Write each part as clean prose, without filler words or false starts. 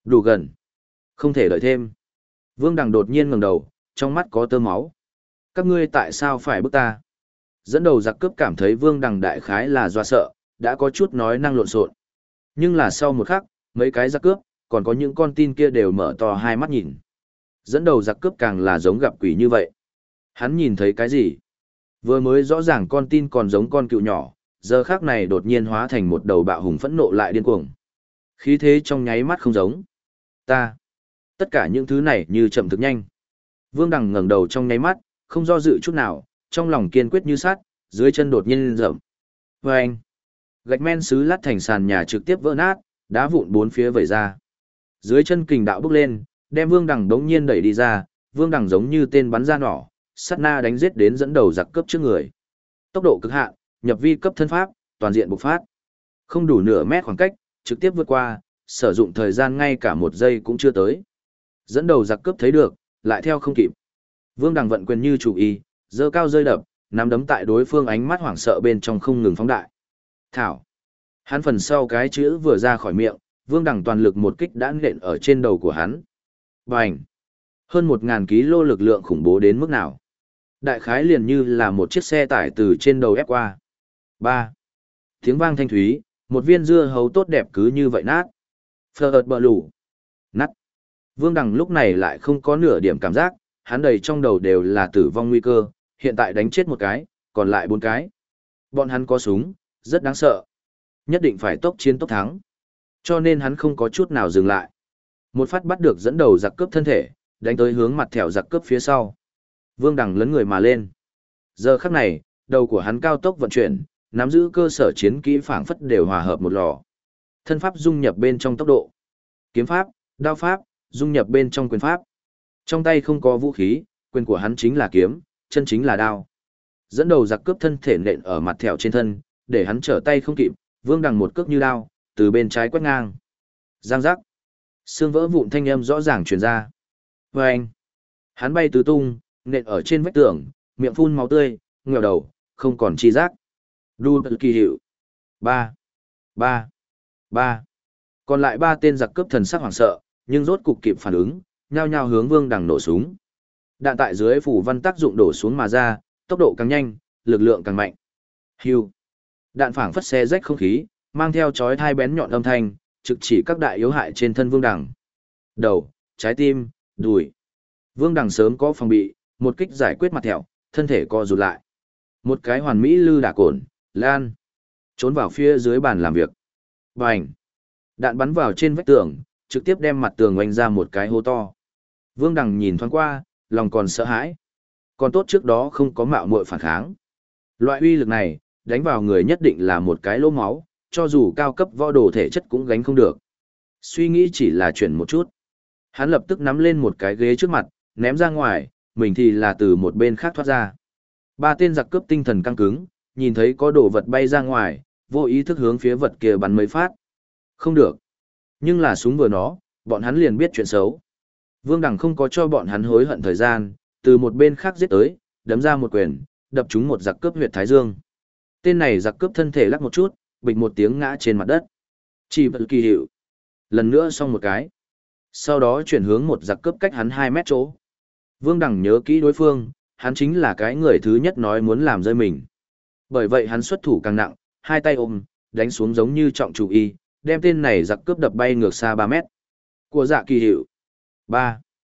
Đủ gần. Không thể đợi thêm. Vương Đằng đột nhiên ngẩng đầu, trong mắt có tơ máu. Các ngươi tại sao phải bức ta? Dẫn đầu giặc cướp cảm thấy Vương Đằng đại khái là do sợ, đã có chút nói năng lộn xộn. Nhưng là sau một khắc, mấy cái giặc cướp, còn có những con tin kia đều mở to hai mắt nhìn. Dẫn đầu giặc cướp càng là giống gặp quỷ như vậy. Hắn nhìn thấy cái gì? Vừa mới rõ ràng con tin còn giống con cựu nhỏ, giờ khác này đột nhiên hóa thành một đầu bạo hùng phẫn nộ lại điên cuồng. Khí thế trong nháy mắt không giống. Ta. Tất cả những thứ này như chậm thực nhanh. Vương Đằng ngẩng đầu trong nháy mắt, không do dự chút nào, trong lòng kiên quyết như sắt, dưới chân đột nhiên rậm. Vâng! Gạch men sứ lát thành sàn nhà trực tiếp vỡ nát, đá vụn bốn phía vẩy ra. Dưới chân kình đạo bước lên, đem Vương Đằng đống nhiên đẩy đi ra, Vương Đằng giống như tên bắn ra nỏ, sát na đánh giết đến dẫn đầu giặc cướp trước người. Tốc độ cực hạn, nhập vi cấp thân pháp, toàn diện bộc phát. Không đủ nửa mét khoảng cách, trực tiếp vượt qua, sử dụng thời gian ngay cả một giây cũng chưa tới. Dẫn đầu giặc cướp thấy được, lại theo không kịp. Vương Đằng vận quyền như chủ y, giơ cao rơi đập, nắm đấm tại đối phương ánh mắt hoảng sợ bên trong không ngừng phóng đại. Thảo. Hắn phần sau cái chữ vừa ra khỏi miệng, Vương Đằng toàn lực một kích đã nện ở trên đầu của hắn. Bành. Hơn 1.000 kg lực lượng khủng bố đến mức nào. Đại khái liền như là một chiếc xe tải từ trên đầu ép qua. 3. Tiếng vang thanh thúy, một viên dưa hấu tốt đẹp cứ như vậy nát. Phờ ợt bờ lủ. Nát. Vương Đằng lúc này lại không có nửa điểm cảm giác, hắn đầy trong đầu đều là tử vong nguy cơ, hiện tại đánh chết một cái, còn lại 4 cái. Bọn hắn có súng, rất đáng sợ. Nhất định phải tốc chiến tốc thắng. Cho nên hắn không có chút nào dừng lại. Một phát bắt được dẫn đầu giặc cướp thân thể, đánh tới hướng mặt thẻo giặc cướp phía sau. Vương Đằng lấn người mà lên. Giờ khắc này, đầu của hắn cao tốc vận chuyển, nắm giữ cơ sở chiến kỹ phảng phất đều hòa hợp một lò. Thân pháp dung nhập bên trong tốc độ. Kiếm pháp, đao pháp, dung nhập bên trong quyền pháp. Trong tay không có vũ khí, quyền của hắn chính là kiếm, chân chính là đao. Dẫn đầu giặc cướp thân thể nện ở mặt thẻo trên thân, để hắn trở tay không kịp, Vương Đằng một cước như đao, từ bên trái quét ngang. Giang giác. Xương vỡ vụn thanh âm rõ ràng truyền ra. Vâng. Hắn bay tứ tung, nện ở trên vách tường, miệng phun máu tươi, ngửa đầu, không còn chi giác. Đu kỳ hiệu. 3. 3. 3. Còn lại 3 tên giặc cướp thần sắc hoảng sợ, nhưng rốt cục kịp phản ứng, nhao nhao hướng Vương Đằng nổ súng. Đạn tại dưới phủ văn tác dụng đổ xuống mà ra, tốc độ càng nhanh, lực lượng càng mạnh. Hưu. Đạn phảng phất xé rách không khí, mang theo chói tai bén nhọn âm thanh, trực chỉ các đại yếu hại trên thân Vương Đằng. Đầu, trái tim, đùi. Vương Đằng sớm có phòng bị, một kích giải quyết mặt thẹo, thân thể co rụt lại. Một cái hoàn mỹ lư đả cồn, lan. Trốn vào phía dưới bàn làm việc. Bành. Đạn bắn vào trên vách tường, trực tiếp đem mặt tường oanh ra một cái hố to. Vương Đằng nhìn thoáng qua, lòng còn sợ hãi. Còn tốt trước đó không có mạo muội phản kháng. Loại uy lực này, đánh vào người nhất định là một cái lỗ máu, cho dù cao cấp võ đồ thể chất cũng gánh không được. Suy nghĩ chỉ là chuyển một chút. Hắn lập tức nắm lên một cái ghế trước mặt, ném ra ngoài, mình thì là từ một bên khác thoát ra. 3 tên giặc cướp tinh thần căng cứng, nhìn thấy có đồ vật bay ra ngoài, vô ý thức hướng phía vật kia bắn mấy phát. Không được. Nhưng là súng vừa nó, bọn hắn liền biết chuyện xấu. Vương Đằng không có cho bọn hắn hối hận thời gian, từ một bên khác giết tới, đấm ra một quyền, đập trúng một giặc cướp huyệt thái dương. Tên này giặc cướp thân thể lắc một chút, bịch một tiếng ngã trên mặt đất. Chỉ vật kỳ hiệu. Lần nữa xong một cái. Sau đó chuyển hướng một giặc cướp cách hắn 2 mét chỗ. Vương Đằng nhớ kỹ đối phương, hắn chính là cái người thứ nhất nói muốn làm rơi mình. Bởi vậy hắn xuất thủ càng nặng, 2 tay ôm, đánh xuống giống như trọng chủ y, đem tên này giặc cướp đập bay ngược xa 3 mét. Của dạ kỳ hiệu. 3.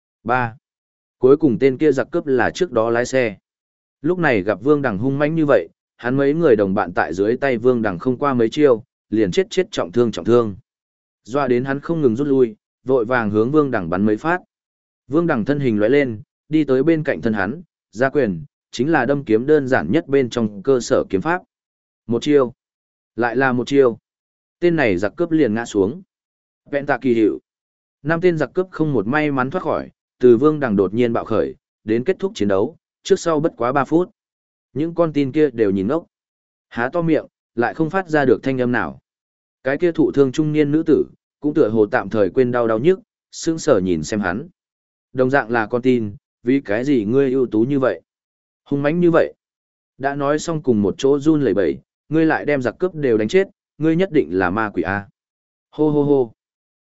3. Cuối cùng tên kia giặc cướp là trước đó lái xe. Lúc này gặp Vương Đằng hung mãnh như vậy, hắn mấy người đồng bạn tại dưới tay Vương Đằng không qua mấy chiêu, liền chết trọng thương. Doa đến hắn không ngừng rút lui, vội vàng hướng Vương Đằng bắn mấy phát. Vương Đằng thân hình lóe lên, đi tới bên cạnh thân hắn, ra quyền, chính là đâm kiếm đơn giản nhất bên trong cơ sở kiếm pháp. Một chiêu, lại là một chiêu. Tên này giặc cướp liền ngã xuống. Vẹn tạ kỳ hiệu. 5 tên giặc cướp không một may mắn thoát khỏi, từ Vương Đằng đột nhiên bạo khởi, đến kết thúc chiến đấu, trước sau bất quá 3 phút. Những con tin kia đều nhìn ngốc. Há to miệng, lại không phát ra được thanh âm nào. Cái kia thụ thương trung niên nữ tử, cũng tựa hồ tạm thời quên đau nhức, sững sờ nhìn xem hắn. Đồng dạng là con tin, vì cái gì ngươi ưu tú như vậy? Hung mãnh như vậy? Đã nói xong cùng một chỗ run lẩy bẩy, ngươi lại đem giặc cướp đều đánh chết, ngươi nhất định là ma quỷ a. Hô hô hô.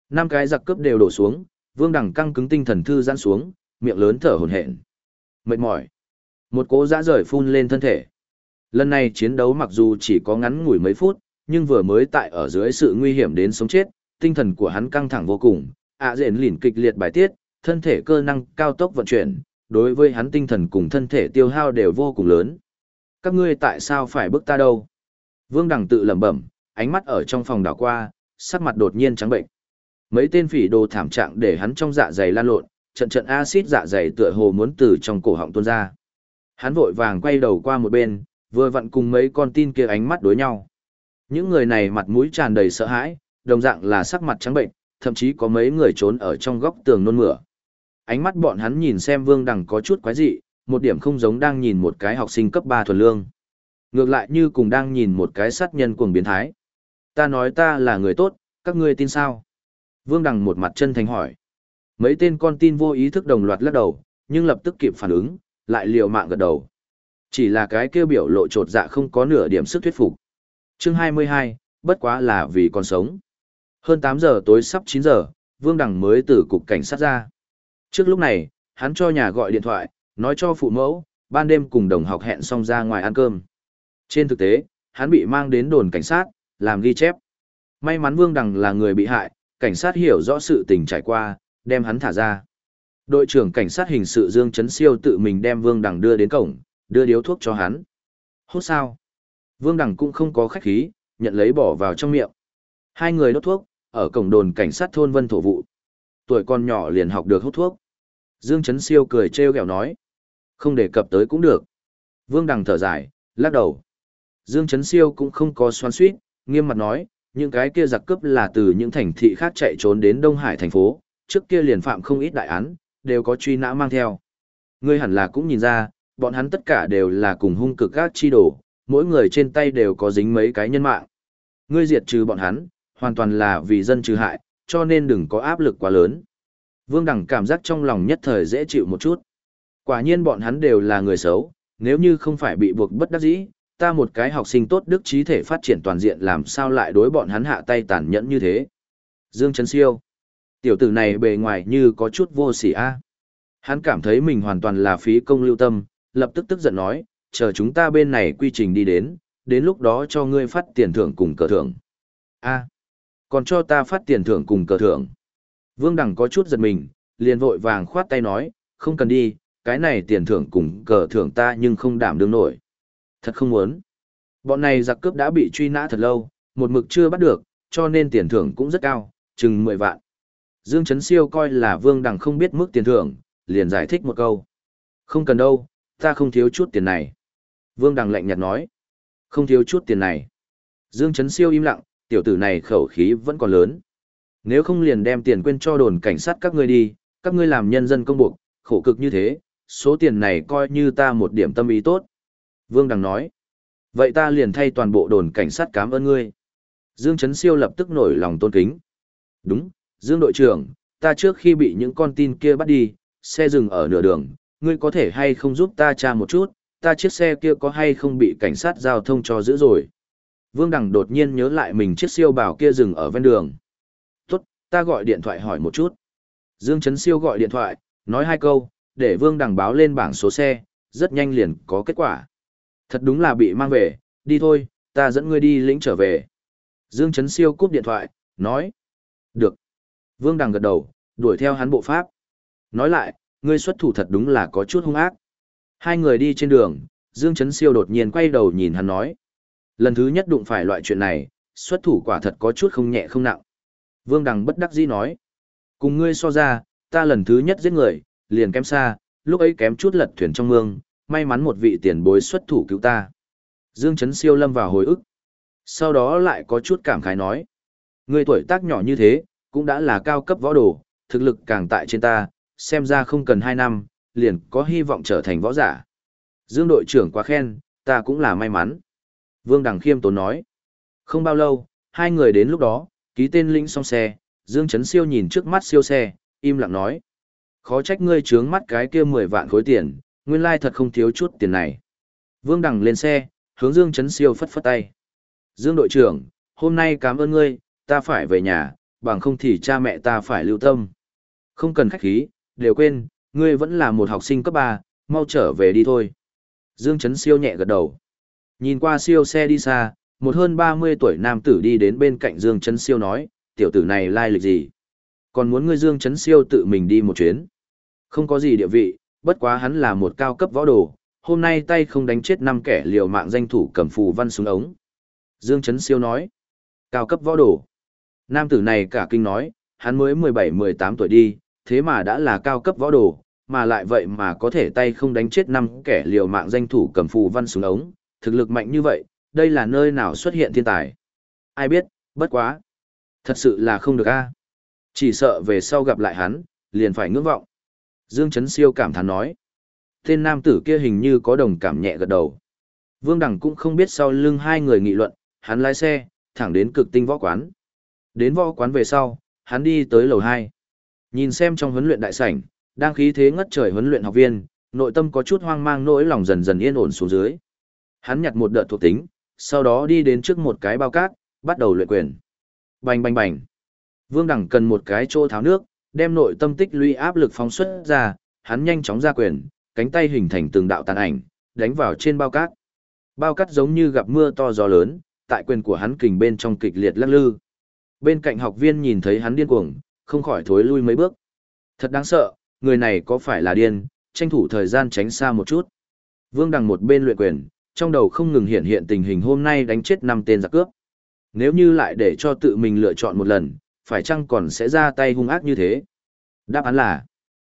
Năm cái giặc cướp đều đổ xuống, Vương Đằng căng cứng tinh thần thư giãn xuống, miệng lớn thở hổn hển. Mệt mỏi. Một cỗ dã rời phun lên thân thể. Lần này chiến đấu mặc dù chỉ có ngắn ngủi mấy phút, nhưng vừa mới tại ở dưới sự nguy hiểm đến sống chết, tinh thần của hắn căng thẳng vô cùng, dện lìn kịch liệt bài tiết, thân thể cơ năng cao tốc vận chuyển, đối với hắn tinh thần cùng thân thể tiêu hao đều vô cùng lớn. Các ngươi tại sao phải bức ta đâu? Vương Đằng tự lẩm bẩm, ánh mắt ở trong phòng đảo qua, sắc mặt đột nhiên trắng bệnh. Mấy tên phỉ đồ thảm trạng để hắn trong dạ dày lan lộn, trận trận axit dạ dày tựa hồ muốn từ trong cổ họng tuôn ra. Hắn vội vàng quay đầu qua một bên, vừa vặn cùng mấy con tin kia ánh mắt đối nhau. Những người này mặt mũi tràn đầy sợ hãi, đồng dạng là sắc mặt trắng bệnh, thậm chí có mấy người trốn ở trong góc tường nôn mửa. Ánh mắt bọn hắn nhìn xem Vương Đằng có chút quái dị, một điểm không giống đang nhìn một cái học sinh cấp 3 thuần lương. Ngược lại như cùng đang nhìn một cái sát nhân cuồng biến thái. Ta nói ta là người tốt, các ngươi tin sao? Vương Đằng một mặt chân thành hỏi. Mấy tên con tin vô ý thức đồng loạt lắc đầu, nhưng lập tức kịp phản ứng, lại liều mạng gật đầu. Chỉ là cái kêu biểu lộ trột dạ không có nửa điểm sức thuyết phục. Chương 22, bất quá là vì còn sống. Hơn 8 giờ tối sắp 9 giờ, Vương Đằng mới từ cục cảnh sát ra. Trước lúc này, hắn cho nhà gọi điện thoại, nói cho phụ mẫu, ban đêm cùng đồng học hẹn xong ra ngoài ăn cơm. Trên thực tế, hắn bị mang đến đồn cảnh sát, làm ghi chép. May mắn Vương Đằng là người bị hại, cảnh sát hiểu rõ sự tình trải qua, đem hắn thả ra. Đội trưởng cảnh sát hình sự Dương Chấn Siêu tự mình đem Vương Đằng đưa đến cổng, đưa điếu thuốc cho hắn. Hút sao? Vương Đằng cũng không có khách khí, nhận lấy bỏ vào trong miệng. Hai người đốt thuốc, ở cổng đồn cảnh sát thôn Vân Thổ Vụ. Tuổi con nhỏ liền học được hút thuốc. Dương Chấn Siêu cười trêu ghẹo nói. Không đề cập tới cũng được. Vương Đằng thở dài, lắc đầu. Dương Chấn Siêu cũng không có xoắn xuýt, nghiêm mặt nói, những cái kia giặc cướp là từ những thành thị khác chạy trốn đến Đông Hải thành phố, trước kia liền phạm không ít đại án, đều có truy nã mang theo. Ngươi hẳn là cũng nhìn ra, bọn hắn tất cả đều là cùng hung cực các chi đồ, mỗi người trên tay đều có dính mấy cái nhân mạng. Ngươi diệt trừ bọn hắn, hoàn toàn là vì dân trừ hại, cho nên đừng có áp lực quá lớn. Vương Đằng cảm giác trong lòng nhất thời dễ chịu một chút. Quả nhiên bọn hắn đều là người xấu, nếu như không phải bị buộc bất đắc dĩ, ta một cái học sinh tốt đức trí thể phát triển toàn diện làm sao lại đối bọn hắn hạ tay tàn nhẫn như thế. Dương Chấn Siêu. Tiểu tử này bề ngoài như có chút vô sỉ a. Hắn cảm thấy mình hoàn toàn là phí công lưu tâm, lập tức tức giận nói, chờ chúng ta bên này quy trình đi đến lúc đó cho ngươi phát tiền thưởng cùng cờ thưởng. A, còn cho ta phát tiền thưởng cùng cờ thưởng. Vương Đằng có chút giật mình, liền vội vàng khoát tay nói, không cần đi, cái này tiền thưởng cùng cờ thưởng ta nhưng không đảm đương nổi. Thật không muốn. Bọn này giặc cướp đã bị truy nã thật lâu, một mực chưa bắt được, cho nên tiền thưởng cũng rất cao, chừng 10 vạn. Dương Chấn Siêu coi là Vương Đằng không biết mức tiền thưởng, liền giải thích một câu. Không cần đâu, ta không thiếu chút tiền này. Vương Đằng lạnh nhạt nói. Không thiếu chút tiền này. Dương Chấn Siêu im lặng, tiểu tử này khẩu khí vẫn còn lớn. Nếu không liền đem tiền quên cho đồn cảnh sát các ngươi đi, các ngươi làm nhân dân công buộc, khổ cực như thế, số tiền này coi như ta một điểm tâm ý tốt. Vương Đằng nói. Vậy ta liền thay toàn bộ đồn cảnh sát cảm ơn ngươi. Dương Chấn Siêu lập tức nổi lòng tôn kính. Đúng, Dương đội trưởng, ta trước khi bị những con tin kia bắt đi, xe dừng ở nửa đường, ngươi có thể hay không giúp ta tra một chút, ta chiếc xe kia có hay không bị cảnh sát giao thông cho giữ rồi. Vương Đằng đột nhiên nhớ lại mình chiếc siêu bảo kia dừng ở ven đường. Tốt, ta gọi điện thoại hỏi một chút. Dương Chấn Siêu gọi điện thoại, nói 2 câu, để Vương Đằng báo lên bảng số xe, rất nhanh liền có kết quả. Thật đúng là bị mang về, đi thôi, ta dẫn ngươi đi lĩnh trở về. Dương Chấn Siêu cúp điện thoại, nói. Được. Vương Đằng gật đầu, đuổi theo hắn bộ pháp. Nói lại, ngươi xuất thủ thật đúng là có chút hung ác. Hai người đi trên đường, Dương Chấn Siêu đột nhiên quay đầu nhìn hắn nói. Lần thứ nhất đụng phải loại chuyện này, xuất thủ quả thật có chút không nhẹ không nặng. Vương Đằng bất đắc dĩ nói. Cùng ngươi so ra, ta lần thứ nhất giết người, liền kém xa, lúc ấy kém chút lật thuyền trong mương, may mắn một vị tiền bối xuất thủ cứu ta. Dương Chấn Siêu lâm vào hồi ức. Sau đó lại có chút cảm khái nói. Ngươi tuổi tác nhỏ như thế, cũng đã là cao cấp võ đồ, thực lực càng tại trên ta, xem ra không cần 2 năm, liền có hy vọng trở thành võ giả. Dương đội trưởng quá khen, ta cũng là may mắn. Vương Đằng khiêm tốn nói. Không bao lâu, hai người đến lúc đó, ký tên lĩnh xong xe, Dương Chấn Siêu nhìn trước mắt siêu xe, im lặng nói. Khó trách ngươi trướng mắt cái kia 10 vạn khối tiền, nguyên lai thật không thiếu chút tiền này. Vương Đằng lên xe, hướng Dương Chấn Siêu phất phất tay. Dương đội trưởng, hôm nay cảm ơn ngươi, ta phải về nhà, bằng không thì cha mẹ ta phải lưu tâm. Không cần khách khí, đều quên, ngươi vẫn là một học sinh cấp 3, mau trở về đi thôi. Dương Chấn Siêu nhẹ gật đầu. Nhìn qua siêu xe đi xa, một hơn 30 tuổi nam tử đi đến bên cạnh Dương Chấn Siêu nói, tiểu tử này lai lịch gì? Còn muốn ngươi Dương Chấn Siêu tự mình đi một chuyến. Không có gì địa vị, bất quá hắn là một cao cấp võ đồ, hôm nay tay không đánh chết 5 kẻ liều mạng danh thủ cầm phù văn súng ống. Dương Chấn Siêu nói, cao cấp võ đồ. Nam tử này cả kinh nói, hắn mới 17-18 tuổi đi, thế mà đã là cao cấp võ đồ, mà lại vậy mà có thể tay không đánh chết 5 kẻ liều mạng danh thủ cầm phù văn súng ống, thực lực mạnh như vậy, đây là nơi nào xuất hiện thiên tài. Ai biết, bất quá. Thật sự là không được a. Chỉ sợ về sau gặp lại hắn, liền phải ngưỡng vọng. Dương Chấn Siêu cảm thán nói. Tên nam tử kia hình như có đồng cảm nhẹ gật đầu. Vương Đằng cũng không biết sau lưng hai người nghị luận, hắn lái xe, thẳng đến Cực Tinh võ quán. Đến võ quán về sau, hắn đi tới lầu 2. Nhìn xem trong huấn luyện đại sảnh, đang khí thế ngất trời huấn luyện học viên, nội tâm có chút hoang mang, nỗi lòng dần dần yên ổn xuống dưới. Hắn nhặt một đợt thuộc tính, sau đó đi đến trước một cái bao cát, bắt đầu luyện quyền. Bành bành bành. Vương Đẳng cần một cái chỗ tháo nước, đem nội tâm tích lũy áp lực phóng xuất ra, hắn nhanh chóng ra quyền, cánh tay hình thành từng đạo tàn ảnh, đánh vào trên bao cát. Bao cát giống như gặp mưa to gió lớn, tại quyền của hắn kình bên trong kịch liệt lắc lư. Bên cạnh học viên nhìn thấy hắn điên cuồng, không khỏi thối lui mấy bước. Thật đáng sợ, người này có phải là điên, tranh thủ thời gian tránh xa một chút. Vương Đằng một bên luyện quyền, trong đầu không ngừng hiện hiện tình hình hôm nay đánh chết 5 tên giặc cướp. Nếu như lại để cho tự mình lựa chọn một lần, phải chăng còn sẽ ra tay hung ác như thế? Đáp án là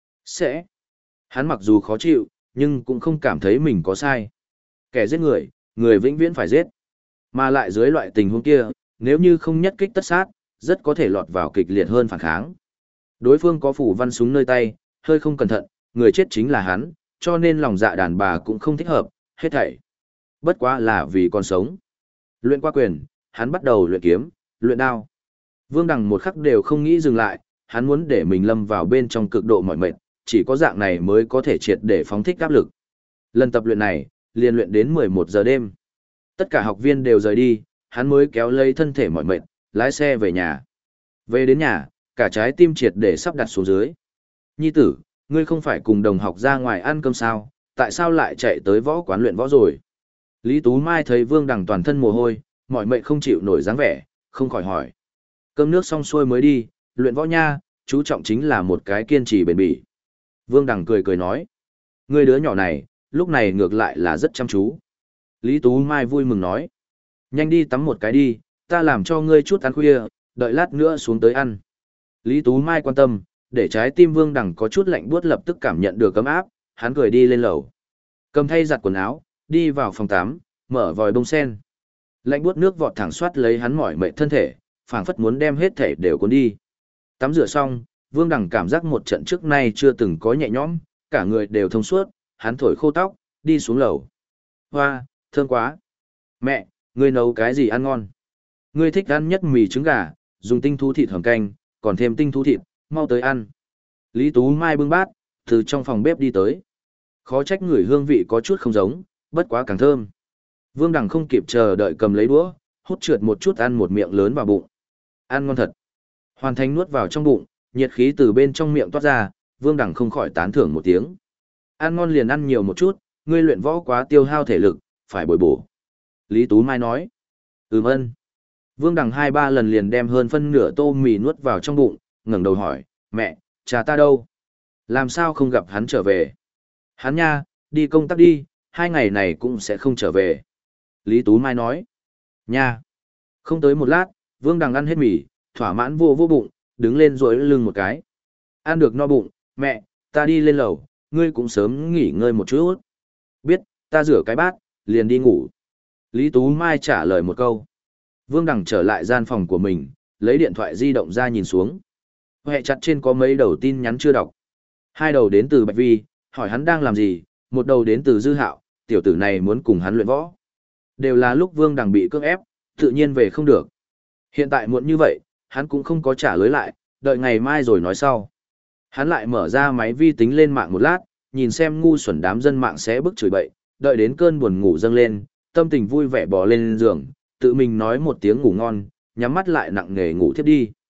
sẽ. Hắn mặc dù khó chịu, nhưng cũng không cảm thấy mình có sai. Kẻ giết người, người vĩnh viễn phải giết. Mà lại dưới loại tình huống kia, nếu như không nhất kích tất sát, rất có thể lọt vào kịch liệt hơn phản kháng. Đối phương có phủ văn súng nơi tay, hơi không cẩn thận, người chết chính là hắn, cho nên lòng dạ đàn bà cũng không thích hợp, hết thảy. Bất quá là vì còn sống. Luyện qua quyền, hắn bắt đầu luyện kiếm, luyện đao. Vương Đằng một khắc đều không nghĩ dừng lại, hắn muốn để mình lâm vào bên trong cực độ mỏi mệt, chỉ có dạng này mới có thể triệt để phóng thích áp lực. Lần tập luyện này, liền luyện đến 11 giờ đêm. Tất cả học viên đều rời đi, hắn mới kéo lấy thân thể mỏi mệt, lái xe về nhà. Về đến nhà, cả trái tim triệt để sắp đặt xuống dưới. Nhi tử, ngươi không phải cùng đồng học ra ngoài ăn cơm sao, tại sao lại chạy tới võ quán luyện võ rồi? Lý Tú Mai thấy Vương Đằng toàn thân mồ hôi, mỏi mệt không chịu nổi dáng vẻ, không khỏi hỏi. Cơm nước xong xuôi mới đi, luyện võ nha, chú trọng chính là một cái kiên trì bền bỉ. Vương Đằng cười cười nói. Ngươi đứa nhỏ này, lúc này ngược lại là rất chăm chú. Lý Tú Mai vui mừng nói. Nhanh đi tắm một cái đi, ta làm cho ngươi chút ăn khuya, đợi lát nữa xuống tới ăn. Lý Tú Mai quan tâm, để trái tim Vương Đằng có chút lạnh buốt lập tức cảm nhận được ấm áp, hắn cười đi lên lầu. Cầm thay giặt quần áo, đi vào phòng tắm, mở vòi bông sen. Lạnh buốt nước vọt thẳng xoát lấy hắn mỏi mệt thân thể, phảng phất muốn đem hết thể đều cuốn đi. Tắm rửa xong, Vương Đằng cảm giác một trận trước nay chưa từng có nhẹ nhõm, cả người đều thông suốt, hắn thổi khô tóc, đi xuống lầu. Hoa, thơm quá. Mẹ, ngươi nấu cái gì ăn ngon? Ngươi thích ăn nhất mì trứng gà, dùng tinh thú thịt hầm canh, còn thêm tinh thú thịt, mau tới ăn. Lý Tú Mai bưng bát, từ trong phòng bếp đi tới. Khó trách người hương vị có chút không giống, bất quá càng thơm. Vương Đằng không kịp chờ đợi cầm lấy đũa, hút trượt một chút ăn một miệng lớn vào bụng. Ăn ngon thật. Hoàn thành nuốt vào trong bụng, nhiệt khí từ bên trong miệng toát ra, Vương Đằng không khỏi tán thưởng một tiếng. Ăn ngon liền ăn nhiều một chút, ngươi luyện võ quá tiêu hao thể lực, phải bồi bổ. Lý Tú Mai nói. Ơn. Vương Đằng 2-3 lần liền đem hơn phân nửa tô mì nuốt vào trong bụng, ngẩng đầu hỏi, mẹ, cha ta đâu? Làm sao không gặp hắn trở về? Hắn nha, đi công tác đi, 2 ngày này cũng sẽ không trở về. Lý Tú Mai nói. Nha. Không tới một lát, Vương Đằng ăn hết mì, thỏa mãn vô bụng, đứng lên duỗi lưng một cái. Ăn được no bụng, mẹ, ta đi lên lầu, ngươi cũng sớm nghỉ ngơi một chút. Biết, ta rửa cái bát, liền đi ngủ. Lý Tú Mai trả lời một câu. Vương Đằng trở lại gian phòng của mình, lấy điện thoại di động ra nhìn xuống. Hệ chặt trên có mấy đầu tin nhắn chưa đọc. 2 đầu đến từ Bạch Vi, hỏi hắn đang làm gì, một đầu đến từ Dư Hạo, tiểu tử này muốn cùng hắn luyện võ. Đều là lúc Vương Đằng bị cưỡng ép, tự nhiên về không được. Hiện tại muộn như vậy, hắn cũng không có trả lời lại, đợi ngày mai rồi nói sau. Hắn lại mở ra máy vi tính lên mạng một lát, nhìn xem ngu xuẩn đám dân mạng sẽ bức chửi bậy, đợi đến cơn buồn ngủ dâng lên, tâm tình vui vẻ bò lên giường, tự mình nói một tiếng ngủ ngon, nhắm mắt lại nặng nề ngủ thiếp đi.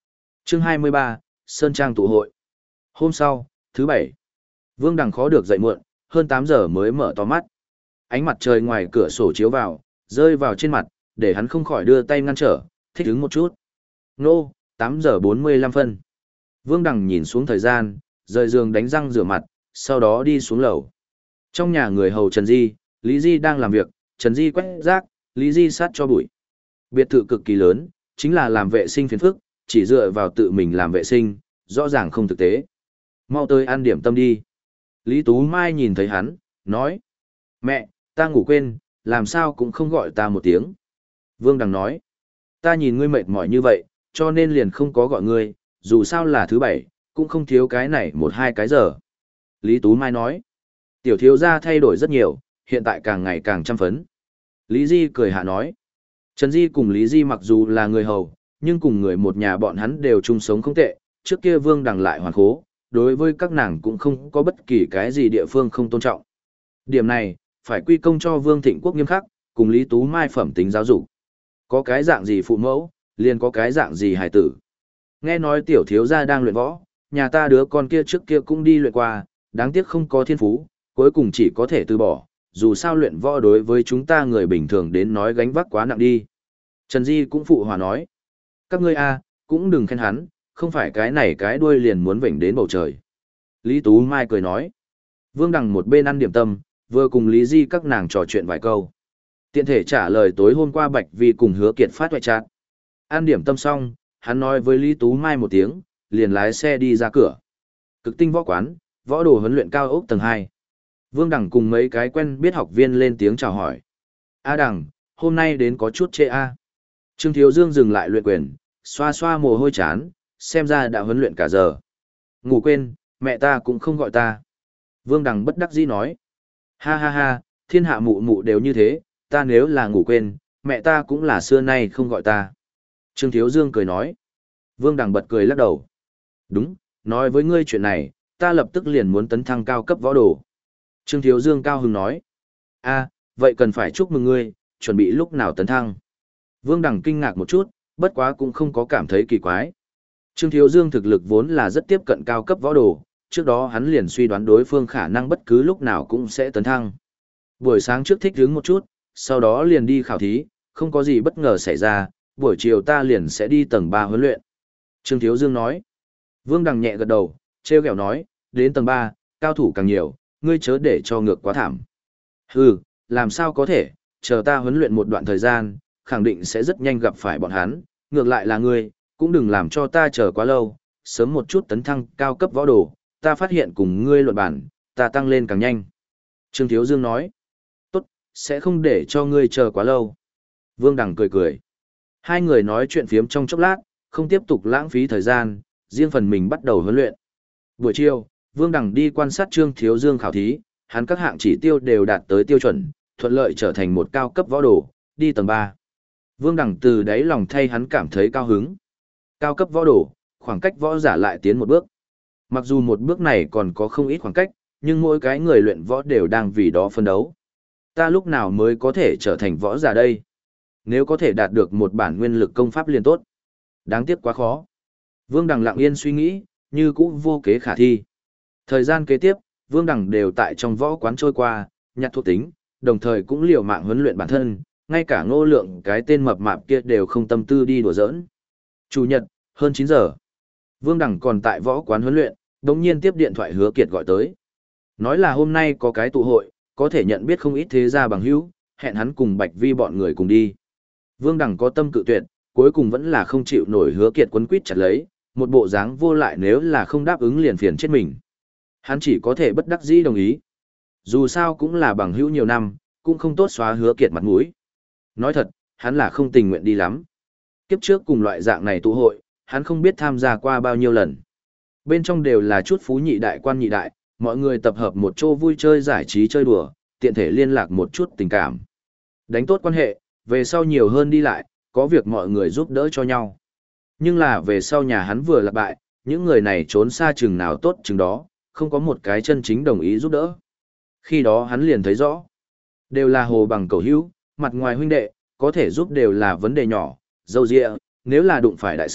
Chương 23, Sơn Trang tụ hội. Hôm sau, thứ bảy, Vương Đằng khó được dậy muộn, hơn 8 giờ mới mở to mắt. Ánh mặt trời ngoài cửa sổ chiếu vào, rơi vào trên mặt, để hắn không khỏi đưa tay ngăn trở, thích ứng một chút. Nô, 8 giờ 45 phân. Vương Đằng nhìn xuống thời gian, rời giường đánh răng rửa mặt, sau đó đi xuống lầu. Trong nhà người hầu Trần Di, Lý Di đang làm việc, Trần Di quét rác, Lý Di sát cho bụi. Biệt thự cực kỳ lớn, chính là làm vệ sinh phiền phức, chỉ dựa vào tự mình làm vệ sinh, rõ ràng không thực tế. Mau tới ăn điểm tâm đi. Lý Tú Mai nhìn thấy hắn, nói. Mẹ, ta ngủ quên, làm sao cũng không gọi ta một tiếng. Vương Đằng nói. Ta nhìn ngươi mệt mỏi như vậy, cho nên liền không có gọi ngươi, dù sao là thứ bảy, cũng không thiếu cái này 1-2 giờ. Lý Tú Mai nói. Tiểu thiếu gia thay đổi rất nhiều, hiện tại càng ngày càng chăm phấn. Lý Di cười hạ nói. Trần Di cùng Lý Di mặc dù là người hầu, nhưng cùng người một nhà bọn hắn đều chung sống không tệ, trước kia Vương Đằng lại hoàn khố, đối với các nàng cũng không có bất kỳ cái gì địa phương không tôn trọng. Điểm này, phải quy công cho Vương Thịnh Quốc nghiêm khắc, cùng Lý Tú Mai phẩm tính giáo dục. Có cái dạng gì phụ mẫu, liền có cái dạng gì hài tử. Nghe nói tiểu thiếu gia đang luyện võ, nhà ta đứa con kia trước kia cũng đi luyện qua, đáng tiếc không có thiên phú, cuối cùng chỉ có thể từ bỏ, dù sao luyện võ đối với chúng ta người bình thường đến nói gánh vác quá nặng đi. Trần Di cũng phụ hòa nói, các ngươi a, cũng đừng khen hắn, không phải cái này cái đuôi liền muốn vểnh đến bầu trời. Lý Tú Mai cười nói, Vương Đằng một bên ăn điểm tâm, vừa cùng Lý Di các nàng trò chuyện vài câu. Tiện thể trả lời tối hôm qua Bạch Vi cùng Hứa Kiệt phát ngoại trạng. Ăn điểm tâm xong, hắn nói với Lý Tú Mai một tiếng, liền lái xe đi ra cửa. Cực tinh võ quán, võ đồ huấn luyện cao ốc tầng 2. Vương Đằng cùng mấy cái quen biết học viên lên tiếng chào hỏi. A Đằng, hôm nay đến có chút trễ a. Trương Thiếu Dương dừng lại luyện quyền, xoa xoa mồ hôi chán, xem ra đã huấn luyện cả giờ. Ngủ quên, mẹ ta cũng không gọi ta. Vương Đằng bất đắc dĩ nói. Ha ha ha, thiên hạ mụ mụ đều như thế, ta nếu là ngủ quên, mẹ ta cũng là xưa nay không gọi ta. Trương Thiếu Dương cười nói. Vương Đằng bật cười lắc đầu. Đúng, nói với ngươi chuyện này, ta lập tức liền muốn tấn thăng cao cấp võ đồ. Trương Thiếu Dương cao hứng nói. A, vậy cần phải chúc mừng ngươi, chuẩn bị lúc nào tấn thăng. Vương Đằng kinh ngạc một chút, bất quá cũng không có cảm thấy kỳ quái. Trương Thiếu Dương thực lực vốn là rất tiếp cận cao cấp võ đồ, trước đó hắn liền suy đoán đối phương khả năng bất cứ lúc nào cũng sẽ tấn thăng. Buổi sáng trước thích hứng một chút, sau đó liền đi khảo thí, không có gì bất ngờ xảy ra, buổi chiều ta liền sẽ đi tầng 3 huấn luyện. Trương Thiếu Dương nói. Vương Đằng nhẹ gật đầu, treo kẹo nói, đến tầng 3, cao thủ càng nhiều, ngươi chớ để cho ngược quá thảm. Hừ, làm sao có thể, chờ ta huấn luyện một đoạn thời gian, khẳng định sẽ rất nhanh gặp phải bọn hắn, ngược lại là ngươi, cũng đừng làm cho ta chờ quá lâu, sớm một chút tấn thăng cao cấp võ đồ, ta phát hiện cùng ngươi luận bản, ta tăng lên càng nhanh. Trương Thiếu Dương nói, tốt, sẽ không để cho ngươi chờ quá lâu. Vương Đằng cười cười. Hai người nói chuyện phiếm trong chốc lát, không tiếp tục lãng phí thời gian, riêng phần mình bắt đầu huấn luyện. Buổi chiều, Vương Đằng đi quan sát Trương Thiếu Dương khảo thí, hắn các hạng chỉ tiêu đều đạt tới tiêu chuẩn, thuận lợi trở thành một cao cấp võ đồ, đi tầng 3. Vương Đằng từ đáy lòng thay hắn cảm thấy cao hứng. Cao cấp võ đồ, khoảng cách võ giả lại tiến một bước. Mặc dù một bước này còn có không ít khoảng cách, nhưng mỗi cái người luyện võ đều đang vì đó phân đấu. Ta lúc nào mới có thể trở thành võ giả đây? Nếu có thể đạt được một bản nguyên lực công pháp liền tốt. Đáng tiếc quá khó. Vương Đằng lặng yên suy nghĩ, như cũ vô kế khả thi. Thời gian kế tiếp, Vương Đằng đều tại trong võ quán trôi qua, nhặt thuộc tính, đồng thời cũng liều mạng huấn luyện bản thân, ngay cả Ngô Lượng cái tên mập mạp kia đều không tâm tư đi đùa giỡn. Chủ nhật, hơn 9 giờ. Vương Đằng còn tại võ quán huấn luyện, đột nhiên tiếp điện thoại Hứa Kiệt gọi tới. Nói là hôm nay có cái tụ hội, có thể nhận biết không ít thế gia bằng hữu, hẹn hắn cùng Bạch Vi bọn người cùng đi. Vương Đằng có tâm cự tuyệt, cuối cùng vẫn là không chịu nổi Hứa Kiệt quấn quýt chặt lấy, một bộ dáng vô lại nếu là không đáp ứng liền phiền chết mình. Hắn chỉ có thể bất đắc dĩ đồng ý. Dù sao cũng là bằng hữu nhiều năm, cũng không tốt xóa Hứa Kiệt mặt mũi. Nói thật, hắn là không tình nguyện đi lắm. Kiếp trước cùng loại dạng này tụ hội, hắn không biết tham gia qua bao nhiêu lần. Bên trong đều là chút phú nhị đại quan nhị đại, mọi người tập hợp một chỗ vui chơi giải trí chơi đùa, tiện thể liên lạc một chút tình cảm. Đánh tốt quan hệ, về sau nhiều hơn đi lại, có việc mọi người giúp đỡ cho nhau. Nhưng là về sau nhà hắn vừa lạc bại, những người này trốn xa chừng nào tốt chừng đó, không có một cái chân chính đồng ý giúp đỡ. Khi đó hắn liền thấy rõ, đều là hồ bằng cầu hữu, mặt ngoài huynh đệ, có thể giúp đều là vấn đề nhỏ, dâu dịa, nếu là đụng phải đại sự,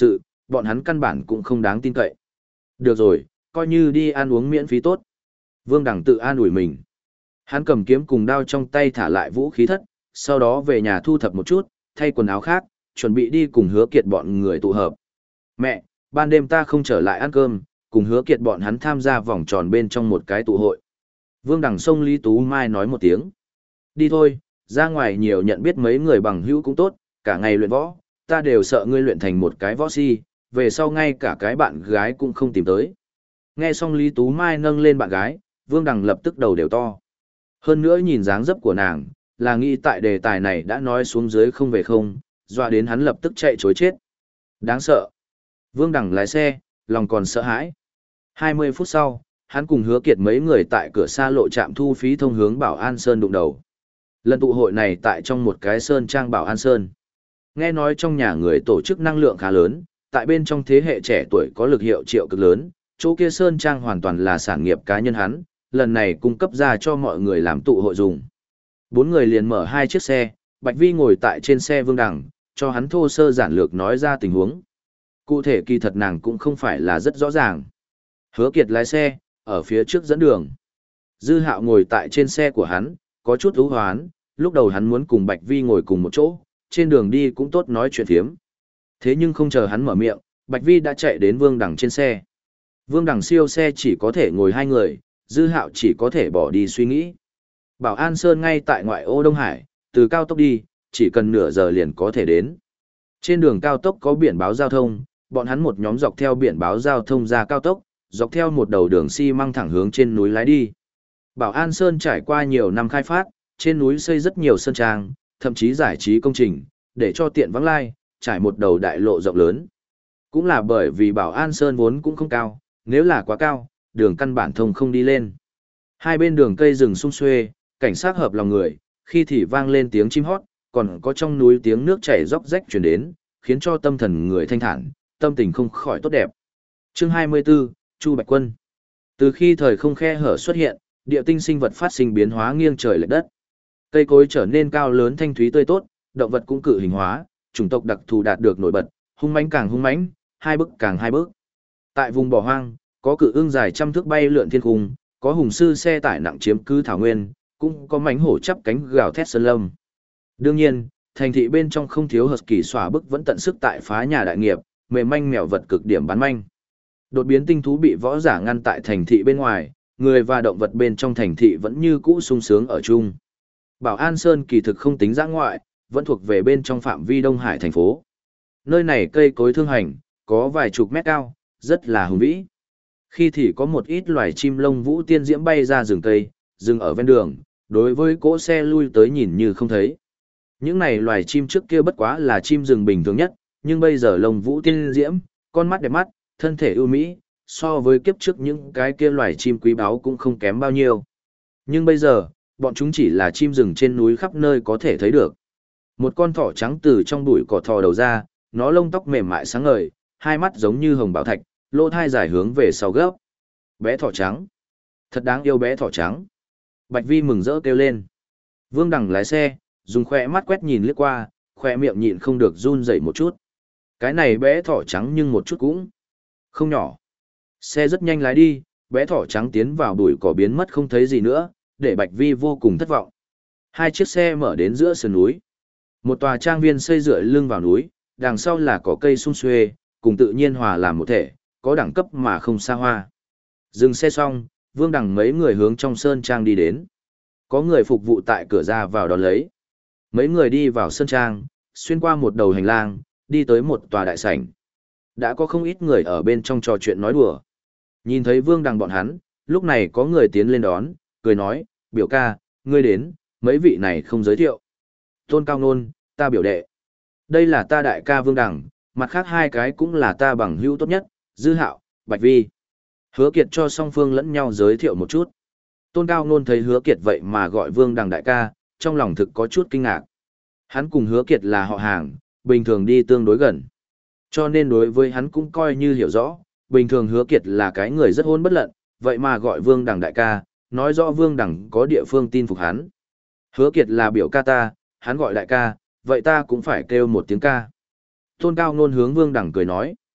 bọn hắn căn bản cũng không đáng tin cậy. Được rồi, coi như đi ăn uống miễn phí tốt. Vương Đằng tự an ủi mình. Hắn cầm kiếm cùng đao trong tay thả lại vũ khí thất, sau đó về nhà thu thập một chút, thay quần áo khác, chuẩn bị đi cùng Hứa Kiệt bọn người tụ hợp. Mẹ, ban đêm ta không trở lại ăn cơm, cùng Hứa Kiệt bọn hắn tham gia vòng tròn bên trong một cái tụ hội. Vương Đằng xông Lý Tú Mai nói một tiếng. Đi thôi, ra ngoài nhiều nhận biết mấy người bằng hữu cũng tốt, cả ngày luyện võ, ta đều sợ ngươi luyện thành một cái võ si, về sau ngay cả cái bạn gái cũng không tìm tới. Nghe xong Lý Tú Mai nâng lên bạn gái, Vương Đằng lập tức đầu đều to. Hơn nữa nhìn dáng dấp của nàng, là nghĩ tại đề tài này đã nói xuống dưới không về không, dọa đến hắn lập tức chạy chối chết. Đáng sợ. Vương Đằng lái xe, lòng còn sợ hãi. 20 phút sau, hắn cùng Hứa Kiệt mấy người tại cửa xa lộ trạm thu phí thông hướng Bảo An Sơn đụng đầu. Lần tụ hội này tại trong một cái sơn trang Bảo An Sơn. Nghe nói trong nhà người tổ chức năng lượng khá lớn, tại bên trong thế hệ trẻ tuổi có lực hiệu triệu cực lớn, chỗ kia sơn trang hoàn toàn là sản nghiệp cá nhân hắn, lần này cung cấp ra cho mọi người làm tụ hội dùng. 4 người liền mở 2 chiếc xe, Bạch Vi ngồi tại trên xe Vương Đằng, cho hắn thô sơ giản lược nói ra tình huống. Cụ thể kỳ thật nàng cũng không phải là rất rõ ràng. Hứa Kiệt lái xe, ở phía trước dẫn đường. Dư Hạo ngồi tại trên xe của hắn, có chút ưu hoán, lúc đầu hắn muốn cùng Bạch Vi ngồi cùng một chỗ, trên đường đi cũng tốt nói chuyện thiếm. Thế nhưng không chờ hắn mở miệng, Bạch Vi đã chạy đến Vương Đằng trên xe. Vương Đằng siêu xe chỉ có thể ngồi 2 người, Dư Hạo chỉ có thể bỏ đi suy nghĩ. Bảo An Sơn ngay tại ngoại ô Đông Hải, từ cao tốc đi, chỉ cần nửa giờ liền có thể đến. Trên đường cao tốc có biển báo giao thông, bọn hắn một nhóm dọc theo biển báo giao thông ra cao tốc, dọc theo một đầu đường xi măng thẳng hướng trên núi lái đi. Bảo An Sơn trải qua nhiều năm khai phát, trên núi xây rất nhiều sơn trang, thậm chí giải trí công trình, để cho tiện vắng lai, trải một đầu đại lộ rộng lớn. Cũng là bởi vì Bảo An Sơn vốn cũng không cao, nếu là quá cao, đường căn bản thông không đi lên. Hai bên đường cây rừng sum xuê, cảnh sát hợp lòng người, khi thì vang lên tiếng chim hót, còn có trong núi tiếng nước chảy róc rách truyền đến, khiến cho tâm thần người thanh thản, tâm tình không khỏi tốt đẹp. Chương 24, Chu Bạch Quân. Từ khi thời không khe hở xuất hiện, địa tinh sinh vật phát sinh biến hóa nghiêng trời lệch đất. Cây cối trở nên cao lớn thanh thúy tươi tốt, động vật cũng cự hình hóa, chủng tộc đặc thù đạt được nổi bật, hung mãnh càng hung mãnh, hai bức càng hai bức. Tại vùng bỏ hoang, có cự ưng dài trăm thước bay lượn thiên cung, có hùng sư xe tải nặng chiếm cứ thảo nguyên, cũng có mãnh hổ chắp cánh gào thét sơn lâm. Đương nhiên, thành thị bên trong không thiếu husky xỏa bức vẫn tận sức tại phá nhà đại nghiệp, mềm manh mèo vật cực điểm bán manh. Đột biến tinh thú bị võ giả ngăn tại thành thị bên ngoài, người và động vật bên trong thành thị vẫn như cũ sung sướng ở chung. Bảo An Sơn kỳ thực không tính dã ngoại, vẫn thuộc về bên trong phạm vi Đông Hải thành phố. Nơi này cây cối thương hành, có vài chục mét cao, rất là hùng vĩ. Khi thì có một ít loài chim lông vũ tiên diễm bay ra rừng cây, dừng ở ven đường, đối với cỗ xe lui tới nhìn như không thấy. Những này loài chim trước kia bất quá là chim rừng bình thường nhất, nhưng bây giờ lông vũ tiên diễm, con mắt đẹp mắt, thân thể ưu mỹ, so với kiếp trước những cái kia loài chim quý báu cũng không kém bao nhiêu. Nhưng bây giờ, bọn chúng chỉ là chim rừng trên núi khắp nơi có thể thấy được. Một con thỏ trắng từ trong bụi cỏ thò đầu ra, nó lông tóc mềm mại sáng ngời, hai mắt giống như hồng bảo thạch, lỗ thai dài hướng về sau gấp. Bé thỏ trắng. Thật đáng yêu bé thỏ trắng. Bạch Vi mừng rỡ kêu lên. Vương Đằng lái xe, dùng khoe mắt quét nhìn lướt qua, khoe miệng nhịn không được run rẩy một chút. Cái này bé thỏ trắng nhưng một chút cũng không nhỏ. Xe rất nhanh lái đi, bé thỏ trắng tiến vào bụi cỏ biến mất không thấy gì nữa, để Bạch Vi vô cùng thất vọng. Hai chiếc xe mở đến giữa sườn núi. Một tòa trang viên xây dựa lưng vào núi, đằng sau là cỏ cây sum xuê, cùng tự nhiên hòa làm một thể, có đẳng cấp mà không xa hoa. Dừng xe xong, Vương Đằng mấy người hướng trong sơn trang đi đến. Có người phục vụ tại cửa ra vào đón lấy. Mấy người đi vào sơn trang, xuyên qua một đầu hành lang, đi tới một tòa đại sảnh. Đã có không ít người ở bên trong trò chuyện nói đùa. Nhìn thấy Vương Đằng bọn hắn, lúc này có người tiến lên đón, cười nói, biểu ca, ngươi đến, mấy vị này không giới thiệu. Tôn Cao Nôn, ta biểu đệ. Đây là ta đại ca Vương Đằng, mặt khác hai cái cũng là ta bằng hữu tốt nhất, Dư Hạo, Bạch Vi. Hứa Kiệt cho song phương lẫn nhau giới thiệu một chút. Tôn Cao Nôn thấy Hứa Kiệt vậy mà gọi Vương Đằng đại ca, trong lòng thực có chút kinh ngạc. Hắn cùng Hứa Kiệt là họ hàng, bình thường đi tương đối gần. Cho nên đối với hắn cũng coi như hiểu rõ, bình thường Hứa Kiệt là cái người rất hôn bất lận, vậy mà gọi Vương Đằng đại ca, nói rõ Vương Đằng có địa phương tin phục hắn. Hứa Kiệt là biểu ca ta, hắn gọi đại ca, vậy ta cũng phải kêu một tiếng ca. Tôn Cao Nôn hướng Vương Đằng cười nói.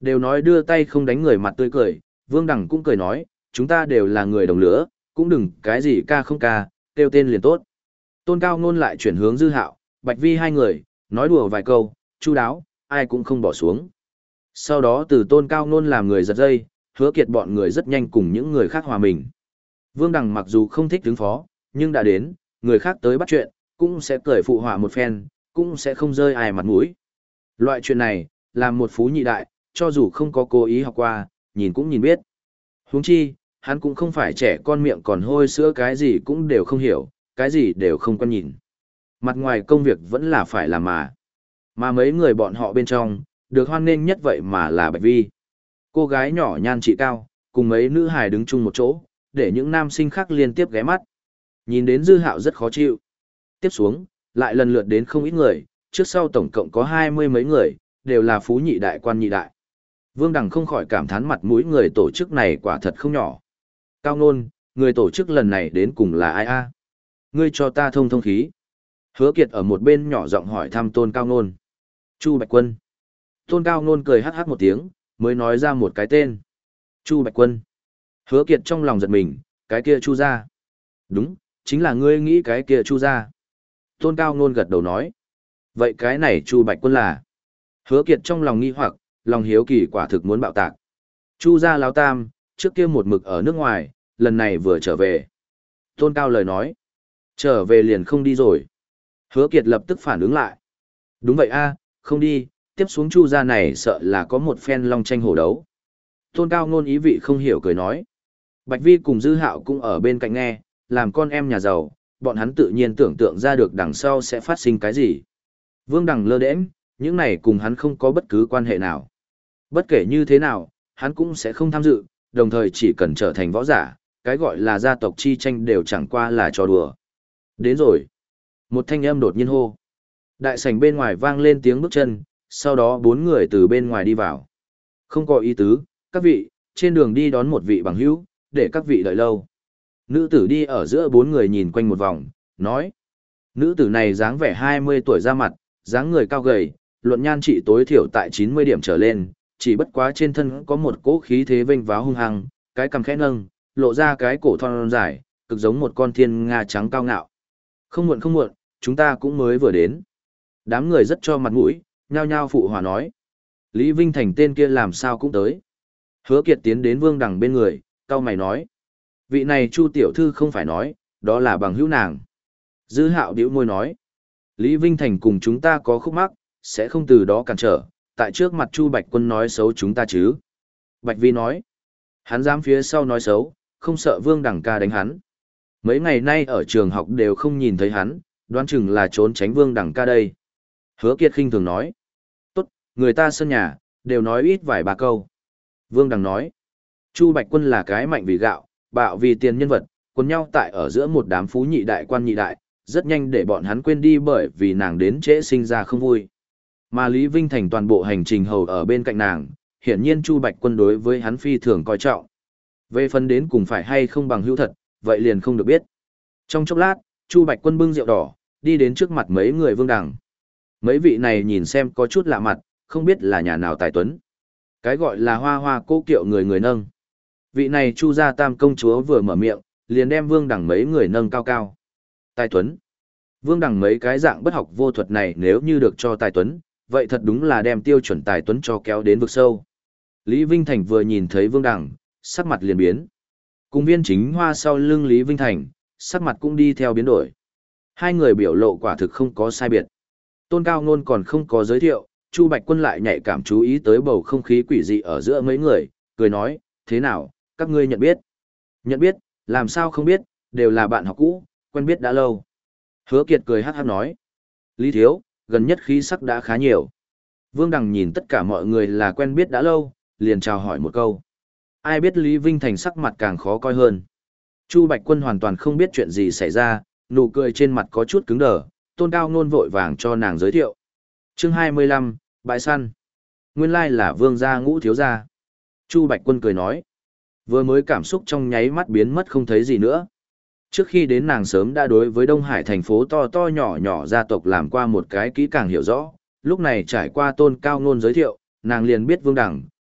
Đều nói đưa tay không đánh người mặt tươi cười, Vương Đằng cũng cười nói, chúng ta đều là người đồng lứa, cũng đừng cái gì ca không ca, kêu tên liền tốt. Tôn Cao Nôn lại chuyển hướng Dư Hạo, Bạch Vi hai người, nói đùa vài câu, chu đáo, ai cũng không bỏ xuống. Sau đó từ Tôn Cao Nôn làm người giật dây, Hứa Kiệt bọn người rất nhanh cùng những người khác hòa mình. Vương Đằng mặc dù không thích đứng phó, nhưng đã đến, người khác tới bắt chuyện, cũng sẽ cười phụ họa một phen, cũng sẽ không rơi ai mặt mũi. Loại chuyện này, làm một phú nhị đại, cho dù không có cố ý học qua, nhìn cũng nhìn biết. Huống chi, hắn cũng không phải trẻ con miệng còn hôi sữa, cái gì cũng đều không hiểu, cái gì đều không quan nhìn. Mặt ngoài công việc vẫn là phải làm mà. Mà mấy người bọn họ bên trong, được hoan nghênh nhất vậy mà là Bạch Vi. Cô gái nhỏ nhan trị cao, cùng mấy nữ hài đứng chung một chỗ, để những nam sinh khác liên tiếp ghé mắt. Nhìn đến Dư Hạo rất khó chịu. Tiếp xuống, lại lần lượt đến không ít người, trước sau tổng cộng có 20 mấy người, đều là phú nhị đại quan nhị đại. Vương Đằng không khỏi cảm thán mặt mũi người tổ chức này quả thật không nhỏ. Cao Nôn, người tổ chức lần này đến cùng là ai a? Ngươi cho ta thông thông khí. Hứa Kiệt ở một bên nhỏ giọng hỏi thăm Tôn Cao Nôn. Chu Bạch Quân. Tôn Cao Nôn cười hắc hắc một tiếng, mới nói ra một cái tên. Chu Bạch Quân. Hứa Kiệt trong lòng giật mình, cái kia Chu gia. Đúng, chính là ngươi nghĩ cái kia Chu gia. Tôn Cao Nôn gật đầu nói. Vậy cái này Chu Bạch Quân là? Hứa Kiệt trong lòng nghi hoặc, lòng hiếu kỳ quả thực muốn bạo tạc. Chu gia lão tam, trước kia một mực ở nước ngoài, lần này vừa trở về. Tôn Cao lời nói. Trở về liền không đi rồi. Hứa Kiệt lập tức phản ứng lại. Đúng vậy a, không đi, tiếp xuống Chu gia này sợ là có một phen long tranh hổ đấu. Tôn Cao Nôn ý vị không hiểu cười nói. Bạch Vi cùng Dư Hạo cũng ở bên cạnh nghe, làm con em nhà giàu, bọn hắn tự nhiên tưởng tượng ra được đằng sau sẽ phát sinh cái gì. Vương Đằng lơ đễnh, những này cùng hắn không có bất cứ quan hệ nào. Bất kể như thế nào, hắn cũng sẽ không tham dự, đồng thời chỉ cần trở thành võ giả, cái gọi là gia tộc chi tranh đều chẳng qua là trò đùa. Đến rồi. Một thanh âm đột nhiên hô. Đại sảnh bên ngoài vang lên tiếng bước chân, sau đó 4 người từ bên ngoài đi vào. Không có ý tứ, các vị, trên đường đi đón một vị bằng hữu, để các vị đợi lâu. Nữ tử đi ở giữa 4 người nhìn quanh một vòng, nói. Nữ tử này dáng vẻ 20 tuổi ra mặt, dáng người cao gầy, luận nhan trị tối thiểu tại 90 điểm trở lên, chỉ bất quá trên thân có một cỗ khí thế vênh váo hung hăng, cái cằm khẽ nâng, lộ ra cái cổ thon dài, cực giống một con thiên nga trắng cao ngạo. Không muộn, chúng ta cũng mới vừa đến. Đám người rất cho mặt mũi, nhao nhao phụ hòa nói. Lý Vinh Thành tên kia làm sao cũng tới. Hứa Kiệt tiến đến Vương Đằng bên người, cau mày nói. Vị này Chu tiểu thư không phải nói, đó là bằng hữu nàng. Dư Hạo bĩu môi nói. Lý Vinh Thành cùng chúng ta có khúc mắc, sẽ không từ đó cản trở, tại trước mặt Chu Bạch Quân nói xấu chúng ta chứ. Bạch Vi nói. Hắn dám phía sau nói xấu, không sợ Vương Đằng ca đánh hắn. Mấy ngày nay ở trường học đều không nhìn thấy hắn, đoán chừng là trốn tránh Vương Đằng ca đây. Hứa Kiệt khinh thường nói. Tốt, người ta sân nhà, đều nói ít vài ba câu. Vương Đằng nói. Chu Bạch Quân là cái mạnh vì gạo, bạo vì tiền nhân vật, quấn nhau tại ở giữa một đám phú nhị đại quan nhị đại, rất nhanh để bọn hắn quên đi bởi vì nàng đến trễ sinh ra không vui. Mà Lý Vinh Thành toàn bộ hành trình hầu ở bên cạnh nàng, hiển nhiên Chu Bạch Quân đối với hắn phi thường coi trọng. Về phần đến cùng phải hay không bằng hữu thật, vậy liền không được biết. Trong chốc lát, Chu Bạch Quân bưng rượu đỏ, đi đến trước mặt mấy người Vương Đằng. Mấy vị này nhìn xem có chút lạ mặt, không biết là nhà nào tài tuấn. Cái gọi là hoa hoa cô kiệu người người nâng. Vị này Chu gia tam công chúa vừa mở miệng, liền đem Vương Đằng mấy người nâng cao cao. Tài tuấn. Vương Đằng mấy cái dạng bất học vô thuật này nếu như được cho tài tuấn, vậy thật đúng là đem tiêu chuẩn tài tuấn cho kéo đến vực sâu. Lý Vinh Thành vừa nhìn thấy Vương Đằng, sắc mặt liền biến. Cùng Viên Chính Hoa sau lưng Lý Vinh Thành, sắc mặt cũng đi theo biến đổi. Hai người biểu lộ quả thực không có sai biệt. Tôn Cao Nôn còn không có giới thiệu, Chu Bạch Quân lại nhạy cảm chú ý tới bầu không khí quỷ dị ở giữa mấy người, cười nói, thế nào, các ngươi nhận biết? Nhận biết, làm sao không biết, đều là bạn học cũ, quen biết đã lâu. Hứa Kiệt cười hát hát nói, Lý Thiếu, gần nhất khí sắc đã khá nhiều. Vương Đằng nhìn tất cả mọi người là quen biết đã lâu, liền chào hỏi một câu. Ai biết Lý Vinh Thành sắc mặt càng khó coi hơn. Chu Bạch Quân hoàn toàn không biết chuyện gì xảy ra, nụ cười trên mặt có chút cứng đờ, Tôn Cao Nôn vội vàng cho nàng giới thiệu. Chương 25, bãi săn. Nguyên lai là Vương gia Ngũ thiếu gia. Chu Bạch Quân cười nói. Vừa mới cảm xúc trong nháy mắt biến mất không thấy gì nữa. Trước khi đến nàng sớm đã đối với Đông Hải thành phố to to nhỏ nhỏ gia tộc làm qua một cái kỹ càng hiểu rõ, lúc này trải qua Tôn Cao Nôn giới thiệu, nàng liền biết Vương Đằng,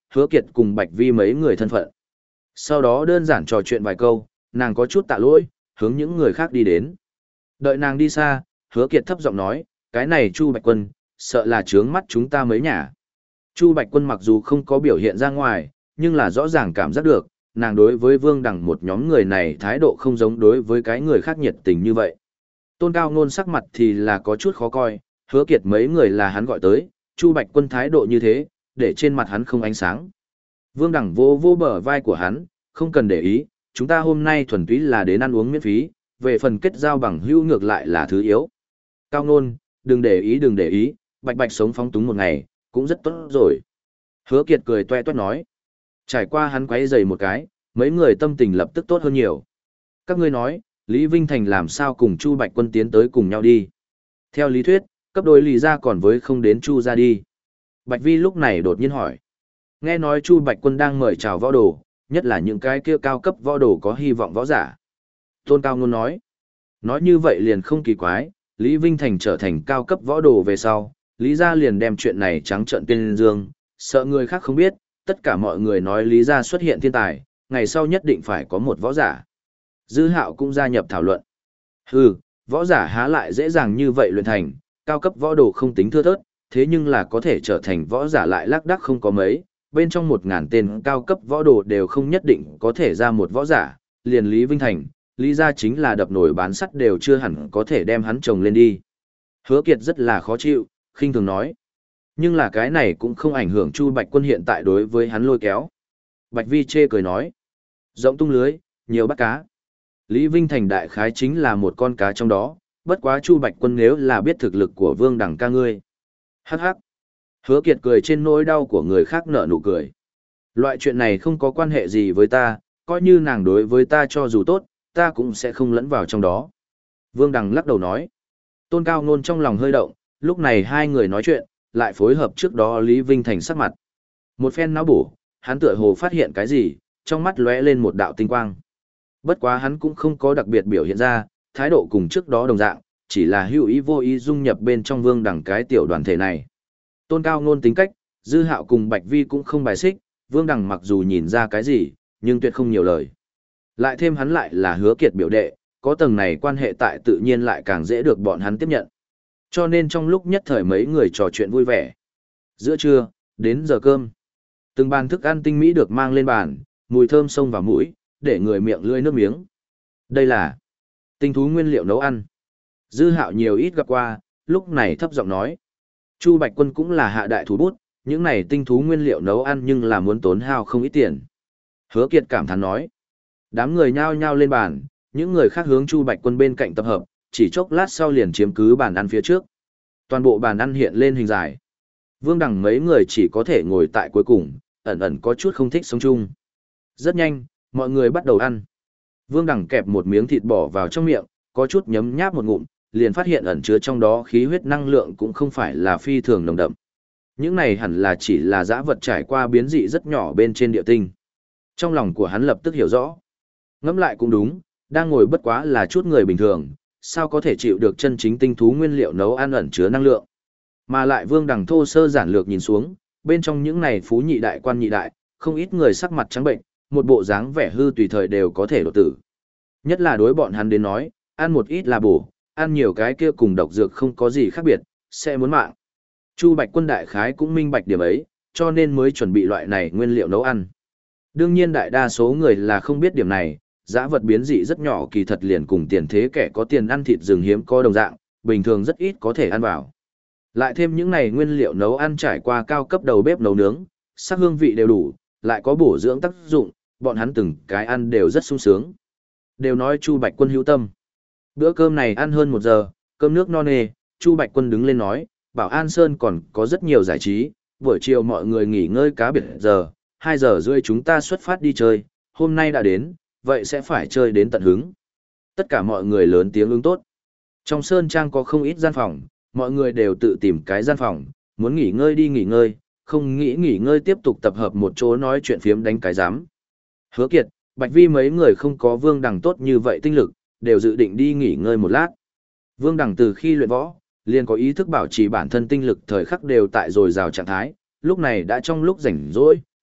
Hứa Kiệt cùng Bạch Vi mấy người thân phận. Sau đó đơn giản trò chuyện vài câu, nàng có chút tạ lỗi, hướng những người khác đi đến. Đợi nàng đi xa, Hứa Kiệt thấp giọng nói, cái này Chu Bạch Quân, sợ là trướng mắt chúng ta mấy nhà. Chu Bạch Quân mặc dù không có biểu hiện ra ngoài, nhưng là rõ ràng cảm giác được, nàng đối với Vương Đằng một nhóm người này thái độ không giống đối với cái người khác nhiệt tình như vậy. Tôn Cao Ngôn sắc mặt thì là có chút khó coi, Hứa Kiệt mấy người là hắn gọi tới, Chu Bạch Quân thái độ như thế, để trên mặt hắn không ánh sáng. Vương Đằng vô vô bờ vai của hắn, không cần để ý, chúng ta hôm nay thuần túy là đến ăn uống miễn phí, về phần kết giao bằng hữu ngược lại là thứ yếu. Cao Ngôn, đừng để ý, Bạch Bạch sống phóng túng một ngày, cũng rất tốt rồi. Hứa Kiệt cười toe toét nói. Trải qua hắn quấy rầy một cái, mấy người tâm tình lập tức tốt hơn nhiều. Các ngươi nói, Lý Vinh Thành làm sao cùng Chu Bạch Quân tiến tới cùng nhau đi. Theo lý thuyết, cấp đối Lý gia còn với không đến Chu gia đi. Bạch Vi lúc này đột nhiên hỏi. Nghe nói Chu Bạch Quân đang mời chào võ đồ, nhất là những cái kia cao cấp võ đồ có hy vọng võ giả. Tôn Cao Ngôn nói. Nói như vậy liền không kỳ quái, Lý Vinh Thành trở thành cao cấp võ đồ về sau, Lý gia liền đem chuyện này trắng trợn tuyên dương, sợ người khác không biết, tất cả mọi người nói Lý gia xuất hiện thiên tài, ngày sau nhất định phải có một võ giả. Dư Hạo cũng gia nhập thảo luận. Hừ, võ giả há lại dễ dàng như vậy luyện thành, cao cấp võ đồ không tính thưa thớt, thế nhưng là có thể trở thành võ giả lại lác đác không có mấy, bên trong 1000 tên cao cấp võ đồ đều không nhất định có thể ra một võ giả, liền Lý Vinh Thành, Lý gia chính là đập nổi bán sắt đều chưa hẳn có thể đem hắn trồng lên đi. Hứa Kiệt rất là khó chịu, khinh thường nói. Nhưng là cái này cũng không ảnh hưởng Chu Bạch Quân hiện tại đối với hắn lôi kéo. Bạch Vi chê cười nói. Rộng tung lưới, nhiều bắt cá. Lý Vinh Thành đại khái chính là một con cá trong đó, bất quá Chu Bạch Quân nếu là biết thực lực của Vương Đẳng ca ngươi. Hắc hắc. Hứa Kiệt cười trên nỗi đau của người khác nở nụ cười. Loại chuyện này không có quan hệ gì với ta, coi như nàng đối với ta cho dù tốt, ta cũng sẽ không lẫn vào trong đó. Vương Đằng lắc đầu nói. Tôn Cao Ngôn trong lòng hơi động, lúc này hai người nói chuyện, lại phối hợp trước đó Lý Vinh Thành sắc mặt. Một phen não bổ, hắn tựa hồ phát hiện cái gì, trong mắt lóe lên một đạo tinh quang. Bất quá hắn cũng không có đặc biệt biểu hiện ra, thái độ cùng trước đó đồng dạng, chỉ là hữu ý vô ý dung nhập bên trong Vương Đằng cái tiểu đoàn thể này. Tôn Cao Ngôn tính cách, Dư Hạo cùng Bạch Vi cũng không bài xích, Vương Đằng mặc dù nhìn ra cái gì, nhưng tuyệt không nhiều lời. Lại thêm hắn lại là Hứa Kiệt biểu đệ, có tầng này quan hệ tại tự nhiên lại càng dễ được bọn hắn tiếp nhận. Cho nên trong lúc nhất thời mấy người trò chuyện vui vẻ. Giữa trưa, đến giờ cơm. Từng bàn thức ăn tinh mỹ được mang lên bàn, mùi thơm xông vào mũi, để người miệng lưỡi nước miếng. Đây là tinh thú nguyên liệu nấu ăn. Dư Hạo nhiều ít gặp qua, lúc này thấp giọng nói. Chu Bạch Quân cũng là hạ đại thủ bút, những này tinh thú nguyên liệu nấu ăn nhưng là muốn tốn hao không ít tiền. Hứa Kiệt cảm thán nói. Đám người nhao nhao lên bàn, những người khác hướng Chu Bạch Quân bên cạnh tập hợp, chỉ chốc lát sau liền chiếm cứ bàn ăn phía trước. Toàn bộ bàn ăn hiện lên hình dài. Vương Đằng mấy người chỉ có thể ngồi tại cuối cùng, ẩn ẩn có chút không thích sống chung. Rất nhanh, mọi người bắt đầu ăn. Vương Đằng kẹp một miếng thịt bỏ vào trong miệng, có chút nhấm nháp một ngụm, liền phát hiện ẩn chứa trong đó khí huyết năng lượng cũng không phải là phi thường nồng đậm. Những này hẳn là chỉ là dã vật trải qua biến dị rất nhỏ bên trên địa tinh. Trong lòng của hắn lập tức hiểu rõ. Ngẫm lại cũng đúng, đang ngồi bất quá là chút người bình thường, sao có thể chịu được chân chính tinh thú nguyên liệu nấu ăn ẩn chứa năng lượng. Mà lại Vương Đằng thô sơ giản lược nhìn xuống, bên trong những này phú nhị đại quan nhị đại, không ít người sắc mặt trắng bệnh, một bộ dáng vẻ hư tùy thời đều có thể đột tử. Nhất là đối bọn hắn đến nói, ăn một ít là bổ, ăn nhiều cái kia cùng độc dược không có gì khác biệt, sẽ muốn mạng. Chu Bạch Quân đại khái cũng minh bạch điểm ấy, cho nên mới chuẩn bị loại này nguyên liệu nấu ăn. Đương nhiên đại đa số người là không biết điểm này, dã vật biến dị rất nhỏ kỳ thật liền cùng tiền thế kẻ có tiền ăn thịt rừng hiếm có đồng dạng, bình thường rất ít có thể ăn vào. Lại thêm những này nguyên liệu nấu ăn trải qua cao cấp đầu bếp nấu nướng, sắc hương vị đều đủ, lại có bổ dưỡng tác dụng, bọn hắn từng cái ăn đều rất sung sướng. Đều nói Chu Bạch Quân hữu tâm. Bữa cơm này ăn hơn 1 giờ, cơm nước no nê, Chu Bạch Quân đứng lên nói, bảo An Sơn còn có rất nhiều giải trí, buổi chiều mọi người nghỉ ngơi cá biệt giờ, 2 giờ rưỡi chúng ta xuất phát đi chơi, hôm nay đã đến, vậy sẽ phải chơi đến tận hứng. Tất cả mọi người lớn tiếng ứng tốt. Trong Sơn Trang có không ít gian phòng, mọi người đều tự tìm cái gian phòng, muốn nghỉ ngơi đi nghỉ ngơi, không nghĩ nghỉ ngơi tiếp tục tập hợp một chỗ nói chuyện phiếm đánh cái giám. Hứa Kiệt, Bạch Vi mấy người không có Vương Đằng tốt như vậy tinh lực, đều dự định đi nghỉ ngơi một lát. Vương Đằng từ khi luyện võ, liền có ý thức bảo trì bản thân tinh lực thời khắc đều tại dồi dào trạng thái, lúc này đã trong lúc rảnh rỗi,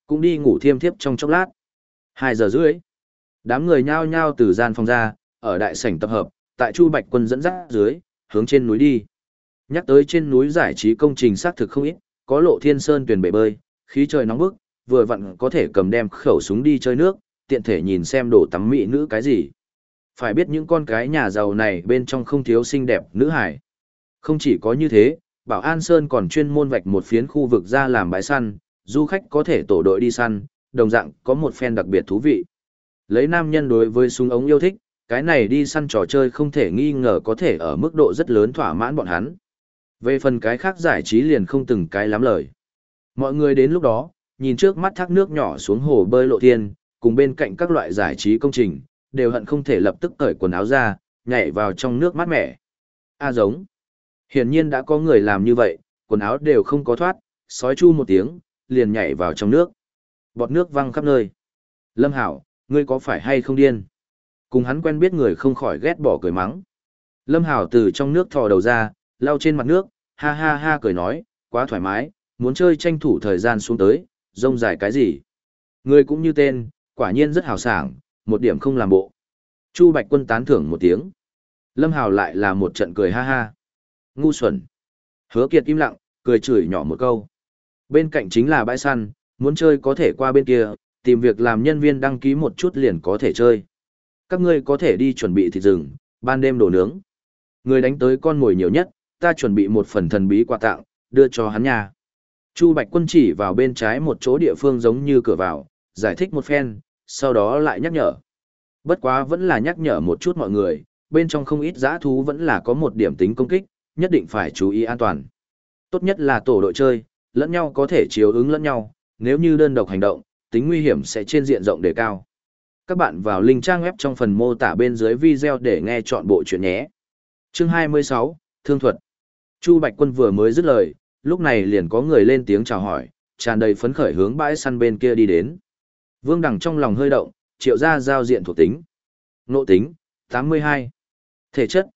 cũng đi ngủ thiêm thiếp trong chốc lát. 2 giờ rưỡi, đám người nhao nhao từ gian phòng ra, ở đại sảnh tập hợp, tại Chu Bạch Quân dẫn dắt dưới, hướng trên núi đi. Nhắc tới trên núi giải trí công trình xác thực không ít, có Lộ Thiên Sơn tuyển bể bơi, khí trời nóng bức, vừa vặn có thể cầm đem khẩu súng đi chơi nước, tiện thể nhìn xem đồ tắm mỹ nữ cái gì. Phải biết những con cái nhà giàu này bên trong không thiếu xinh đẹp nữ hải. Không chỉ có như thế, Bảo An Sơn còn chuyên môn vạch một phiến khu vực ra làm bãi săn, du khách có thể tổ đội đi săn, đồng dạng có một phen đặc biệt thú vị. Lấy nam nhân đối với súng ống yêu thích, cái này đi săn trò chơi không thể nghi ngờ có thể ở mức độ rất lớn thỏa mãn bọn hắn. Về phần cái khác giải trí liền không từng cái lắm lời. Mọi người đến lúc đó, nhìn trước mắt thác nước nhỏ xuống hồ bơi Lộ Thiên, cùng bên cạnh các loại giải trí công trình, đều hận không thể lập tức cởi quần áo ra, nhảy vào trong nước mát mẻ. Giống. Hiển nhiên đã có người làm như vậy, quần áo đều không có thoát, sói chu một tiếng, liền nhảy vào trong nước. Bọt nước văng khắp nơi. Lâm Hảo, ngươi có phải hay không điên? Cùng hắn quen biết người không khỏi ghét bỏ cười mắng. Lâm Hảo từ trong nước thò đầu ra, lau trên mặt nước, ha ha ha cười nói, quá thoải mái, muốn chơi tranh thủ thời gian xuống tới, rông dài cái gì. Ngươi cũng như tên, quả nhiên rất hào sảng, một điểm không làm bộ. Chu Bạch Quân tán thưởng một tiếng. Lâm Hảo lại là một trận cười ha ha. Ngu xuẩn. Hứa Kiệt im lặng, cười chửi nhỏ một câu. Bên cạnh chính là bãi săn, muốn chơi có thể qua bên kia, tìm việc làm nhân viên đăng ký một chút liền có thể chơi. Các ngươi có thể đi chuẩn bị thịt rừng, ban đêm đồ nướng. Người đánh tới con mồi nhiều nhất, ta chuẩn bị một phần thần bí quà tặng, đưa cho hắn nhà. Chu Bạch Quân chỉ vào bên trái một chỗ địa phương giống như cửa vào, giải thích một phen, sau đó lại nhắc nhở. Bất quá vẫn là nhắc nhở một chút mọi người, bên trong không ít dã thú vẫn là có một điểm tính công kích, nhất định phải chú ý an toàn. Tốt nhất là tổ đội chơi, lẫn nhau có thể chiếu ứng lẫn nhau, nếu như đơn độc hành động, tính nguy hiểm sẽ trên diện rộng đề cao. Các bạn vào link trang web trong phần mô tả bên dưới video để nghe chọn bộ chuyện nhé. Chương 26, Thương thuật. Chu Bạch Quân vừa mới dứt lời, lúc này liền có người lên tiếng chào hỏi, tràn đầy phấn khởi hướng bãi săn bên kia đi đến. Vương Đằng trong lòng hơi động, triệu ra giao diện thuộc tính. Ngộ tính, 82. Thể chất,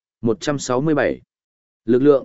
167. Lực lượng,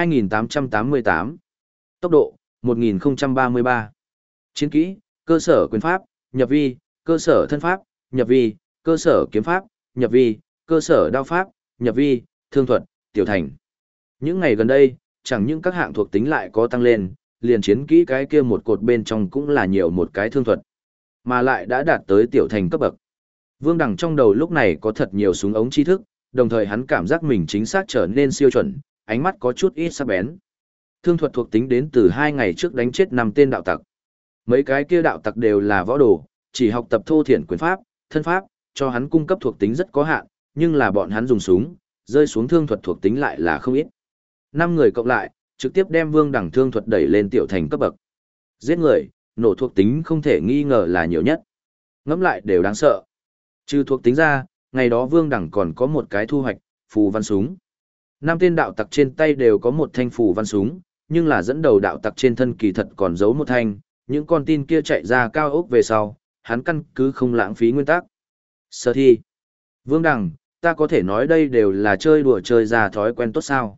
2888. Tốc độ, 1033. Chiến kỹ, cơ sở quyền pháp, nhập vi, cơ sở thân pháp, nhập vi, cơ sở kiếm pháp, nhập vi, cơ sở đao pháp, nhập vi, thương thuật, tiểu thành. Những ngày gần đây, chẳng những các hạng thuộc tính lại có tăng lên, liền chiến kỹ cái kia một cột bên trong cũng là nhiều một cái thương thuật, mà lại đã đạt tới tiểu thành cấp bậc. Vương Đằng trong đầu lúc này có thật nhiều súng ống tri thức, đồng thời hắn cảm giác mình chính xác trở nên siêu chuẩn, ánh mắt có chút ít sắc bén. Thương thuật thuộc tính đến từ 2 ngày trước đánh chết 5 tên đạo tặc. Mấy cái kia đạo tặc đều là võ đồ, chỉ học tập thô thiển quyền pháp, thân pháp, cho hắn cung cấp thuộc tính rất có hạn, nhưng là bọn hắn dùng súng, rơi xuống thương thuật thuộc tính lại là không ít. 5 người cộng lại, trực tiếp đem Vương Đằng thương thuật đẩy lên tiểu thành cấp bậc. Giết người, nổ thuộc tính không thể nghi ngờ là nhiều nhất. Ngẫm lại đều đáng sợ. Trừ thuộc tính ra, ngày đó Vương Đằng còn có một cái thu hoạch, phù văn súng. 5 tên đạo tặc trên tay đều có một thanh phù văn súng, nhưng là dẫn đầu đạo tặc trên thân kỳ thật còn giấu một thanh, những con tin kia chạy ra cao ốc về sau, hắn căn cứ không lãng phí nguyên tắc. Sơ thi. Vương Đằng, ta có thể nói đây đều là chơi đùa chơi ra thói quen tốt sao?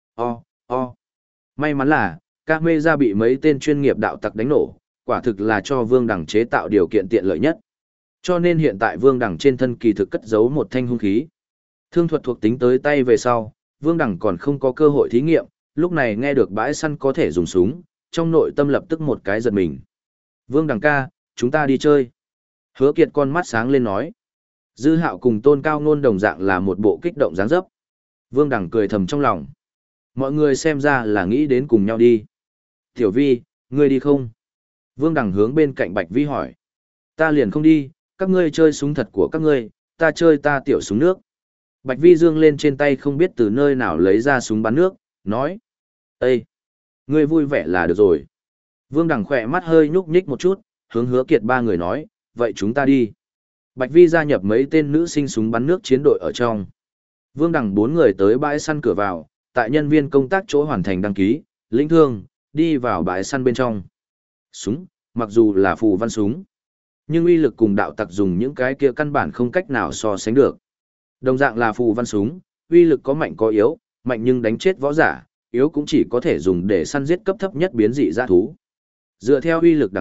May mắn là, camera bị mấy tên chuyên nghiệp đạo tặc đánh nổ, quả thực là cho Vương Đằng chế tạo điều kiện tiện lợi nhất. Cho nên hiện tại Vương Đằng trên thân kỳ thực cất giấu một thanh hung khí. Thương thuật thuộc tính tới tay về sau, Vương Đằng còn không có cơ hội thí nghiệm, lúc này nghe được bãi săn có thể dùng súng, trong nội tâm lập tức một cái giật mình. Vương Đằng ca, chúng ta đi chơi. Hứa Kiệt con mắt sáng lên nói. Dư Hạo cùng Tôn Cao Nôn đồng dạng là một bộ kích động dáng dấp. Vương Đằng cười thầm trong lòng. Mọi người xem ra là nghĩ đến cùng nhau đi. Tiểu Vi, ngươi đi không? Vương Đằng hướng bên cạnh Bạch Vi hỏi. Ta liền không đi, các ngươi chơi súng thật của các ngươi, ta chơi ta tiểu súng nước. Bạch Vi dương lên trên tay không biết từ nơi nào lấy ra súng bắn nước, nói. Ê! Ngươi vui vẻ là được rồi. Vương Đằng khỏe mắt hơi nhúc nhích một chút, hướng Hứa Kiệt 3 người nói, vậy chúng ta đi. Bạch Vi gia nhập mấy tên nữ sinh súng bắn nước chiến đội ở trong. Vương Đằng 4 người tới bãi săn cửa vào, tại nhân viên công tác chỗ hoàn thành đăng ký, lĩnh thương, đi vào bãi săn bên trong. Súng, mặc dù là phù văn súng, nhưng uy lực cùng đạo tặc dùng những cái kia căn bản không cách nào so sánh được. Đồng dạng là phù văn súng, uy lực có mạnh có yếu, mạnh nhưng đánh chết võ giả, yếu cũng chỉ có thể dùng để săn giết cấp thấp nhất biến dị dã thú. Dựa theo uy lực đẳng cấp,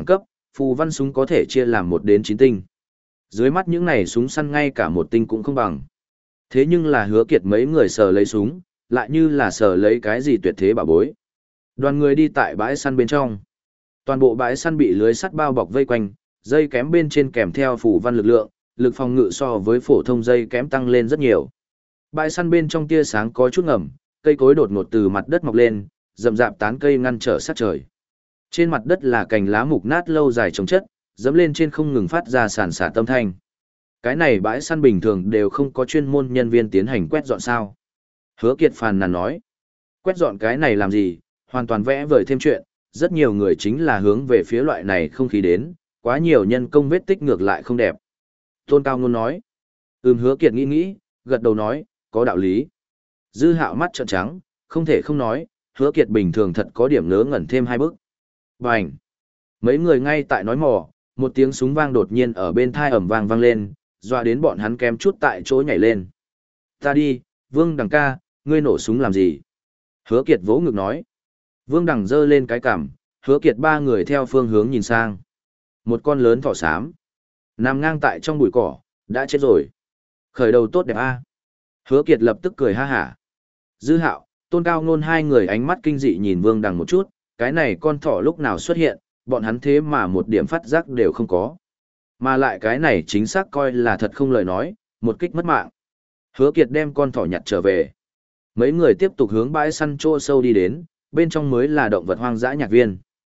phù văn súng có thể chia làm 1 đến 9 tinh. Dưới mắt những này súng săn ngay cả 1 tinh cũng không bằng. Thế nhưng là Hứa Kiệt mấy người sờ lấy súng, lại như là sờ lấy cái gì tuyệt thế bảo bối. Đoàn người đi tại bãi săn bên trong. Toàn bộ bãi săn bị lưới sắt bao bọc vây quanh, dây kém bên trên kèm theo phù văn lực lượng, lực phòng ngự so với phổ thông dây kém tăng lên rất nhiều. Bãi săn bên trong tia sáng có chút ngầm, cây cối đột ngột từ mặt đất mọc lên, rậm rạp tán cây ngăn trở sát trời. Trên mặt đất là cành lá mục nát lâu dài chồng chất, dẫm lên trên không ngừng phát ra sàn sạt âm thanh. Cái này bãi săn bình thường đều không có chuyên môn nhân viên tiến hành quét dọn sao. Hứa Kiệt phàn nàn nói, quét dọn cái này làm gì, hoàn toàn vẽ vời thêm chuyện, rất nhiều người chính là hướng về phía loại này không khí đến, quá nhiều nhân công vết tích ngược lại không đẹp. Tôn Cao Ngôn nói, Hứa Kiệt nghĩ nghĩ, gật đầu nói, có đạo lý. Dư Hạo mắt trợn trắng, không thể không nói, Hứa Kiệt bình thường thật có điểm ngớ ngẩn thêm 2 bước. Bành! Mấy người ngay tại nói mò, một tiếng súng vang đột nhiên ở bên thai ầm vang vang lên, dọa đến bọn hắn kém chút tại chỗ nhảy lên. Ta đi, Vương Đằng ca, ngươi nổ súng làm gì? Hứa Kiệt vỗ ngực nói. Vương Đằng giơ lên cái cằm, Hứa Kiệt 3 người theo phương hướng nhìn sang. Một con lớn thỏ xám, nằm ngang tại trong bụi cỏ, đã chết rồi. Khởi đầu tốt đẹp a. Hứa Kiệt lập tức cười ha hả. Dư Hạo, Tôn Cao Ngôn 2 người ánh mắt kinh dị nhìn Vương Đằng một chút, cái này con thỏ lúc nào xuất hiện, bọn hắn thế mà một điểm phát giác đều không có. Mà lại cái này chính xác coi là thật không lời nói, một kích mất mạng. Hứa Kiệt đem con thỏ nhặt trở về. Mấy người tiếp tục hướng bãi săn chỗ sâu đi đến, bên trong mới là động vật hoang dã nhạc viên.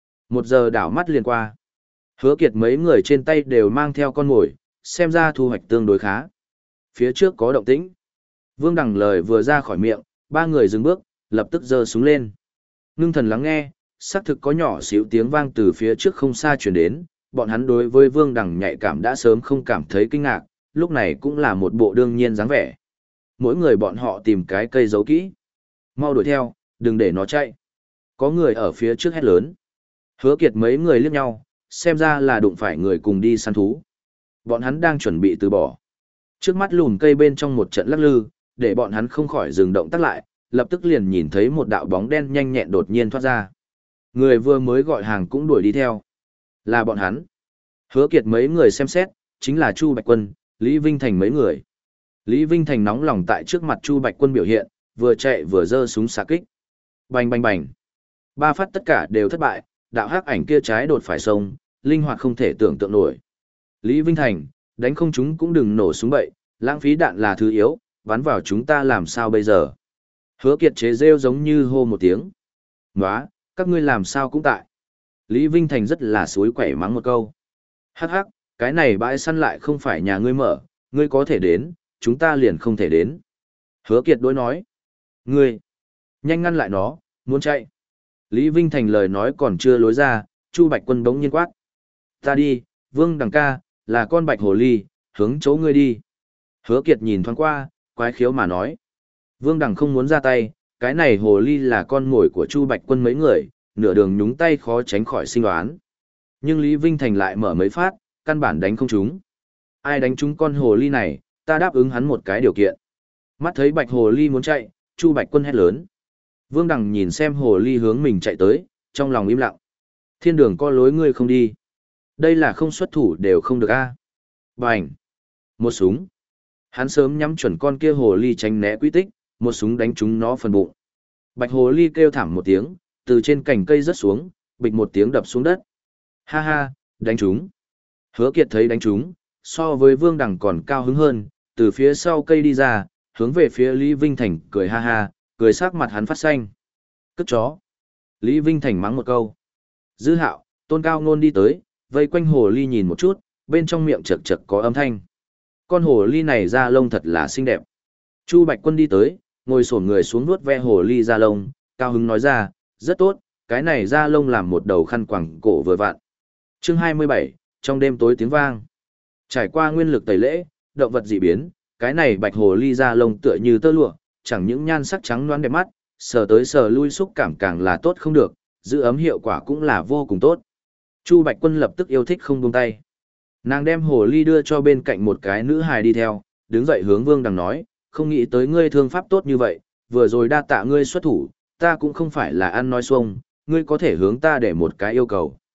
1 giờ đảo mắt liền qua. Hứa Kiệt mấy người trên tay đều mang theo con mồi, xem ra thu hoạch tương đối khá. Phía trước có động tĩnh. Vương Đằng lời vừa ra khỏi miệng, 3 người dừng bước, lập tức giơ súng lên. Ngưng thần lắng nghe, xác thực có nhỏ xíu tiếng vang từ phía trước không xa truyền đến, bọn hắn đối với Vương Đằng nhạy cảm đã sớm không cảm thấy kinh ngạc, lúc này cũng là một bộ đương nhiên dáng vẻ. Mỗi người bọn họ tìm cái cây giấu kỹ. Mau đuổi theo, đừng để nó chạy. Có người ở phía trước hét lớn. Hứa Kiệt mấy người liếc nhau, xem ra là đụng phải người cùng đi săn thú. Bọn hắn đang chuẩn bị từ bỏ. Trước mắt lùm cây bên trong một trận lắc lư, để bọn hắn không khỏi dừng động tác lại, lập tức liền nhìn thấy một đạo bóng đen nhanh nhẹn đột nhiên thoát ra. Người vừa mới gọi hàng cũng đuổi đi theo. Là bọn hắn. Hứa Kiệt mấy người xem xét, chính là Chu Bạch Quân, Lý Vinh Thành mấy người. Lý Vinh Thành nóng lòng tại trước mặt Chu Bạch Quân biểu hiện, vừa chạy vừa giơ súng xạ kích. Bành bành bành. 3 phát tất cả đều thất bại, đạo hắc ảnh kia trái đột phải sông, linh hoạt không thể tưởng tượng nổi. Lý Vinh Thành, đánh không chúng cũng đừng nổ súng bậy, lãng phí đạn là thứ yếu, bắn vào chúng ta làm sao bây giờ? Hứa Kiệt chế rêu giống như hô một tiếng. Nóa, các ngươi làm sao cũng tại. Lý Vinh Thành rất là suối quẩy mắng một câu. Hắc hắc, cái này bãi săn lại không phải nhà ngươi mở, ngươi có thể đến, chúng ta liền không thể đến. Hứa Kiệt đối nói. Ngươi, nhanh ngăn lại nó, muốn chạy. Lý Vinh Thành lời nói còn chưa lối ra, Chu Bạch Quân bỗng nhiên quát. Ta đi, Vương Đằng ca, là con bạch hồ ly, hướng chỗ ngươi đi. Hứa Kiệt nhìn thoáng qua, quái khiếu mà nói. Vương Đằng không muốn ra tay, cái này hồ ly là con mồi của Chu Bạch Quân mấy người, nửa đường nhúng tay khó tránh khỏi sinh đoán. Nhưng Lý Vinh Thành lại mở mấy phát, căn bản đánh không trúng. Ai đánh trúng con hồ ly này, ta đáp ứng hắn một cái điều kiện. Mắt thấy bạch hồ ly muốn chạy, Chu Bạch Quân hét lớn. Vương Đằng nhìn xem hồ ly hướng mình chạy tới, trong lòng im lặng. Thiên đường có lối ngươi không đi. Đây là không xuất thủ đều không được a. Bành! Một súng. Hắn sớm nhắm chuẩn con kia hồ ly tránh né quy tích, một súng đánh trúng nó phần bụng. Bạch hồ ly kêu thảm một tiếng, từ trên cành cây rớt xuống, bịch một tiếng đập xuống đất. Ha ha, đánh trúng. Hứa Kiệt thấy đánh trúng, so với Vương Đằng còn cao hứng hơn, từ phía sau cây đi ra, hướng về phía Lý Vinh Thành cười ha ha, cười sắc mặt hắn phát xanh. Cất chó. Lý Vinh Thành mắng một câu. Dư Hạo, Tôn Cao Ngôn đi tới, vây quanh hồ ly nhìn một chút, bên trong miệng chật chật có âm thanh. Con hồ ly này da lông thật là xinh đẹp. Chu Bạch Quân đi tới, ngồi xổm người xuống nuốt ve hồ ly da lông, cao hứng nói ra, rất tốt, cái này da lông làm một đầu khăn quàng cổ vừa vặn. Chương 27, trong đêm tối tiếng vang. Trải qua nguyên lực tẩy lễ, động vật dị biến, cái này bạch hồ ly da lông tựa như tơ lụa, chẳng những nhan sắc trắng loáng đẹp mắt, sờ tới sờ lui xúc cảm càng là tốt không được, giữ ấm hiệu quả cũng là vô cùng tốt. Chu Bạch Quân lập tức yêu thích không buông tay. Nàng đem hồ ly đưa cho bên cạnh một cái nữ hài đi theo, đứng dậy hướng Vương Đằng nói, không nghĩ tới ngươi thương pháp tốt như vậy, vừa rồi đa tạ ngươi xuất thủ, ta cũng không phải là ăn nói xuông, ngươi có thể hướng ta để một cái yêu cầu.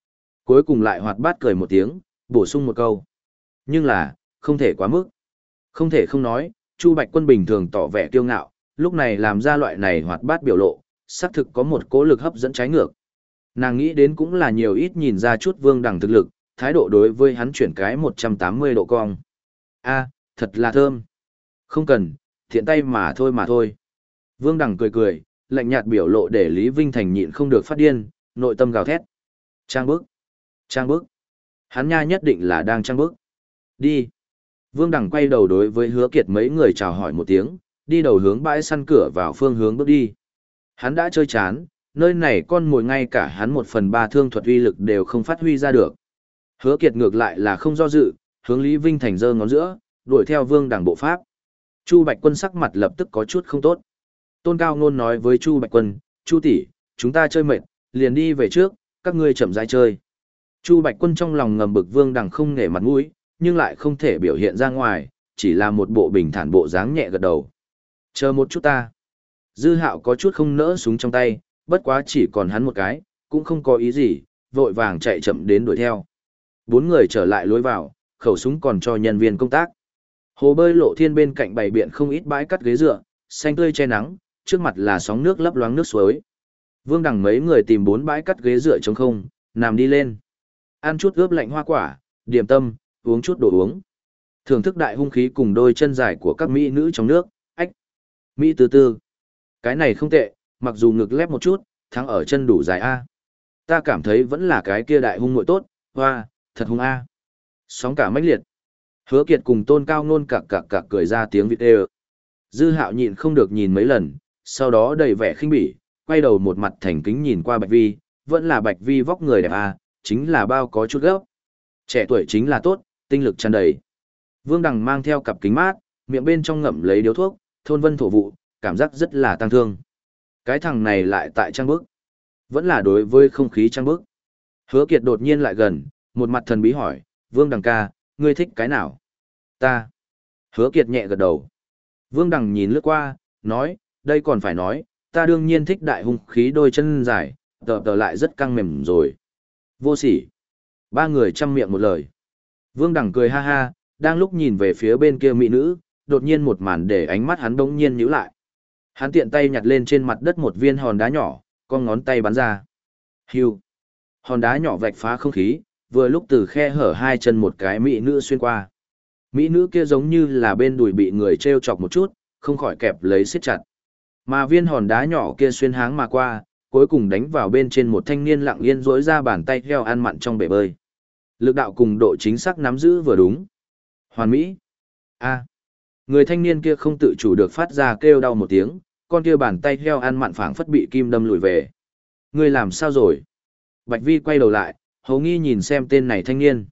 cuối cùng lại hoạt bát cười một tiếng, bổ sung một câu. Nhưng là, không thể quá mức. Không thể không nói, Chu Bạch Quân bình thường tỏ vẻ kiêu ngạo, lúc này làm ra loại này hoạt bát biểu lộ, xác thực có một cỗ lực hấp dẫn trái ngược. Nàng nghĩ đến cũng là nhiều ít nhìn ra chút Vương Đằng thực lực, thái độ đối với hắn chuyển cái 180 độ cong. A, thật là thơm. Không cần, thiện tay mà thôi. Vương Đằng cười cười, lạnh nhạt biểu lộ để Lý Vinh Thành nhịn không được phát điên, nội tâm gào thét. Trang bức. Hắn nha nhất định là đang trang bức. Đi. Vương Đằng quay đầu đối với Hứa Kiệt mấy người chào hỏi một tiếng, đi đầu hướng bãi săn cửa vào phương hướng bước đi. Hắn đã chơi chán, nơi này con mồi ngay cả hắn 1/3 thương thuật uy lực đều không phát huy ra được. Hứa Kiệt ngược lại là không do dự, hướng Lý Vinh Thành giơ ngón giữa, đuổi theo Vương Đằng bộ pháp. Chu Bạch Quân sắc mặt lập tức có chút không tốt. Tôn Cao Ngôn nói với Chu Bạch Quân, Chu tỷ, chúng ta chơi mệt, liền đi về trước, các ngươi chậm rãi chơi. Chu Bạch Quân trong lòng ngầm bực Vương Đằng không nể mặt mũi, nhưng lại không thể biểu hiện ra ngoài, chỉ là một bộ bình thản bộ dáng nhẹ gật đầu. Chờ một chút ta. Dư Hạo có chút không nỡ súng trong tay, bất quá chỉ còn hắn một cái, cũng không có ý gì, vội vàng chạy chậm đến đuổi theo. 4 người trở lại lối vào, khẩu súng còn cho nhân viên công tác. Hồ bơi Lộ Thiên bên cạnh bày biện không ít bãi cắt ghế dựa, xanh tươi che nắng, trước mặt là sóng nước lấp loáng nước suối. Vương Đằng mấy người tìm 4 bãi cắt ghế dựa trống không, nằm đi lên. Ăn chút ướp lạnh hoa quả, điểm tâm, uống chút đồ uống. Thưởng thức đại hung khí cùng đôi chân dài của các mỹ nữ trong nước, ách. Mỹ từ từ. Cái này không tệ, mặc dù ngực lép một chút, thắng ở chân đủ dài A. Ta cảm thấy vẫn là cái kia đại hung muội tốt, hoa, thật hung A. Sóng cả mãnh liệt. Hứa Kiệt cùng Tôn Cao Ngôn cặc cười ra tiếng vịt ê. Dư Hạo nhịn không được nhìn mấy lần, sau đó đầy vẻ khinh bỉ, quay đầu một mặt thành kính nhìn qua Bạch Vi, vẫn là Bạch Vi vóc người đẹp A, chính là bao có chút gấp. Trẻ tuổi chính là tốt, tinh lực tràn đầy. Vương Đằng mang theo cặp kính mát, miệng bên trong ngậm lấy điếu thuốc, thôn vân thổ vụ, cảm giác rất là tăng thương. Cái thằng này lại tại trang bức. Vẫn là đối với không khí trang bức. Hứa Kiệt đột nhiên lại gần, một mặt thần bí hỏi, Vương Đằng ca, ngươi thích cái nào? Ta. Hứa Kiệt nhẹ gật đầu. Vương Đằng nhìn lướt qua, nói, đây còn phải nói, ta đương nhiên thích đại hung khí đôi chân dài, tờ lại rất căng mềm rồi. Vô sỉ. 3 người chăm miệng một lời. Vương Đằng cười ha ha, đang lúc nhìn về phía bên kia mỹ nữ, đột nhiên một màn để ánh mắt hắn bỗng nhiên nhíu lại. Hắn tiện tay nhặt lên trên mặt đất một viên hòn đá nhỏ, con ngón tay bắn ra. Hưu. Hòn đá nhỏ vạch phá không khí, vừa lúc từ khe hở hai chân một cái mỹ nữ xuyên qua. Mỹ nữ kia giống như là bên đùi bị người treo chọc một chút, không khỏi kẹp lấy siết chặt. Mà viên hòn đá nhỏ kia xuyên háng mà qua, cuối cùng đánh vào bên trên một thanh niên lặng yên rỗi ra bàn tay heo ăn mặn trong bể bơi. Lực đạo cùng độ chính xác nắm giữ vừa đúng. Hoàn mỹ. A. Người thanh niên kia không tự chủ được phát ra kêu đau một tiếng, con kia bàn tay heo ăn mặn phảng phất bị kim đâm lùi về. Người làm sao rồi? Bạch Vi quay đầu lại, hầu nghi nhìn xem tên này thanh niên.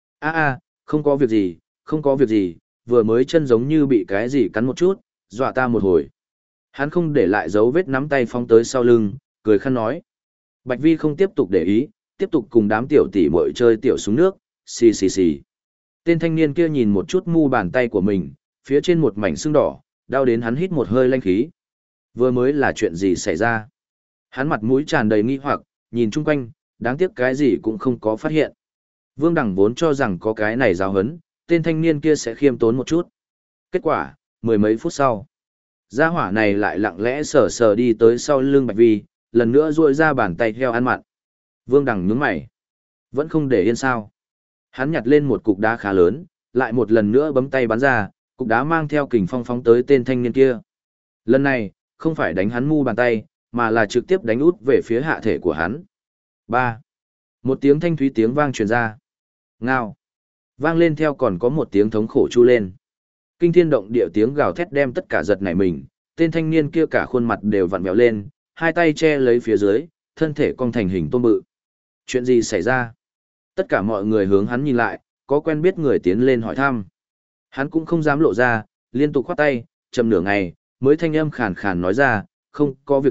Không có việc gì, vừa mới chân giống như bị cái gì cắn một chút, dọa ta một hồi. Hắn không để lại dấu vết nắm tay phóng tới sau lưng, cười khăn nói. Bạch Vi không tiếp tục để ý, tiếp tục cùng đám tiểu tỷ muội chơi tiểu súng nước, xì. Tên thanh niên kia nhìn một chút mu bàn tay của mình, phía trên một mảnh sưng đỏ, đau đến hắn hít một hơi lanh khí. Vừa mới là chuyện gì xảy ra? Hắn mặt mũi tràn đầy nghi hoặc, nhìn chung quanh, đáng tiếc cái gì cũng không có phát hiện. Vương Đằng vốn cho rằng có cái này giáo hấn, tên thanh niên kia sẽ khiêm tốn một chút. Kết quả, 10 mấy phút sau, gia hỏa này lại lặng lẽ sờ đi tới sau lưng Bạch Vi, lần nữa duỗi ra bàn tay heo ăn mặn. Vương Đằng nhướng mày, vẫn không để yên sao? Hắn nhặt lên một cục đá khá lớn, lại một lần nữa bấm tay bắn ra, cục đá mang theo kình phong phóng tới tên thanh niên kia. Lần này, không phải đánh hắn mu bàn tay, mà là trực tiếp đánh út về phía hạ thể của hắn. 3. Một tiếng thanh thúy tiếng vang truyền ra. Ngao. Vang lên theo còn có một tiếng thống khổ chu lên. Kinh thiên động địa tiếng gào thét đem tất cả giật nảy mình, tên thanh niên kia cả khuôn mặt đều vặn vẹo lên, hai tay che lấy phía dưới, thân thể cong thành hình tôm bự. Chuyện gì xảy ra? Tất cả mọi người hướng hắn nhìn lại, có quen biết người tiến lên hỏi thăm. Hắn cũng không dám lộ ra, liên tục khoát tay, chậm nửa ngày, mới thanh âm khàn khàn nói ra, không có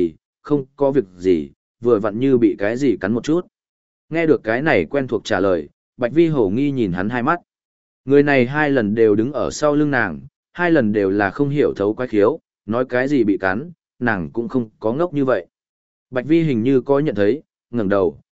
việc gì, vừa vặn như bị cái gì cắn một chút. Nghe được cái này quen thuộc trả lời, Bạch Vi hổ nghi nhìn hắn hai mắt. Người này 2 lần đều đứng ở sau lưng nàng, 2 lần đều là không hiểu thấu quái khiếu, nói cái gì bị cắn, nàng cũng không có ngốc như vậy. Bạch Vi hình như có nhận thấy, ngẩng đầu,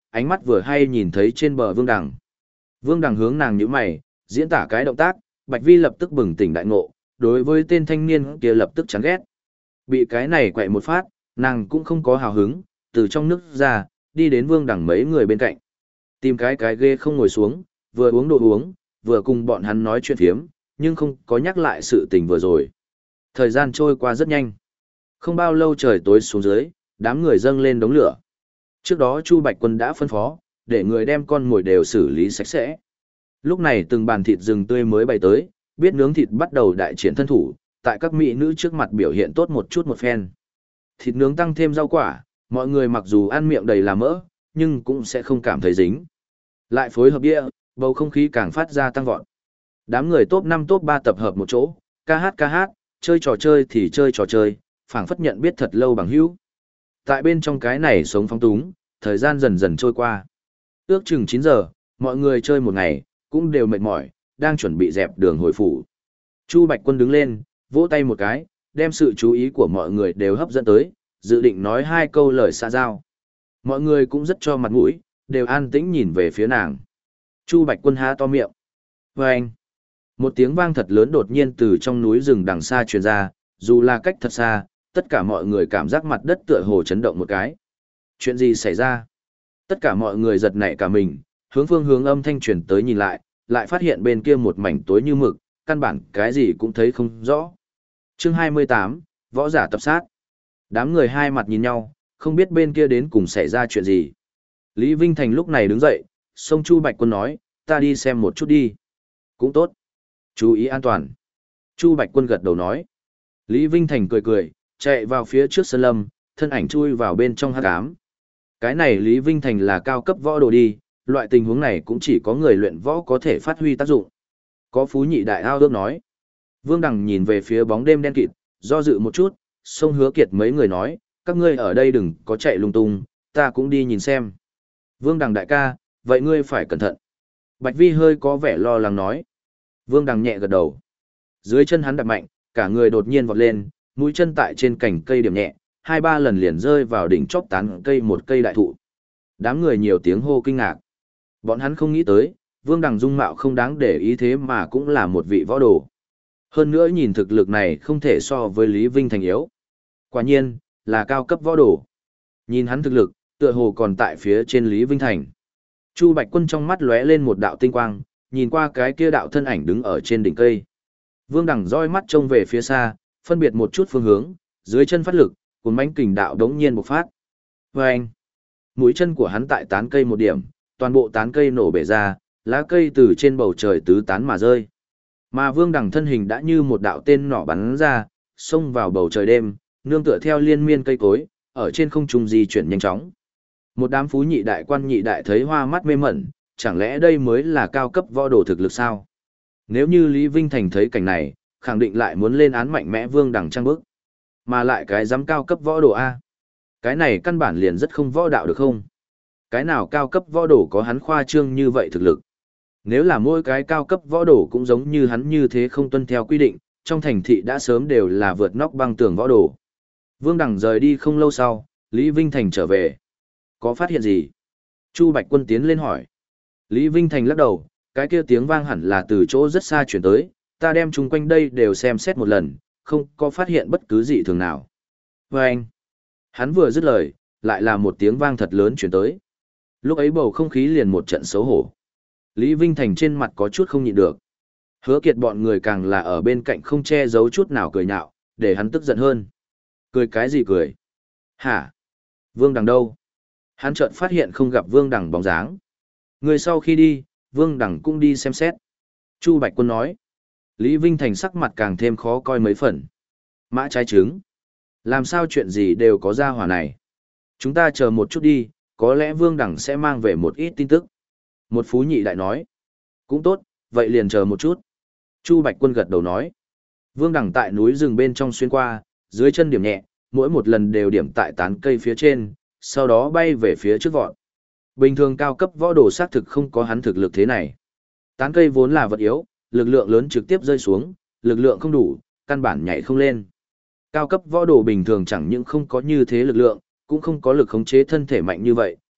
ánh mắt vừa hay nhìn thấy trên bờ Vương Đằng. Vương Đằng hướng nàng nhíu mày, diễn tả cái động tác, Bạch Vi lập tức bừng tỉnh đại ngộ, đối với tên thanh niên kia lập tức chán ghét. Bị cái này quậy một phát, nàng cũng không có hào hứng, từ trong nước ra, đi đến Vương Đằng mấy người bên cạnh. Tìm cái ghê không ngồi xuống, vừa uống đồ uống, vừa cùng bọn hắn nói chuyện phiếm, nhưng không có nhắc lại sự tình vừa rồi. Thời gian trôi qua rất nhanh. Không bao lâu trời tối xuống dưới, đám người dâng lên đống lửa. Trước đó Chu Bạch Quân đã phân phó, để người đem con mồi đều xử lý sạch sẽ. Lúc này từng bàn thịt rừng tươi mới bày tới, biết nướng thịt bắt đầu đại triển thân thủ, tại các mỹ nữ trước mặt biểu hiện tốt một chút một phen. Thịt nướng tăng thêm rau quả, mọi người mặc dù ăn miệng đầy là mỡ, nhưng cũng sẽ không cảm thấy dính. Lại phối hợp đĩa, bầu không khí càng phát ra tăng vọt. Đám người top 5 top 3 tập hợp một chỗ, ca hát, chơi trò chơi thì chơi trò chơi, phảng phất nhận biết thật lâu bằng hữu. Tại bên trong cái này sống phóng túng, thời gian dần dần trôi qua. Ước chừng 9 giờ, mọi người chơi một ngày, cũng đều mệt mỏi, đang chuẩn bị dẹp đường hồi phủ. Chu Bạch Quân đứng lên, vỗ tay một cái, đem sự chú ý của mọi người đều hấp dẫn tới, dự định nói 2 câu lời xã giao. Mọi người cũng rất cho mặt mũi, đều an tĩnh nhìn về phía nàng. Chu Bạch Quân há to miệng. Vâng! Một tiếng vang thật lớn đột nhiên từ trong núi rừng đằng xa truyền ra, dù là cách thật xa, tất cả mọi người cảm giác mặt đất tựa hồ chấn động một cái. Chuyện gì xảy ra? Tất cả mọi người giật nảy cả mình, hướng âm thanh truyền tới nhìn lại, lại phát hiện bên kia một mảnh tối như mực, căn bản cái gì cũng thấy không rõ. Chương 28, Võ giả tập sát. Đám người hai mặt nhìn nhau, không biết bên kia đến cùng xảy ra chuyện gì. Lý Vinh Thành lúc này đứng dậy, xông Chu Bạch Quân nói, ta đi xem một chút đi. Cũng tốt. Chú ý an toàn. Chu Bạch Quân gật đầu nói. Lý Vinh Thành cười cười, chạy vào phía trước sân lâm, thân ảnh chui vào bên trong hắc ám. Cái này Lý Vinh Thành là cao cấp võ đồ đi, loại tình huống này cũng chỉ có người luyện võ có thể phát huy tác dụng. Có Phú Nhị Đại ao ước nói. Vương Đằng nhìn về phía bóng đêm đen kịt, do dự một chút, xông Hứa Kiệt mấy người nói, các ngươi ở đây đừng có chạy lung tung, ta cũng đi nhìn xem. Vương Đằng đại ca, vậy ngươi phải cẩn thận. Bạch Vi hơi có vẻ lo lắng nói. Vương Đằng nhẹ gật đầu. Dưới chân hắn đạp mạnh, cả người đột nhiên vọt lên, mũi chân tại trên cành cây điểm nhẹ, 2-3 lần liền rơi vào đỉnh chóp tán cây một cây đại thụ. Đám người nhiều tiếng hô kinh ngạc. Bọn hắn không nghĩ tới, Vương Đằng dung mạo không đáng để ý thế mà cũng là một vị võ đồ. Hơn nữa nhìn thực lực này không thể so với Lý Vinh Thành yếu. Quả nhiên, là cao cấp võ đồ. Nhìn hắn thực lực, tựa hồ còn tại phía trên Lý Vinh Thành. Chu Bạch Quân trong mắt lóe lên một đạo tinh quang, nhìn qua cái kia đạo thân ảnh đứng ở trên đỉnh cây. Vương Đằng roi mắt trông về phía xa, phân biệt một chút phương hướng, dưới chân phát lực, cuốn mãnh kình đạo đống nhiên bộc phát. Vâng! Mũi chân của hắn tại tán cây một điểm, toàn bộ tán cây nổ bể ra, lá cây từ trên bầu trời tứ tán mà rơi. Mà Vương Đằng thân hình đã như một đạo tên nỏ bắn ra, xông vào bầu trời đêm, nương tựa theo liên miên cây cối, ở trên không trung di chuyển nhanh chóng. Một đám Phú Nhị Đại quan nhị đại thấy hoa mắt mê mẩn, chẳng lẽ đây mới là cao cấp võ đồ thực lực sao? Nếu như Lý Vinh Thành thấy cảnh này, khẳng định lại muốn lên án mạnh mẽ Vương Đằng trang bức. Mà lại cái dám cao cấp võ đồ A. Cái này căn bản liền rất không võ đạo được không? Cái nào cao cấp võ đồ có hắn khoa trương như vậy thực lực? Nếu là mỗi cái cao cấp võ đồ cũng giống như hắn như thế không tuân theo quy định, trong thành thị đã sớm đều là vượt nóc băng tường võ đồ. Vương Đằng rời đi không lâu sau, Lý Vinh Thành trở về. Có phát hiện gì? Chu Bạch Quân tiến lên hỏi. Lý Vinh Thành lắc đầu, cái kia tiếng vang hẳn là từ chỗ rất xa chuyển tới, ta đem chung quanh đây đều xem xét một lần, không có phát hiện bất cứ gì thường nào. Và anh, hắn vừa dứt lời, lại là một tiếng vang thật lớn chuyển tới. Lúc ấy bầu không khí liền một trận xấu hổ. Lý Vinh Thành trên mặt có chút không nhịn được. Hứa Kiệt bọn người càng là ở bên cạnh không che giấu chút nào cười nhạo, để hắn tức giận hơn. Cười cái gì cười? Hả? Vương Đằng đâu? Hắn chợt phát hiện không gặp Vương Đằng bóng dáng. Người sau khi đi, Vương Đằng cũng đi xem xét. Chu Bạch Quân nói. Lý Vinh Thành sắc mặt càng thêm khó coi mấy phần. Mã trái trứng. Làm sao chuyện gì đều có ra hỏa này. Chúng ta chờ một chút đi, có lẽ Vương Đằng sẽ mang về một ít tin tức. Một Phú Nhị Đại nói. Cũng tốt, vậy liền chờ một chút. Chu Bạch Quân gật đầu nói. Vương Đằng tại núi rừng bên trong xuyên qua, dưới chân điểm nhẹ, mỗi một lần đều điểm tại tán cây phía trên, sau đó bay về phía trước vọt. Bình thường cao cấp võ đồ xác thực không có hắn thực lực thế này. Tán cây vốn là vật yếu, lực lượng lớn trực tiếp rơi xuống, lực lượng không đủ, căn bản nhảy không lên. Cao cấp võ đồ bình thường chẳng những không có như thế lực lượng, cũng không có lực khống chế thân thể mạnh như vậy,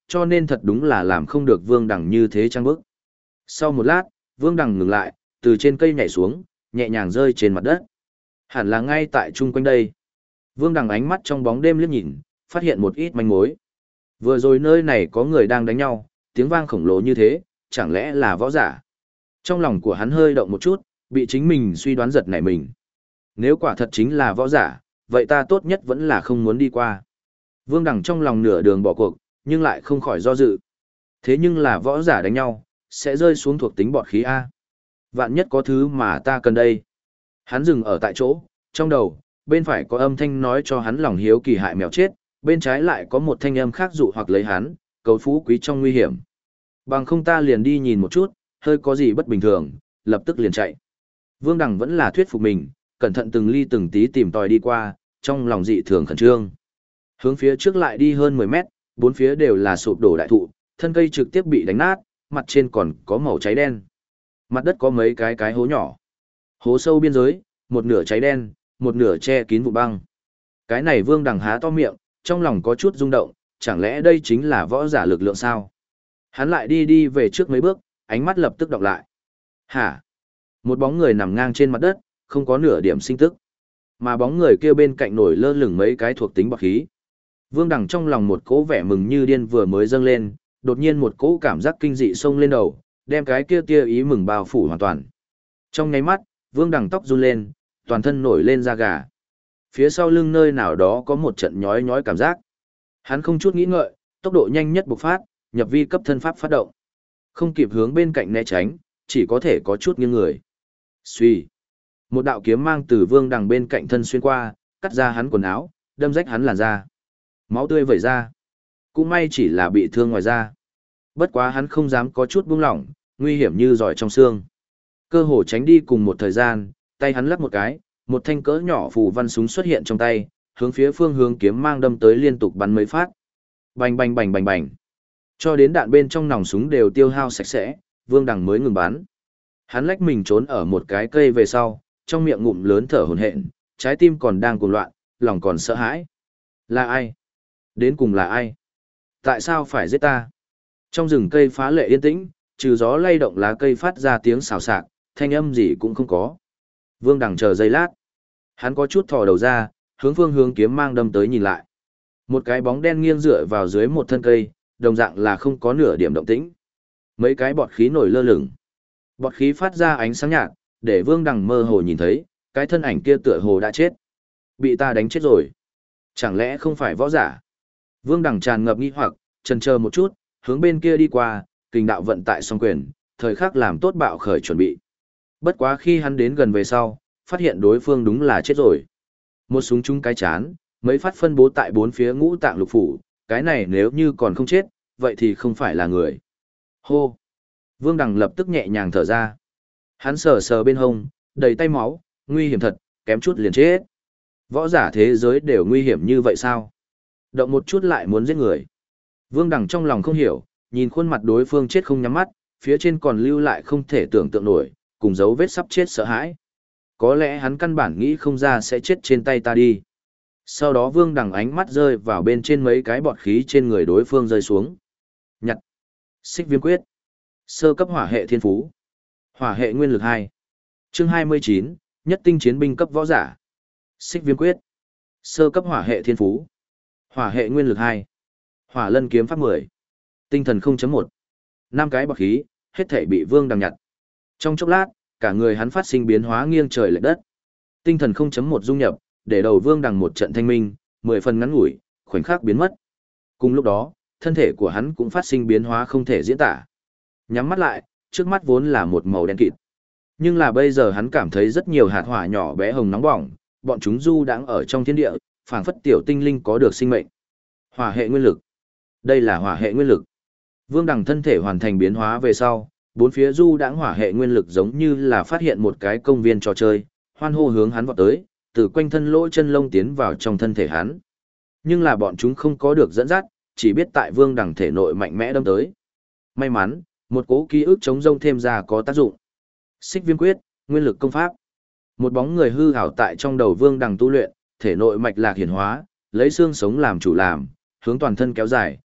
cho nên thật đúng là làm không được Vương Đằng như thế trang bức. Sau một lát, Vương Đằng ngừng lại, từ trên cây nhảy xuống, nhẹ nhàng rơi trên mặt đất. Hẳn là ngay tại chung quanh đây. Vương Đằng ánh mắt trong bóng đêm liếc nhìn, phát hiện một ít manh mối. Vừa rồi nơi này có người đang đánh nhau, tiếng vang khổng lồ như thế, chẳng lẽ là võ giả? Trong lòng của hắn hơi động một chút, bị chính mình suy đoán giật nảy mình. Nếu quả thật chính là võ giả, vậy ta tốt nhất vẫn là không muốn đi qua. Vương Đằng trong lòng nửa đường bỏ cuộc, nhưng lại không khỏi do dự. Thế nhưng là võ giả đánh nhau, sẽ rơi xuống thuộc tính bọt khí A. Vạn nhất có thứ mà ta cần đây. Hắn dừng ở tại chỗ, trong đầu, bên phải có âm thanh nói cho hắn lòng hiếu kỳ hại mèo chết, bên trái lại có một thanh âm khác dụ hoặc lấy hắn, cầu phú quý trong nguy hiểm. Bằng không ta liền đi nhìn một chút, hơi có gì bất bình thường, lập tức liền chạy. Vương Đằng vẫn là thuyết phục mình, cẩn thận từng ly từng tí tìm tòi đi qua, trong lòng dị thường khẩn trương. Hướng phía trước lại đi hơn 10 mét, bốn phía đều là sụp đổ đại thụ, thân cây trực tiếp bị đánh nát, mặt trên còn có màu cháy đen. Mặt đất có mấy cái hố nhỏ. Hố sâu biên giới, một nửa cháy đen, một nửa che kín vụ băng. Cái này Vương Đằng há to miệng, trong lòng có chút rung động, chẳng lẽ đây chính là võ giả lực lượng sao? Hắn lại đi về trước mấy bước, ánh mắt lập tức đọc lại. Hả? Một bóng người nằm ngang trên mặt đất, không có nửa điểm sinh tức. Mà bóng người kia bên cạnh nổi lơ lửng mấy cái thuộc tính bọt khí. Vương Đằng trong lòng một cỗ vẻ mừng như điên vừa mới dâng lên, đột nhiên một cỗ cảm giác kinh dị xông lên đầu, đem cái kia tia ý mừng bao phủ hoàn toàn. Trong nháy mắt, Vương Đằng tóc run lên, toàn thân nổi lên da gà. Phía sau lưng nơi nào đó có một trận nhói nhói cảm giác. Hắn không chút nghĩ ngợi, tốc độ nhanh nhất bộc phát, nhập vi cấp thân pháp phát động. Không kịp hướng bên cạnh né tránh, chỉ có thể có chút nghiêng người. Xuy. Một đạo kiếm mang từ Vương Đằng bên cạnh thân xuyên qua, cắt ra hắn quần áo, đâm rách hắn làn da. Máu tươi vẩy ra. Cũng may chỉ là bị thương ngoài da. Bất quá hắn không dám có chút buông lỏng, nguy hiểm như giỏi trong xương. Cơ hồ tránh đi cùng một thời gian, tay hắn lắc một cái, một thanh cỡ nhỏ phù văn súng xuất hiện trong tay, hướng phía phương hướng kiếm mang đâm tới liên tục bắn mấy phát. Bành bành bành bành bành. Cho đến đạn bên trong nòng súng đều tiêu hao sạch sẽ, Vương Đằng mới ngừng bắn. Hắn lách mình trốn ở một cái cây về sau, trong miệng ngụm lớn thở hổn hển, trái tim còn đang cuồng loạn, lòng còn sợ hãi. Là ai? Đến cùng là ai? Tại sao phải giết ta? Trong rừng cây phá lệ yên tĩnh, trừ gió lay động lá cây phát ra tiếng xào xạc, thanh âm gì cũng không có. Vương Đằng chờ giây lát. Hắn có chút thò đầu ra, hướng phương hướng kiếm mang đâm tới nhìn lại. Một cái bóng đen nghiêng dựa vào dưới một thân cây, đồng dạng là không có nửa điểm động tĩnh. Mấy cái bọt khí nổi lơ lửng. Bọt khí phát ra ánh sáng nhạt, để Vương Đằng mơ hồ nhìn thấy, cái thân ảnh kia tựa hồ đã chết. Bị ta đánh chết rồi. Chẳng lẽ không phải võ giả? Vương Đằng tràn ngập nghi hoặc, chần chờ một chút, hướng bên kia đi qua, kình đạo vận tại song quyền, thời khắc làm tốt bạo khởi chuẩn bị. Bất quá khi hắn đến gần về sau, phát hiện đối phương đúng là chết rồi. Một súng trúng cái chán, mấy phát phân bố tại bốn phía ngũ tạng lục phủ, cái này nếu như còn không chết, vậy thì không phải là người. Hô! Vương Đằng lập tức nhẹ nhàng thở ra. Hắn sờ sờ bên hông, đầy tay máu, nguy hiểm thật, kém chút liền chết. Võ giả thế giới đều nguy hiểm như vậy sao? Động một chút lại muốn giết người. Vương Đằng trong lòng không hiểu, nhìn khuôn mặt đối phương chết không nhắm mắt, phía trên còn lưu lại không thể tưởng tượng nổi, cùng dấu vết sắp chết sợ hãi. Có lẽ hắn căn bản nghĩ không ra sẽ chết trên tay ta đi. Sau đó Vương Đằng ánh mắt rơi vào bên trên mấy cái bọt khí trên người đối phương rơi xuống. Nhặt. Xích viêm quyết. Sơ cấp hỏa hệ thiên phú. Hỏa hệ nguyên lực 2. Chương 29, nhất tinh chiến binh cấp võ giả. Xích viêm quyết. Sơ cấp hỏa hệ thiên phú. Hỏa hệ nguyên lực 2. Hỏa lân kiếm pháp 10. Tinh thần 0.1. 5 cái bọt khí, hết thảy bị Vương Đằng nhặt. Trong chốc lát, cả người hắn phát sinh biến hóa nghiêng trời lệch đất. Tinh thần 0.1 dung nhập, để đầu Vương Đằng một trận thanh minh, 10 phần ngắn ngủi, khoảnh khắc biến mất. Cùng lúc đó, thân thể của hắn cũng phát sinh biến hóa không thể diễn tả. Nhắm mắt lại, trước mắt vốn là một màu đen kịt. Nhưng là bây giờ hắn cảm thấy rất nhiều hạt hỏa nhỏ bé hồng nóng bỏng, bọn chúng du đãng ở trong thiên địa, phảng phất tiểu tinh linh có được sinh mệnh. Hỏa hệ nguyên lực. Đây là hỏa hệ nguyên lực. Vương Đằng thân thể hoàn thành biến hóa về sau, bốn phía du đãng hỏa hệ nguyên lực giống như là phát hiện một cái công viên trò chơi, hoan hô hướng hắn vọt tới, từ quanh thân lỗ chân lông tiến vào trong thân thể hắn. Nhưng là bọn chúng không có được dẫn dắt, chỉ biết tại Vương Đằng thể nội mạnh mẽ đâm tới. May mắn, một cố ký ức chống rông thêm ra có tác dụng. Xích viêm quyết, nguyên lực công pháp. Một bóng người hư ảo tại trong đầu Vương Đằng tu luyện, thể nội mạch lạc hiển hóa, lấy xương sống làm chủ làm, hướng toàn thân kéo dài,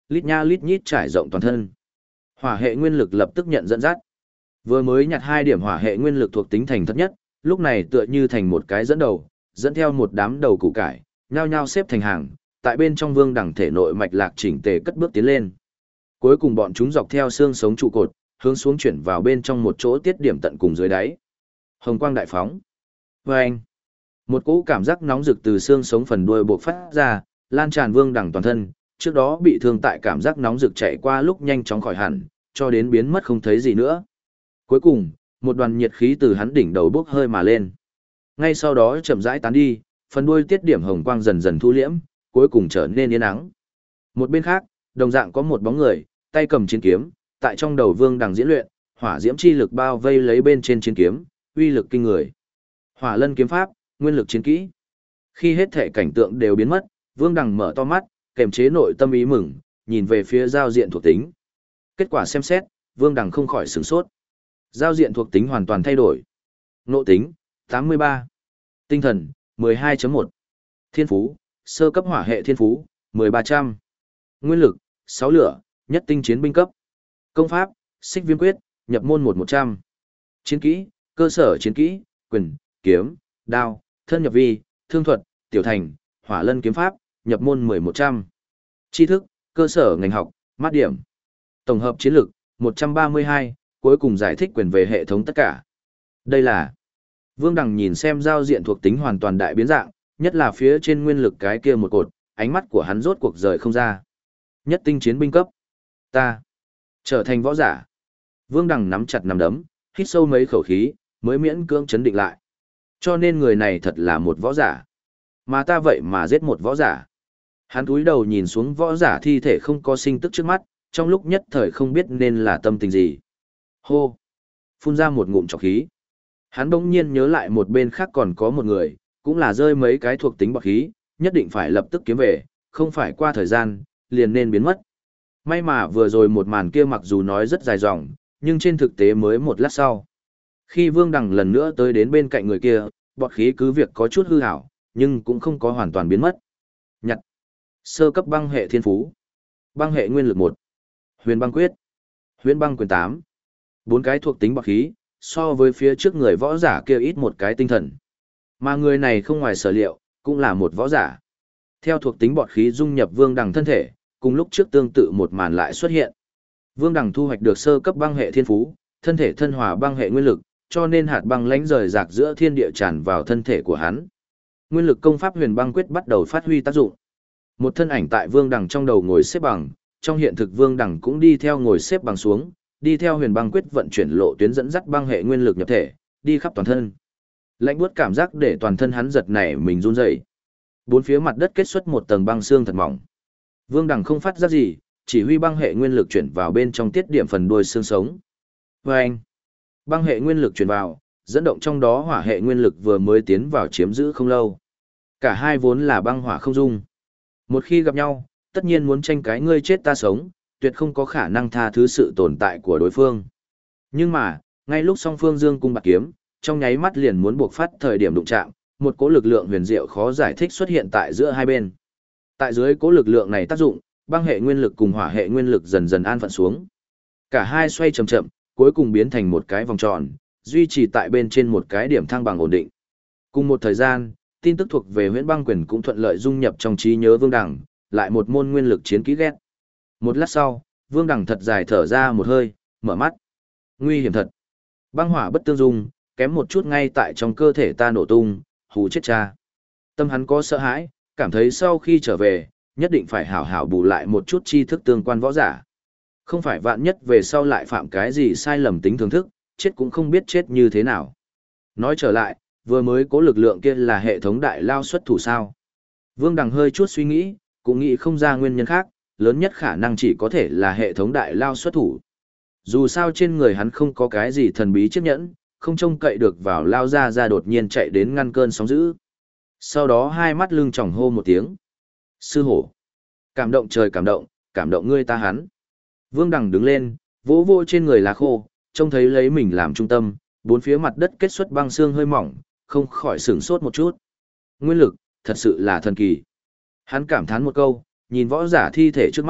lít nha lít nhít trải rộng toàn thân. Hỏa hệ nguyên lực lập tức nhận dẫn dắt. Vừa mới nhặt 2 điểm hỏa hệ nguyên lực thuộc tính thành thấp nhất, lúc này tựa như thành một cái dẫn đầu, dẫn theo một đám đầu củ cải, nhao nhao xếp thành hàng, tại bên trong Vương Đằng thể nội mạch lạc chỉnh tề cất bước tiến lên. Cuối cùng bọn chúng dọc theo xương sống trụ cột, hướng xuống chuyển vào bên trong một chỗ tiết điểm tận cùng dưới đáy. Hồng quang đại phóng. Vâng! Một cỗ cảm giác nóng rực từ xương sống phần đuôi bộc phát ra, lan tràn Vương Đằng toàn thân, trước đó bị thương tại cảm giác nóng rực chạy qua lúc nhanh chóng khỏi hẳn, cho đến biến mất không thấy gì nữa. Cuối cùng, một đoàn nhiệt khí từ hắn đỉnh đầu bốc hơi mà lên. Ngay sau đó chậm rãi tán đi, phần đuôi tiết điểm hồng quang dần dần thu liễm, cuối cùng trở nên yên ắng. Một bên khác, đồng dạng có một bóng người, tay cầm chiến kiếm, tại trong đầu Vương Đằng diễn luyện, hỏa diễm chi lực bao vây lấy bên trên chiến kiếm, uy lực kinh người. Hỏa Lân kiếm pháp, nguyên lực chiến kỹ. Khi hết thể cảnh tượng đều biến mất, Vương Đằng mở to mắt, kềm chế nội tâm ý mừng, nhìn về phía giao diện thuộc tính. Kết quả xem xét, Vương Đằng không khỏi sửng sốt. Giao diện thuộc tính hoàn toàn thay đổi. Ngộ tính, 83. Tinh thần, 12.1. Thiên phú, sơ cấp hỏa hệ thiên phú, 1300. Nguyên lực, 6 lửa, nhất tinh chiến binh cấp. Công pháp, xích viêm quyết, nhập môn 1100. Chiến kỹ, cơ sở chiến kỹ, quyền, kiếm, đao, thân nhập vi, thương thuật, tiểu thành, hỏa lân kiếm pháp, nhập môn 1100. Tri thức, cơ sở ngành học, mát điểm. Tổng hợp chiến lực, 132, cuối cùng giải thích quyền về hệ thống tất cả. Đây là Vương Đằng nhìn xem giao diện thuộc tính hoàn toàn đại biến dạng, nhất là phía trên nguyên lực cái kia một cột, ánh mắt của hắn rốt cuộc rời không ra. Nhất tinh chiến binh cấp. Ta trở thành võ giả. Vương Đằng nắm chặt nắm đấm, hít sâu mấy khẩu khí, mới miễn cưỡng chấn định lại. Cho nên người này thật là một võ giả. Mà ta vậy mà giết một võ giả. Hắn cúi đầu nhìn xuống võ giả thi thể không có sinh tức trước mắt, trong lúc nhất thời không biết nên là tâm tình gì. Hô! Phun ra một ngụm trọc khí. Hắn bỗng nhiên nhớ lại một bên khác còn có một người, cũng là rơi mấy cái thuộc tính bọt khí, nhất định phải lập tức kiếm về, không phải qua thời gian, liền nên biến mất. May mà vừa rồi một màn kia mặc dù nói rất dài dòng, nhưng trên thực tế mới một lát sau. Khi Vương Đằng lần nữa tới đến bên cạnh người kia, bọt khí cứ việc có chút hư hảo, nhưng cũng không có hoàn toàn biến mất. Nhặt. Sơ cấp băng hệ thiên phú. Băng hệ nguyên lực 1. Huyền băng quyết. Huyền băng quyền 8. 4 cái thuộc tính bọt khí, so với phía trước người võ giả kia ít một cái tinh thần. Mà người này không ngoài sở liệu, cũng là một võ giả. Theo thuộc tính bọt khí dung nhập Vương Đằng thân thể, cùng lúc trước tương tự một màn lại xuất hiện. Vương Đằng thu hoạch được sơ cấp băng hệ thiên phú, thân thể thân hòa băng hệ nguyên lực, cho nên hạt băng lãnh rời rạc giữa thiên địa tràn vào thân thể của hắn. Nguyên lực công pháp Huyền băng quyết bắt đầu phát huy tác dụng. Một thân ảnh tại Vương Đằng trong đầu ngồi xếp bằng, trong hiện thực Vương Đằng cũng đi theo ngồi xếp bằng xuống, đi theo Huyền băng quyết vận chuyển lộ tuyến dẫn dắt băng hệ nguyên lực nhập thể, đi khắp toàn thân. Lạnh buốt cảm giác để toàn thân hắn giật nảy mình run rẩy. Bốn phía mặt đất kết xuất một tầng băng xương thật mỏng. Vương Đằng không phát ra gì, chỉ huy băng hệ nguyên lực chuyển vào bên trong tiết điểm phần đuôi xương sống. Vâng! Băng hệ nguyên lực chuyển vào, dẫn động trong đó hỏa hệ nguyên lực vừa mới tiến vào chiếm giữ không lâu. Cả hai vốn là băng hỏa không dung. Một khi gặp nhau, tất nhiên muốn tranh cái ngươi chết ta sống, tuyệt không có khả năng tha thứ sự tồn tại của đối phương. Nhưng mà, ngay lúc song phương dương cung bạc kiếm, trong nháy mắt liền muốn buộc phát thời điểm đụng chạm, một cỗ lực lượng huyền diệu khó giải thích xuất hiện tại giữa hai bên. Tại dưới cỗ lực lượng này tác dụng, băng hệ nguyên lực cùng hỏa hệ nguyên lực dần dần an phận xuống. Cả hai xoay chậm chậm, cuối cùng biến thành một cái vòng tròn, duy trì tại bên trên một cái điểm thăng bằng ổn định. Cùng một thời gian, tin tức thuộc về Huyễn Băng Quyền cũng thuận lợi dung nhập trong trí nhớ Vương Đằng, lại một môn nguyên lực chiến kỹ ghét. Một lát sau, Vương Đằng thật dài thở ra một hơi, mở mắt. Nguy hiểm thật. Băng hỏa bất tương dung, kém một chút ngay tại trong cơ thể ta nổ tung, hù chết cha. Tâm hắn có sợ hãi, cảm thấy sau khi trở về, nhất định phải hảo hảo bù lại một chút tri thức tương quan võ giả. Không phải vạn nhất về sau lại phạm cái gì sai lầm tính thưởng thức, chết cũng không biết chết như thế nào. Nói trở lại, vừa mới có lực lượng kia là hệ thống đại lao xuất thủ sao. Vương Đằng hơi chút suy nghĩ, cũng nghĩ không ra nguyên nhân khác, lớn nhất khả năng chỉ có thể là hệ thống đại lao xuất thủ. Dù sao trên người hắn không có cái gì thần bí chiếc nhẫn, không trông cậy được vào lao ra đột nhiên chạy đến ngăn cơn sóng dữ. Sau đó hai mắt lưng tròng hô một tiếng. Sư hổ. Cảm động trời cảm động ngươi ta hắn. Vương Đằng đứng lên, vỗ vỗ trên người lá khô, trông thấy lấy mình làm trung tâm, bốn phía mặt đất kết xuất băng xương hơi mỏng, không khỏi sửng sốt một chút. Nguyên lực, thật sự là thần kỳ. Hắn cảm thán một câu, nhìn võ giả thi thể trước mắt,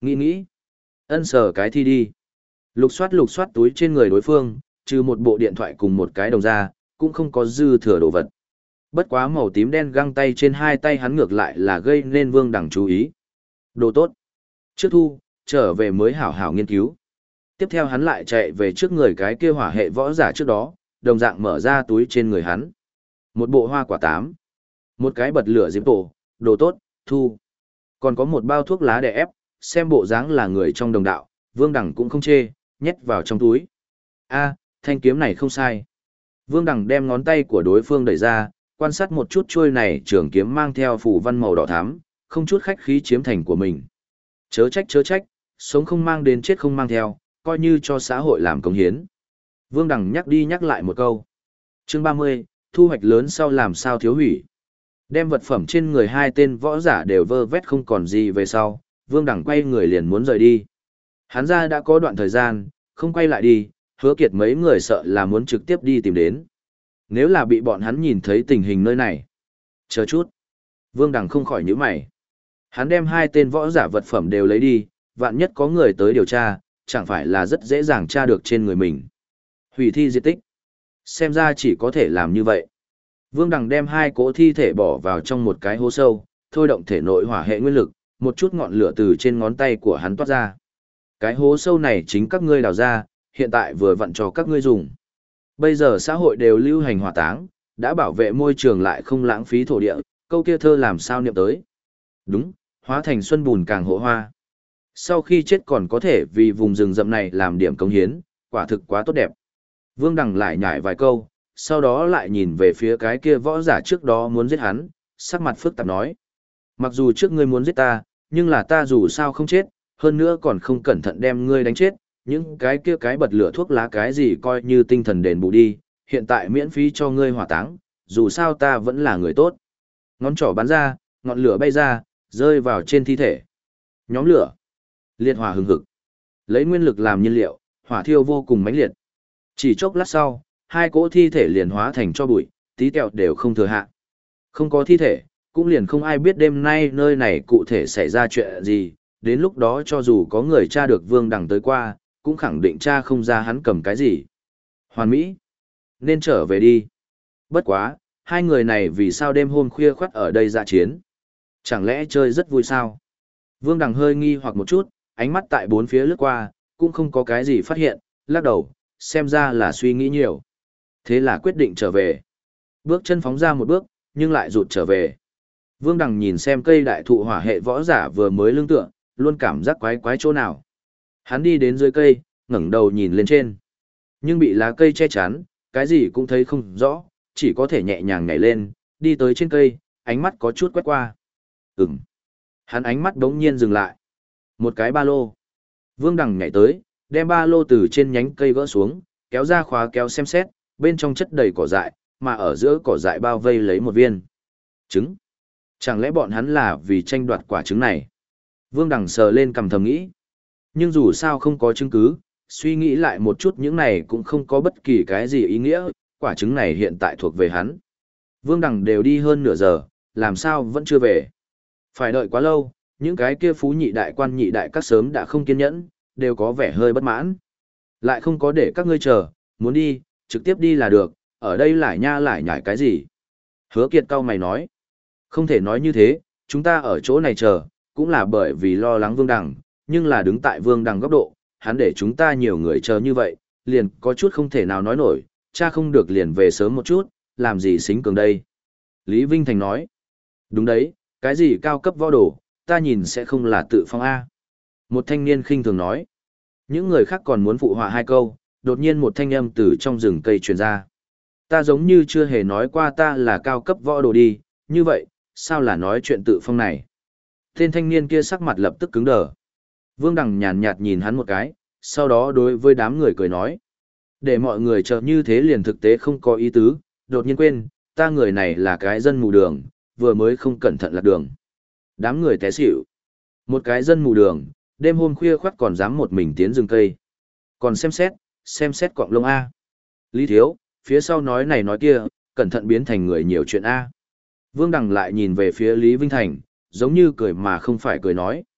Nghĩ. Ân sờ cái thi đi. Lục soát túi trên người đối phương, trừ một bộ điện thoại cùng một cái đồng ra, cũng không có dư thừa đồ vật. Bất quá màu tím đen găng tay trên hai tay hắn ngược lại là gây nên Vương Đằng chú ý. Đồ tốt. Trước thu, trở về mới hảo hảo nghiên cứu. Tiếp theo hắn lại chạy về trước người cái kia hỏa hệ võ giả trước đó, đồng dạng mở ra túi trên người hắn. Một bộ hoa quả tám. Một cái bật lửa diệp tổ, đồ tốt, thu. Còn có một bao thuốc lá để ép, xem bộ dáng là người trong đồng đạo, Vương Đằng cũng không chê, nhét vào trong túi. A, thanh kiếm này không sai. Vương Đằng đem ngón tay của đối phương đẩy ra, quan sát một chút chuôi này trường kiếm mang theo phủ văn màu đỏ thắm, không chút khách khí chiếm thành của mình. Chớ trách, sống không mang đến chết không mang theo, coi như cho xã hội làm công hiến. Vương Đằng nhắc đi nhắc lại một câu. Chương 30, thu hoạch lớn sau làm sao thiếu hủy. Đem vật phẩm trên người hai tên võ giả đều vơ vét không còn gì về sau, Vương Đằng quay người liền muốn rời đi. Hắn ra đã có đoạn thời gian, không quay lại đi, Hứa Kiệt mấy người sợ là muốn trực tiếp đi tìm đến. Nếu là bị bọn hắn nhìn thấy tình hình nơi này. Chờ chút. Vương Đằng không khỏi nhíu mày. Hắn đem hai tên võ giả vật phẩm đều lấy đi, vạn nhất có người tới điều tra, chẳng phải là rất dễ dàng tra được trên người mình. Hủy thi diệt tích. Xem ra chỉ có thể làm như vậy. Vương Đằng đem hai cỗ thi thể bỏ vào trong một cái hố sâu, thôi động thể nội hỏa hệ nguyên lực, một chút ngọn lửa từ trên ngón tay của hắn toát ra. Cái hố sâu này chính các ngươi đào ra, hiện tại vừa vặn cho các ngươi dùng. Bây giờ xã hội đều lưu hành hỏa táng, đã bảo vệ môi trường lại không lãng phí thổ địa, câu kia thơ làm sao niệm tới. Đúng, hóa thành xuân bùn càng hộ hoa. Sau khi chết còn có thể vì vùng rừng rậm này làm điểm cống hiến, quả thực quá tốt đẹp. Vương Đằng lại nhải vài câu, sau đó lại nhìn về phía cái kia võ giả trước đó muốn giết hắn, sắc mặt phức tạp nói. Mặc dù trước ngươi muốn giết ta, nhưng là ta dù sao không chết, hơn nữa còn không cẩn thận đem ngươi đánh chết, những cái kia cái bật lửa thuốc lá cái gì coi như tinh thần đền bù đi, hiện tại miễn phí cho ngươi hỏa táng, dù sao ta vẫn là người tốt. Ngón trỏ bắn ra, ngọn lửa bay ra, rơi vào trên thi thể. Nhóm lửa, liệt hỏa hừng hực. Lấy nguyên lực làm nhiên liệu, hỏa thiêu vô cùng mãnh liệt. Chỉ chốc lát sau, hai cỗ thi thể liền hóa thành cho bụi, tí tẹo đều không thừa hạ. Không có thi thể, cũng liền không ai biết đêm nay nơi này cụ thể xảy ra chuyện gì, đến lúc đó cho dù có người tra được Vương Đằng tới qua, cũng khẳng định tra không ra hắn cầm cái gì. Hoàn Mỹ, nên trở về đi. Bất quá, hai người này vì sao đêm hôm khuya khoắt ở đây dạ chiến? Chẳng lẽ chơi rất vui sao? Vương Đằng hơi nghi hoặc một chút, ánh mắt tại bốn phía lướt qua, cũng không có cái gì phát hiện, lắc đầu, xem ra là suy nghĩ nhiều. Thế là quyết định trở về. Bước chân phóng ra một bước, nhưng lại rụt trở về. Vương Đằng nhìn xem cây đại thụ hỏa hệ võ giả vừa mới lưng tựa, luôn cảm giác quái quái chỗ nào. Hắn đi đến dưới cây, ngẩng đầu nhìn lên trên. Nhưng bị lá cây che chắn, cái gì cũng thấy không rõ, chỉ có thể nhẹ nhàng nhảy lên, đi tới trên cây, ánh mắt có chút quét qua. Hắn ánh mắt đống nhiên dừng lại. Một cái ba lô. Vương Đằng nhảy tới, đem ba lô từ trên nhánh cây gỡ xuống, kéo ra khóa kéo xem xét, bên trong chất đầy cỏ dại, mà ở giữa cỏ dại bao vây lấy một viên trứng. Chẳng lẽ bọn hắn là vì tranh đoạt quả trứng này? Vương Đằng sờ lên cằm thầm nghĩ. Nhưng dù sao không có chứng cứ, suy nghĩ lại một chút những này cũng không có bất kỳ cái gì ý nghĩa, quả trứng này hiện tại thuộc về hắn. Vương Đằng đều đi hơn nửa giờ, làm sao vẫn chưa về? Phải đợi quá lâu, những cái kia phú nhị đại quan nhị đại các sớm đã không kiên nhẫn, đều có vẻ hơi bất mãn. Lại không có để các ngươi chờ, muốn đi, trực tiếp đi là được, ở đây lại nhải cái gì? Hứa Kiệt cau mày nói. Không thể nói như thế, chúng ta ở chỗ này chờ, cũng là bởi vì lo lắng Vương Đằng, nhưng là đứng tại Vương Đằng góc độ, hắn để chúng ta nhiều người chờ như vậy, liền có chút không thể nào nói nổi, cha không được liền về sớm một chút, làm gì xính cường đây. Lý Vinh Thành nói. Đúng đấy, cái gì cao cấp võ đồ, ta nhìn sẽ không là tự phong A. Một thanh niên khinh thường nói. Những người khác còn muốn phụ họa hai câu, đột nhiên một thanh âm từ trong rừng cây truyền ra. Ta giống như chưa hề nói qua ta là cao cấp võ đồ đi, như vậy, sao là nói chuyện tự phong này? Tên thanh niên kia sắc mặt lập tức cứng đờ. Vương Đằng nhàn nhạt nhìn hắn một cái, sau đó đối với đám người cười nói. Để mọi người chờ như thế liền thực tế không có ý tứ, đột nhiên quên, ta người này là cái dân mù đường, vừa mới không cẩn thận lạc đường. Đám người té xỉu. Một cái dân mù đường, đêm hôm khuya khoắt còn dám một mình tiến rừng cây. Còn xem xét quọng lông A. Lý Thiếu, phía sau nói này nói kia, cẩn thận biến thành người nhiều chuyện A. Vương Đằng lại nhìn về phía Lý Vinh Thành, giống như cười mà không phải cười nói.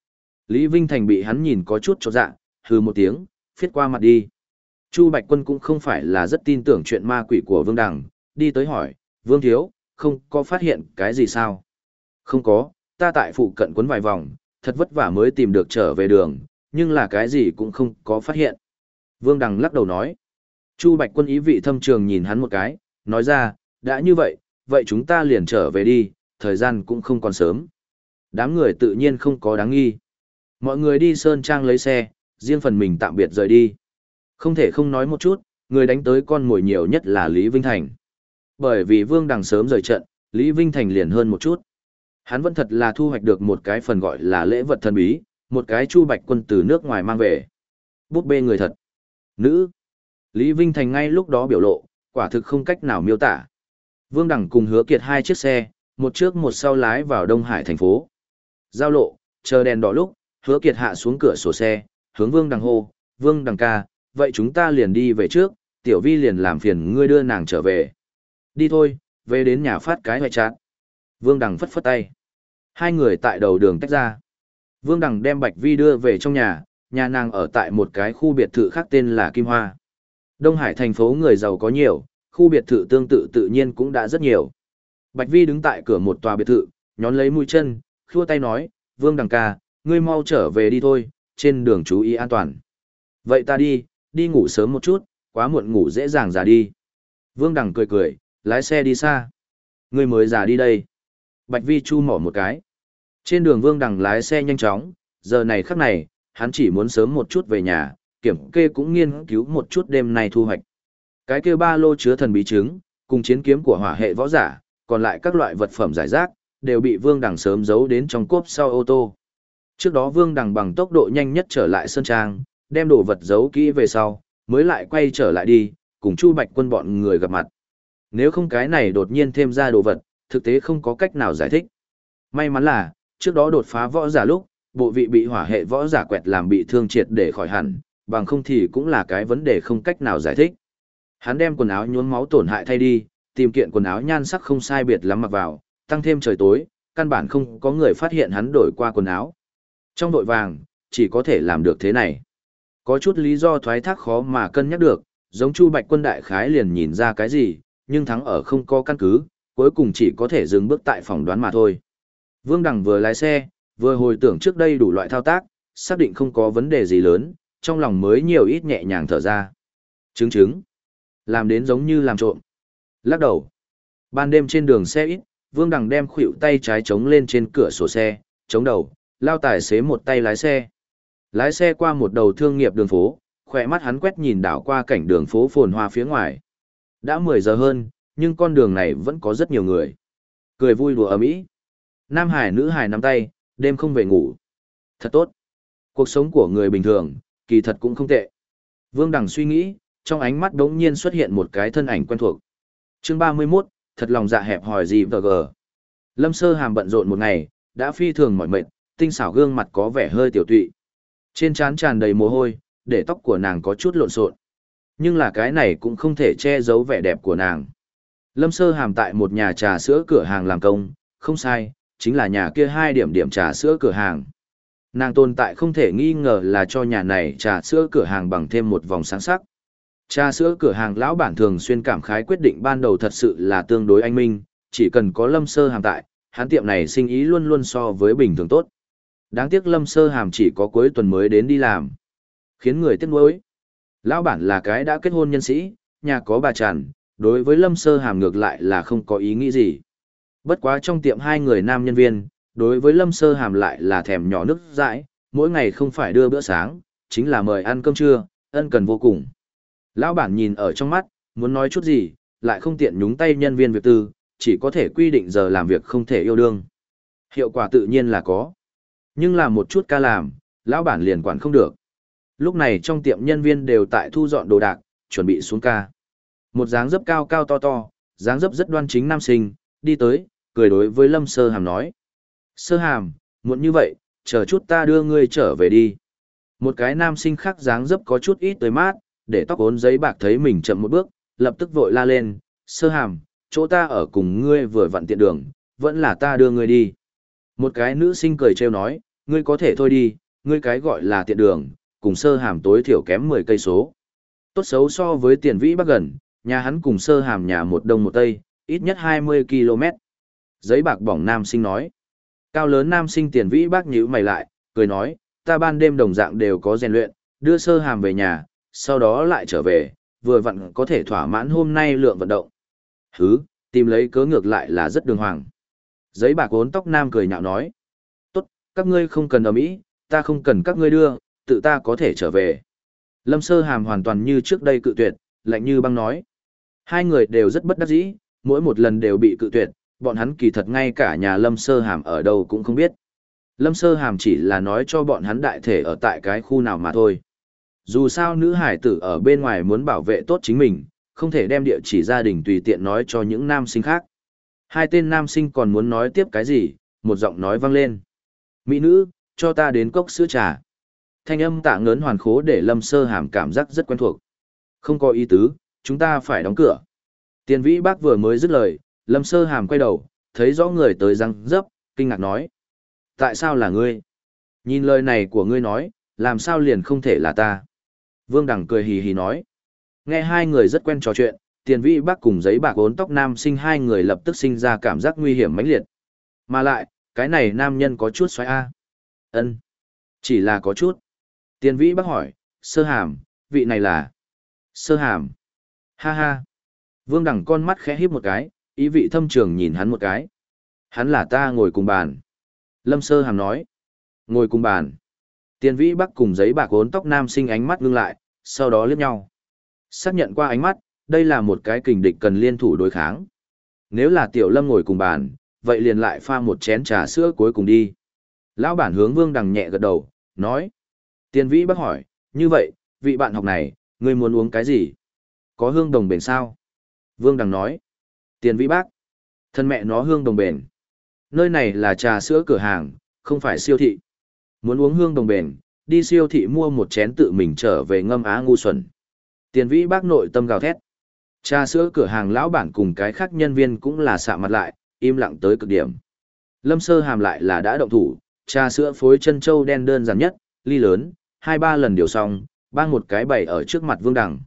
Lý Vinh Thành bị hắn nhìn có chút chột dạ, hừ một tiếng, phiết qua mặt đi. Chu Bạch Quân cũng không phải là rất tin tưởng chuyện ma quỷ của Vương Đằng, đi tới hỏi, Vương Thiếu, không có phát hiện cái gì sao? Không có, ta tại phụ cận quấn vài vòng, thật vất vả mới tìm được trở về đường, nhưng là cái gì cũng không có phát hiện. Vương Đằng lắc đầu nói. Chu Bạch Quân ý vị thâm trường nhìn hắn một cái, nói ra, đã như vậy, vậy chúng ta liền trở về đi, thời gian cũng không còn sớm. Đám người tự nhiên không có đáng nghi. Mọi người đi Sơn Trang lấy xe, riêng phần mình tạm biệt rời đi. Không thể không nói một chút, người đánh tới con mồi nhiều nhất là Lý Vinh Thành. Bởi vì Vương Đằng sớm rời trận, Lý Vinh Thành liền hơn một chút. Hắn vẫn thật là thu hoạch được một cái phần gọi là lễ vật thần bí, một cái Chu Bạch Quân từ nước ngoài mang về. Búp bê người thật. Nữ. Lý Vinh Thành ngay lúc đó biểu lộ, quả thực không cách nào miêu tả. Vương Đằng cùng Hứa Kiệt hai chiếc xe, một trước một sau lái vào Đông Hải thành phố. Giao lộ, chờ đèn đỏ lúc, Hứa Kiệt hạ xuống cửa sổ xe, hướng Vương Đằng hô, Vương Đằng ca, vậy chúng ta liền đi về trước, Tiểu Vi liền làm phiền ngươi đưa nàng trở về. Đi thôi, về đến nhà phát cái hoài chát. Vương Đằng phất phất tay. Hai người tại đầu đường tách ra. Vương Đằng đem Bạch Vi đưa về trong nhà nàng ở tại một cái khu biệt thự khác tên là Kim Hoa. Đông Hải thành phố người giàu có nhiều, khu biệt thự tương tự tự nhiên cũng đã rất nhiều. Bạch Vi đứng tại cửa một tòa biệt thự, nhón lấy mũi chân, khua tay nói, Vương Đằng ca, ngươi mau trở về đi thôi, trên đường chú ý an toàn. Vậy ta đi ngủ sớm một chút, quá muộn ngủ dễ dàng già đi. Vương Đằng cười cười, lái xe đi xa. Ngươi mới già đi đây. Bạch Vi chu mỏ một cái. Trên đường Vương Đằng lái xe nhanh chóng, giờ này khắc này, hắn chỉ muốn sớm một chút về nhà, kiểm kê cũng nghiên cứu một chút đêm nay thu hoạch. Cái kia ba lô chứa thần bí trứng, cùng chiến kiếm của hỏa hệ võ giả, còn lại các loại vật phẩm giải rác, đều bị Vương Đằng sớm giấu đến trong cốp sau ô tô. Trước đó Vương Đằng bằng tốc độ nhanh nhất trở lại Sơn Trang, đem đồ vật giấu kỹ về sau, mới lại quay trở lại đi, cùng Chu Bạch Quân bọn người gặp mặt. Nếu không cái này đột nhiên thêm ra đồ vật, thực tế không có cách nào giải thích. May mắn là, trước đó đột phá võ giả lúc, bộ vị bị hỏa hệ võ giả quẹt làm bị thương triệt để khỏi hẳn, bằng không thì cũng là cái vấn đề không cách nào giải thích. Hắn đem quần áo nhuốm máu tổn hại thay đi, tìm kiện quần áo nhan sắc không sai biệt lắm mặc vào, tăng thêm trời tối, căn bản không có người phát hiện hắn đổi qua quần áo. Trong vội vàng, chỉ có thể làm được thế này. Có chút lý do thoái thác khó mà cân nhắc được, giống Chu Bạch Quân đại khái liền nhìn ra cái gì, nhưng thắng ở không có căn cứ, cuối cùng chỉ có thể dừng bước tại phỏng đoán mà thôi. Vương Đằng vừa lái xe, vừa hồi tưởng trước đây đủ loại thao tác, xác định không có vấn đề gì lớn, trong lòng mới nhiều ít nhẹ nhàng thở ra. Chứng. Làm đến giống như làm trộm. Lắc đầu. Ban đêm trên đường xe ít, Vương Đằng đem khuỷu tay trái chống lên trên cửa sổ xe, chống đầu, lao tài xế một tay lái xe. Lái xe qua một đầu thương nghiệp đường phố, khỏe mắt hắn quét nhìn đảo qua cảnh đường phố phồn hoa phía ngoài. Đã 10 giờ hơn, nhưng con đường này vẫn có rất nhiều người. Cười vui đùa ầm ĩ. Nam hải nữ hải nắm tay, đêm không về ngủ. Thật tốt. Cuộc sống của người bình thường, kỳ thật cũng không tệ. Vương Đằng suy nghĩ, trong ánh mắt đống nhiên xuất hiện một cái thân ảnh quen thuộc. Chương 31, thật lòng dạ hẹp hòi gì vờ gờ. Lâm Sơ Hàm bận rộn một ngày, đã phi thường mỏi mệt, tinh xảo gương mặt có vẻ hơi tiểu tụy. Trên trán tràn đầy mồ hôi, để tóc của nàng có chút lộn xộn. Nhưng là cái này cũng không thể che giấu vẻ đẹp của nàng. Lâm Sơ Hàm tại một nhà trà sữa cửa hàng làm công, không sai, chính là nhà kia 2 điểm trà sữa cửa hàng. Nàng tồn tại không thể nghi ngờ là cho nhà này trà sữa cửa hàng bằng thêm một vòng sáng sắc. Trà sữa cửa hàng lão bản thường xuyên cảm khái quyết định ban đầu thật sự là tương đối anh minh, chỉ cần có Lâm Sơ Hàm tại, hắn tiệm này sinh ý luôn luôn so với bình thường tốt. Đáng tiếc Lâm Sơ Hàm chỉ có cuối tuần mới đến đi làm. Khiến người tiếc nuối. Lão bản là cái đã kết hôn nhân sĩ, nhà có bà tràn, đối với Lâm Sơ Hàm ngược lại là không có ý nghĩ gì. Bất quá trong tiệm 2 người nam nhân viên, đối với Lâm Sơ Hàm lại là thèm nhỏ nước dãi, mỗi ngày không phải đưa bữa sáng, chính là mời ăn cơm trưa, ân cần vô cùng. Lão bản nhìn ở trong mắt, muốn nói chút gì, lại không tiện nhúng tay nhân viên việc tư, chỉ có thể quy định giờ làm việc không thể yêu đương. Hiệu quả tự nhiên là có. Nhưng làm một chút ca làm, lão bản liền quản không được. Lúc này trong tiệm nhân viên đều tại thu dọn đồ đạc, chuẩn bị xuống ca. Một dáng dấp cao cao to to, dáng dấp rất đoan chính nam sinh, đi tới, cười đối với Lâm Sơ Hàm nói. Sơ Hàm, muộn như vậy, chờ chút ta đưa ngươi trở về đi. Một cái nam sinh khác dáng dấp có chút ít tới mát, để tóc ốn giấy bạc thấy mình chậm một bước, lập tức vội la lên. Sơ Hàm, chỗ ta ở cùng ngươi vừa vặn tiện đường, vẫn là ta đưa ngươi đi. Một cái nữ sinh cười trêu nói, ngươi có thể thôi đi, ngươi cái gọi là tiện đường, cùng Sơ Hàm tối thiểu kém 10 cây số. Tốt xấu so với Tiền Vĩ Bắc gần, nhà hắn cùng Sơ Hàm nhà một đông một tây, ít nhất 20 km. Giấy bạc bỏng nam sinh nói. Cao lớn nam sinh Tiền Vĩ Bắc nhíu mày lại, cười nói, ta ban đêm đồng dạng đều có rèn luyện, đưa Sơ Hàm về nhà, sau đó lại trở về, vừa vặn có thể thỏa mãn hôm nay lượng vận động. Hứ, tìm lấy cớ ngược lại là rất đường hoàng. Giấy bạc ốn tóc nam cười nhạo nói. Tốt, các ngươi không cần ầm ĩ, ta không cần các ngươi đưa, tự ta có thể trở về. Lâm Sơ Hàm hoàn toàn như trước đây cự tuyệt, lạnh như băng nói. Hai người đều rất bất đắc dĩ, mỗi một lần đều bị cự tuyệt, bọn hắn kỳ thật ngay cả nhà Lâm Sơ Hàm ở đâu cũng không biết. Lâm Sơ Hàm chỉ là nói cho bọn hắn đại thể ở tại cái khu nào mà thôi. Dù sao nữ hải tử ở bên ngoài muốn bảo vệ tốt chính mình, không thể đem địa chỉ gia đình tùy tiện nói cho những nam sinh khác. Hai tên nam sinh còn muốn nói tiếp cái gì, một giọng nói vang lên. Mỹ nữ, cho ta đến cốc sữa trà. Thanh âm tạ ngớn hoàn khố để Lâm Sơ Hàm cảm giác rất quen thuộc. Không có ý tứ, chúng ta phải đóng cửa. Tiền Vĩ Bác vừa mới dứt lời, Lâm Sơ Hàm quay đầu, thấy rõ người tới răng dấp, kinh ngạc nói. Tại sao là ngươi? Nhìn lời này của ngươi nói, làm sao liền không thể là ta? Vương Đằng cười hì hì nói. Nghe hai người rất quen trò chuyện, Tiền Vĩ Bác cùng giấy bạc ốn tóc nam sinh hai người lập tức sinh ra cảm giác nguy hiểm mãnh liệt. Mà lại, cái này nam nhân có chút xoáy a. Ân, chỉ là có chút. Tiền Vĩ Bác hỏi, Sơ Hàm, vị này là... Sơ Hàm. Ha ha. Vương Đằng con mắt khẽ híp một cái, ý vị thâm trường nhìn hắn một cái. Hắn là ta ngồi cùng bàn. Lâm Sơ Hàm nói. Ngồi cùng bàn. Tiền Vĩ Bắc cùng giấy bạc ốn tóc nam sinh ánh mắt ngưng lại, sau đó liếc nhau. Xác nhận qua ánh mắt, đây là một cái kình địch cần liên thủ đối kháng. Nếu là Tiểu Lâm ngồi cùng bàn, vậy liền lại pha một chén trà sữa cuối cùng đi. Lão bản hướng Vương Đằng nhẹ gật đầu, nói. Tiền Vĩ Bắc hỏi, như vậy, vị bạn học này, ngươi muốn uống cái gì? Có hương đồng bền sao? Vương Đằng nói. Tiền Vĩ Bắc. Thân mẹ nó hương đồng bền. Nơi này là trà sữa cửa hàng, không phải siêu thị. Muốn uống hương đồng bền, đi siêu thị mua một chén tự mình trở về ngâm á ngu xuẩn. Tiền Vĩ Bác nội tâm gào thét. Trà sữa cửa hàng lão bản cùng cái khác nhân viên cũng là sạm mặt lại, im lặng tới cực điểm. Lâm Sơ Hàm lại là đã động thủ, trà sữa phối chân châu đen đơn giản nhất, ly lớn, 2-3 lần điều xong, bang một cái bày ở trước mặt Vương Đằng.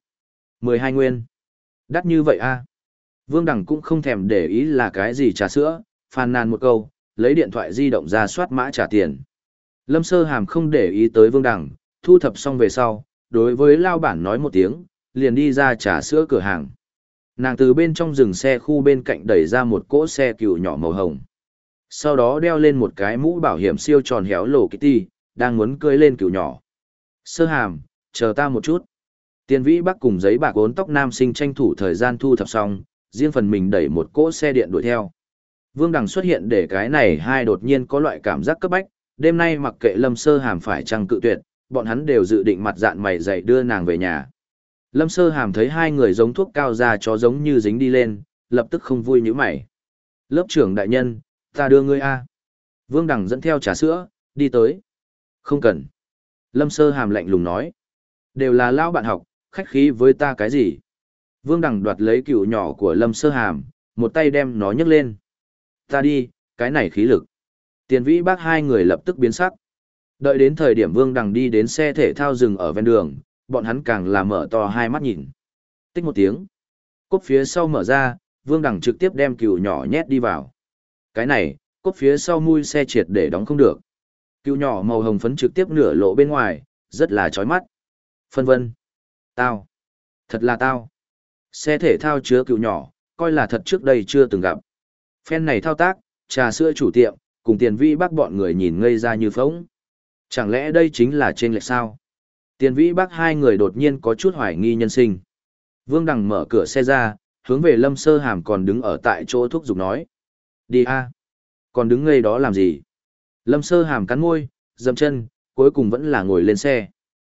12 nguyên. Đắt như vậy a? Vương Đằng cũng không thèm để ý là cái gì trà sữa, phàn nàn một câu, lấy điện thoại di động ra soát mã trả tiền. Lâm Sơ Hàm không để ý tới Vương Đằng, thu thập xong về sau, đối với lao bản nói một tiếng, liền đi ra trà sữa cửa hàng. Nàng từ bên trong dừng xe khu bên cạnh đẩy ra một cỗ xe cừu nhỏ màu hồng. Sau đó đeo lên một cái mũ bảo hiểm siêu tròn héo Hello Kitty, đang muốn cưỡi lên cừu nhỏ. Sơ Hàm, chờ ta một chút. Tiền Vĩ Bắc cùng giấy bạc ốn tóc nam sinh tranh thủ thời gian thu thập xong, riêng phần mình đẩy một cỗ xe điện đuổi theo. Vương Đằng xuất hiện để cái này hai đột nhiên có loại cảm giác cấp bách, đêm nay mặc kệ Lâm Sơ Hàm phải chăng cự tuyệt, bọn hắn đều dự định mặt dạn mày dày đưa nàng về nhà. Lâm Sơ Hàm thấy hai người giống thuốc cao ra chó giống như dính đi lên, lập tức không vui như mày. Lớp trưởng đại nhân, ta đưa ngươi a. Vương Đằng dẫn theo trà sữa, đi tới. Không cần. Lâm Sơ Hàm lạnh lùng nói. Đều là lão bạn học, khách khí với ta cái gì? Vương Đằng đoạt lấy cựu nhỏ của Lâm Sơ Hàm, một tay đem nó nhấc lên. Ta đi, cái này khí lực. Tiền Vĩ Bác hai người lập tức biến sắc. Đợi đến thời điểm Vương Đằng đi đến xe thể thao dừng ở ven đường, bọn hắn càng là mở to hai mắt nhìn. Tích một tiếng. Cốp phía sau mở ra, Vương Đằng trực tiếp đem cừu nhỏ nhét đi vào. Cái này, cốp phía sau mui xe triệt để đóng không được. Cừu nhỏ màu hồng phấn trực tiếp nửa lộ bên ngoài, rất là chói mắt. Phân vân. Tao. Thật là tao. Xe thể thao chứa cừu nhỏ, coi là thật trước đây chưa từng gặp. Phen này thao tác, trà sữa chủ tiệm, cùng Tiền Vĩ Bác bọn người nhìn ngây ra như phóng. Chẳng lẽ đây chính là trên lệch sao? Tiền Vĩ Bác hai người đột nhiên có chút hoài nghi nhân sinh. Vương Đằng mở cửa xe ra, hướng về Lâm Sơ Hàm còn đứng ở tại chỗ thúc giục nói. Đi a, còn đứng ngây đó làm gì? Lâm Sơ Hàm cắn môi, dậm chân, cuối cùng vẫn là ngồi lên xe.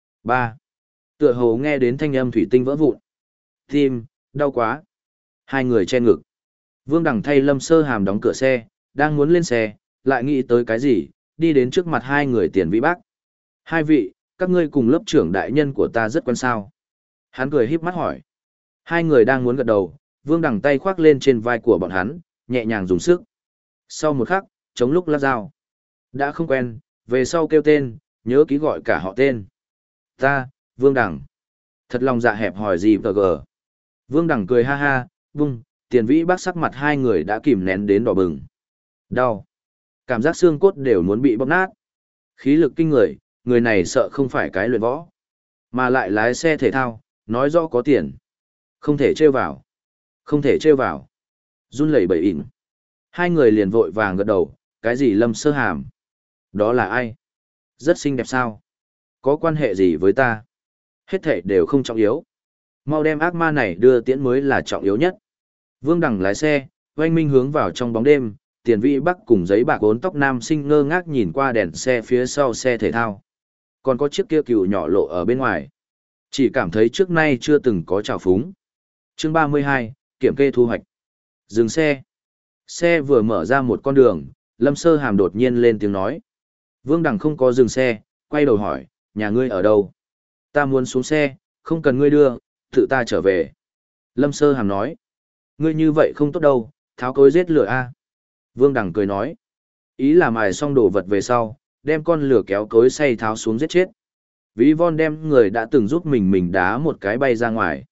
3. Tựa hồ nghe đến thanh âm thủy tinh vỡ vụn. Tim, đau quá. Hai người che ngực. Vương Đằng thay Lâm Sơ Hàm đóng cửa xe, đang muốn lên xe, lại nghĩ tới cái gì, đi đến trước mặt hai người Tiền Vĩ Bác. Hai vị, các ngươi cùng lớp trưởng đại nhân của ta rất quan sao. Hắn cười híp mắt hỏi. Hai người đang muốn gật đầu, Vương Đằng tay khoác lên trên vai của bọn hắn, nhẹ nhàng dùng sức. Sau một khắc, chống lúc lắc dao. Đã không quen, về sau kêu tên, nhớ ký gọi cả họ tên. Ta, Vương Đằng. Thật lòng dạ hẹp hòi gì vờ. Vương Đằng cười ha ha, vung, Tiền Vĩ Bắc sắc mặt hai người đã kìm nén đến đỏ bừng. Đau. Cảm giác xương cốt đều muốn bị bóp nát. Khí lực kinh người, người này sợ không phải cái luyện võ. Mà lại lái xe thể thao, nói rõ có tiền. Không thể trêu vào. Không thể trêu vào. Run lẩy bẩy ỉn. Hai người liền vội vàng gật đầu, cái gì Lâm Sơ Hàm? Đó là ai? Rất xinh đẹp sao? Có quan hệ gì với ta? Hết thảy đều không trọng yếu. Mau đem ác ma này đưa tiễn mới là trọng yếu nhất. Vương Đằng lái xe, oanh minh hướng vào trong bóng đêm, Tiền Vĩ Bắc cùng giấy bạc bốn tóc nam sinh ngơ ngác nhìn qua đèn xe phía sau xe thể thao. Còn có chiếc kia cừu nhỏ lộ ở bên ngoài. Chỉ cảm thấy trước nay chưa từng có trào phúng. Chương 32, kiểm kê thu hoạch. Dừng xe. Xe vừa mở ra một con đường, Lâm Sơ Hàm đột nhiên lên tiếng nói. Vương Đằng không có dừng xe, quay đầu hỏi, nhà ngươi ở đâu? Ta muốn xuống xe, không cần ngươi đưa, tự ta trở về. Lâm Sơ Hàm nói. Ngươi như vậy không tốt đâu, tháo cối giết lửa a. Vương Đằng cười nói. Ý là mài xong đồ vật về sau, đem con lửa kéo cối xay tháo xuống giết chết. Ví von đem người đã từng giúp mình đá một cái bay ra ngoài.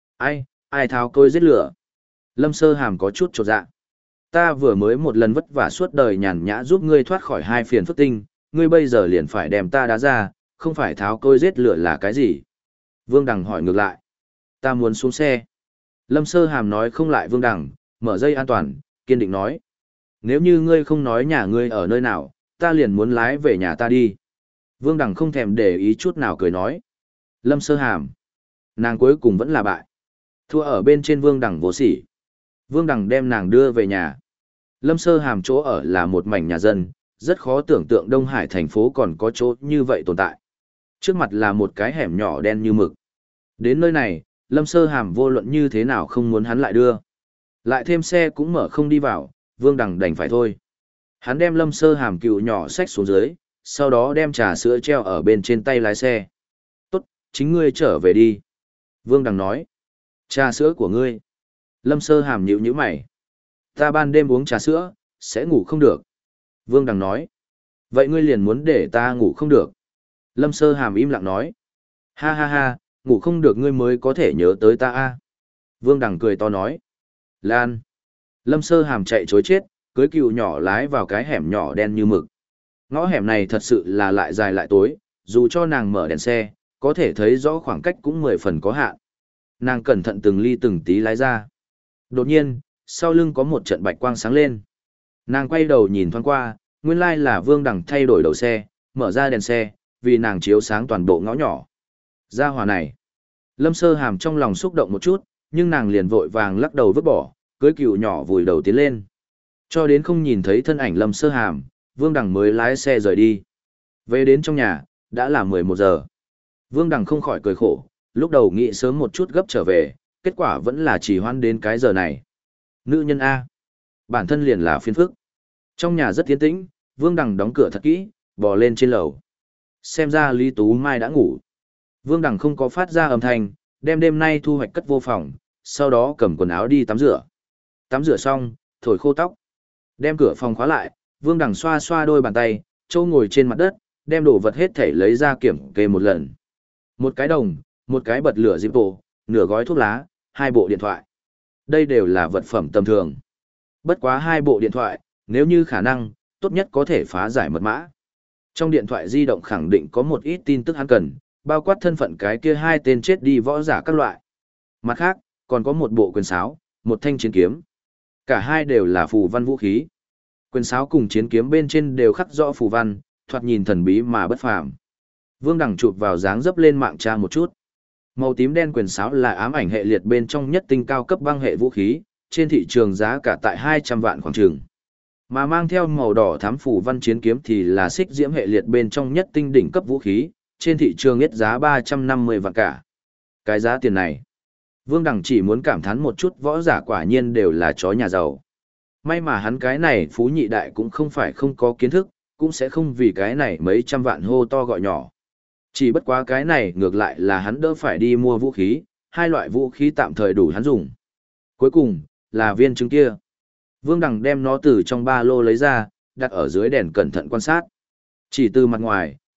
Ai tháo cối giết lửa? Lâm Sơ Hàm có chút chột dạ. Ta vừa mới một lần vất vả suốt đời nhàn nhã giúp ngươi thoát khỏi hai phiền phức tinh, ngươi bây giờ liền phải đem ta đá ra, không phải tháo cối giết lửa là cái gì? Vương Đằng hỏi ngược lại. Ta muốn xuống xe. Lâm Sơ Hàm nói không lại Vương Đằng, mở dây an toàn, kiên định nói. Nếu như ngươi không nói nhà ngươi ở nơi nào, ta liền muốn lái về nhà ta đi. Vương Đằng không thèm để ý chút nào cười nói. Lâm Sơ Hàm. Nàng cuối cùng vẫn là bại. Thua ở bên trên Vương Đằng vô sỉ. Vương Đằng đem nàng đưa về nhà. Lâm Sơ Hàm chỗ ở là một mảnh nhà dân, rất khó tưởng tượng Đông Hải thành phố còn có chỗ như vậy tồn tại. Trước mặt là một cái hẻm nhỏ đen như mực. Đến nơi này, Lâm Sơ Hàm vô luận như thế nào không muốn hắn lại đưa. Lại thêm xe cũng mở không đi vào, Vương Đằng đành phải thôi. Hắn đem Lâm Sơ Hàm cựu nhỏ xách xuống dưới, sau đó đem trà sữa treo ở bên trên tay lái xe. Tốt, chính ngươi trở về đi. Vương Đằng nói. Trà sữa của ngươi. Lâm Sơ Hàm nhíu nhíu mày. Ta ban đêm uống trà sữa, sẽ ngủ không được. Vương Đằng nói. Vậy ngươi liền muốn để ta ngủ không được. Lâm Sơ Hàm im lặng nói. Ha ha ha, ngủ không được ngươi mới có thể nhớ tới ta a. Vương Đằng cười to nói. Lan. Lâm Sơ Hàm chạy chối chết, cưới cừu nhỏ lái vào cái hẻm nhỏ đen như mực. Ngõ hẻm này thật sự là lại dài lại tối, dù cho nàng mở đèn xe, có thể thấy rõ khoảng cách cũng 10 phần có hạn. Nàng cẩn thận từng ly từng tí lái ra. Đột nhiên, sau lưng có một trận bạch quang sáng lên. Nàng quay đầu nhìn thoáng qua, nguyên lai là Vương Đằng thay đổi đầu xe, mở ra đèn xe, vì nàng chiếu sáng toàn bộ ngõ nhỏ. Gia hỏa này. Lâm Sơ Hàm trong lòng xúc động một chút, nhưng nàng liền vội vàng lắc đầu vứt bỏ, cưới cừu nhỏ vùi đầu tiến lên. Cho đến không nhìn thấy thân ảnh Lâm Sơ Hàm, Vương Đằng mới lái xe rời đi. Về đến trong nhà, đã là 11 giờ. Vương Đằng không khỏi cười khổ, lúc đầu nghĩ sớm một chút gấp trở về, kết quả vẫn là chỉ hoãn đến cái giờ này. Nữ nhân A. Bản thân liền là phiền phức. Trong nhà rất yên tĩnh, Vương Đằng đóng cửa thật kỹ, bò lên trên lầu. Xem ra Lý Tú Mai đã ngủ. Vương Đằng không có phát ra âm thanh, đem đêm nay thu hoạch cất vô phòng, sau đó cầm quần áo đi tắm rửa. Tắm rửa xong, thổi khô tóc. Đem cửa phòng khóa lại, Vương Đằng xoa xoa đôi bàn tay, châu ngồi trên mặt đất, đem đồ vật hết thảy lấy ra kiểm kê một lần. Một cái đồng, một cái bật lửa diêm bộ, nửa gói thuốc lá, 2 bộ điện thoại. Đây đều là vật phẩm tầm thường. Bất quá 2 bộ điện thoại, nếu như khả năng, tốt nhất có thể phá giải mật mã. Trong điện thoại di động khẳng định có một ít tin tức hắn cần, bao quát thân phận cái kia 2 tên chết đi võ giả các loại. Mặt khác, còn có một bộ quyền sáo, một thanh chiến kiếm. Cả hai đều là phù văn vũ khí. Quyền sáo cùng chiến kiếm bên trên đều khắc rõ phù văn, thoạt nhìn thần bí mà bất phàm. Vương Đằng chụp vào dáng dấp lên mạng tra một chút. Màu tím đen quyền sáo là ám ảnh hệ liệt bên trong nhất tinh cao cấp băng hệ vũ khí, trên thị trường giá cả tại 200 vạn khoảng trường. Mà mang theo màu đỏ thám phù văn chiến kiếm thì là xích diễm hệ liệt bên trong nhất tinh đỉnh cấp vũ khí, trên thị trường nhất giá 350 vạn cả. Cái giá tiền này, Vương Đằng chỉ muốn cảm thán một chút võ giả quả nhiên đều là chó nhà giàu. May mà hắn cái này phú nhị đại cũng không phải không có kiến thức, cũng sẽ không vì cái này mấy trăm vạn hô to gọi nhỏ. Chỉ bất quá cái này ngược lại là hắn đỡ phải đi mua vũ khí, 2 loại vũ khí tạm thời đủ hắn dùng. Cuối cùng, là viên trứng kia. Vương Đằng đem nó từ trong ba lô lấy ra, đặt ở dưới đèn cẩn thận quan sát. Chỉ từ mặt ngoài,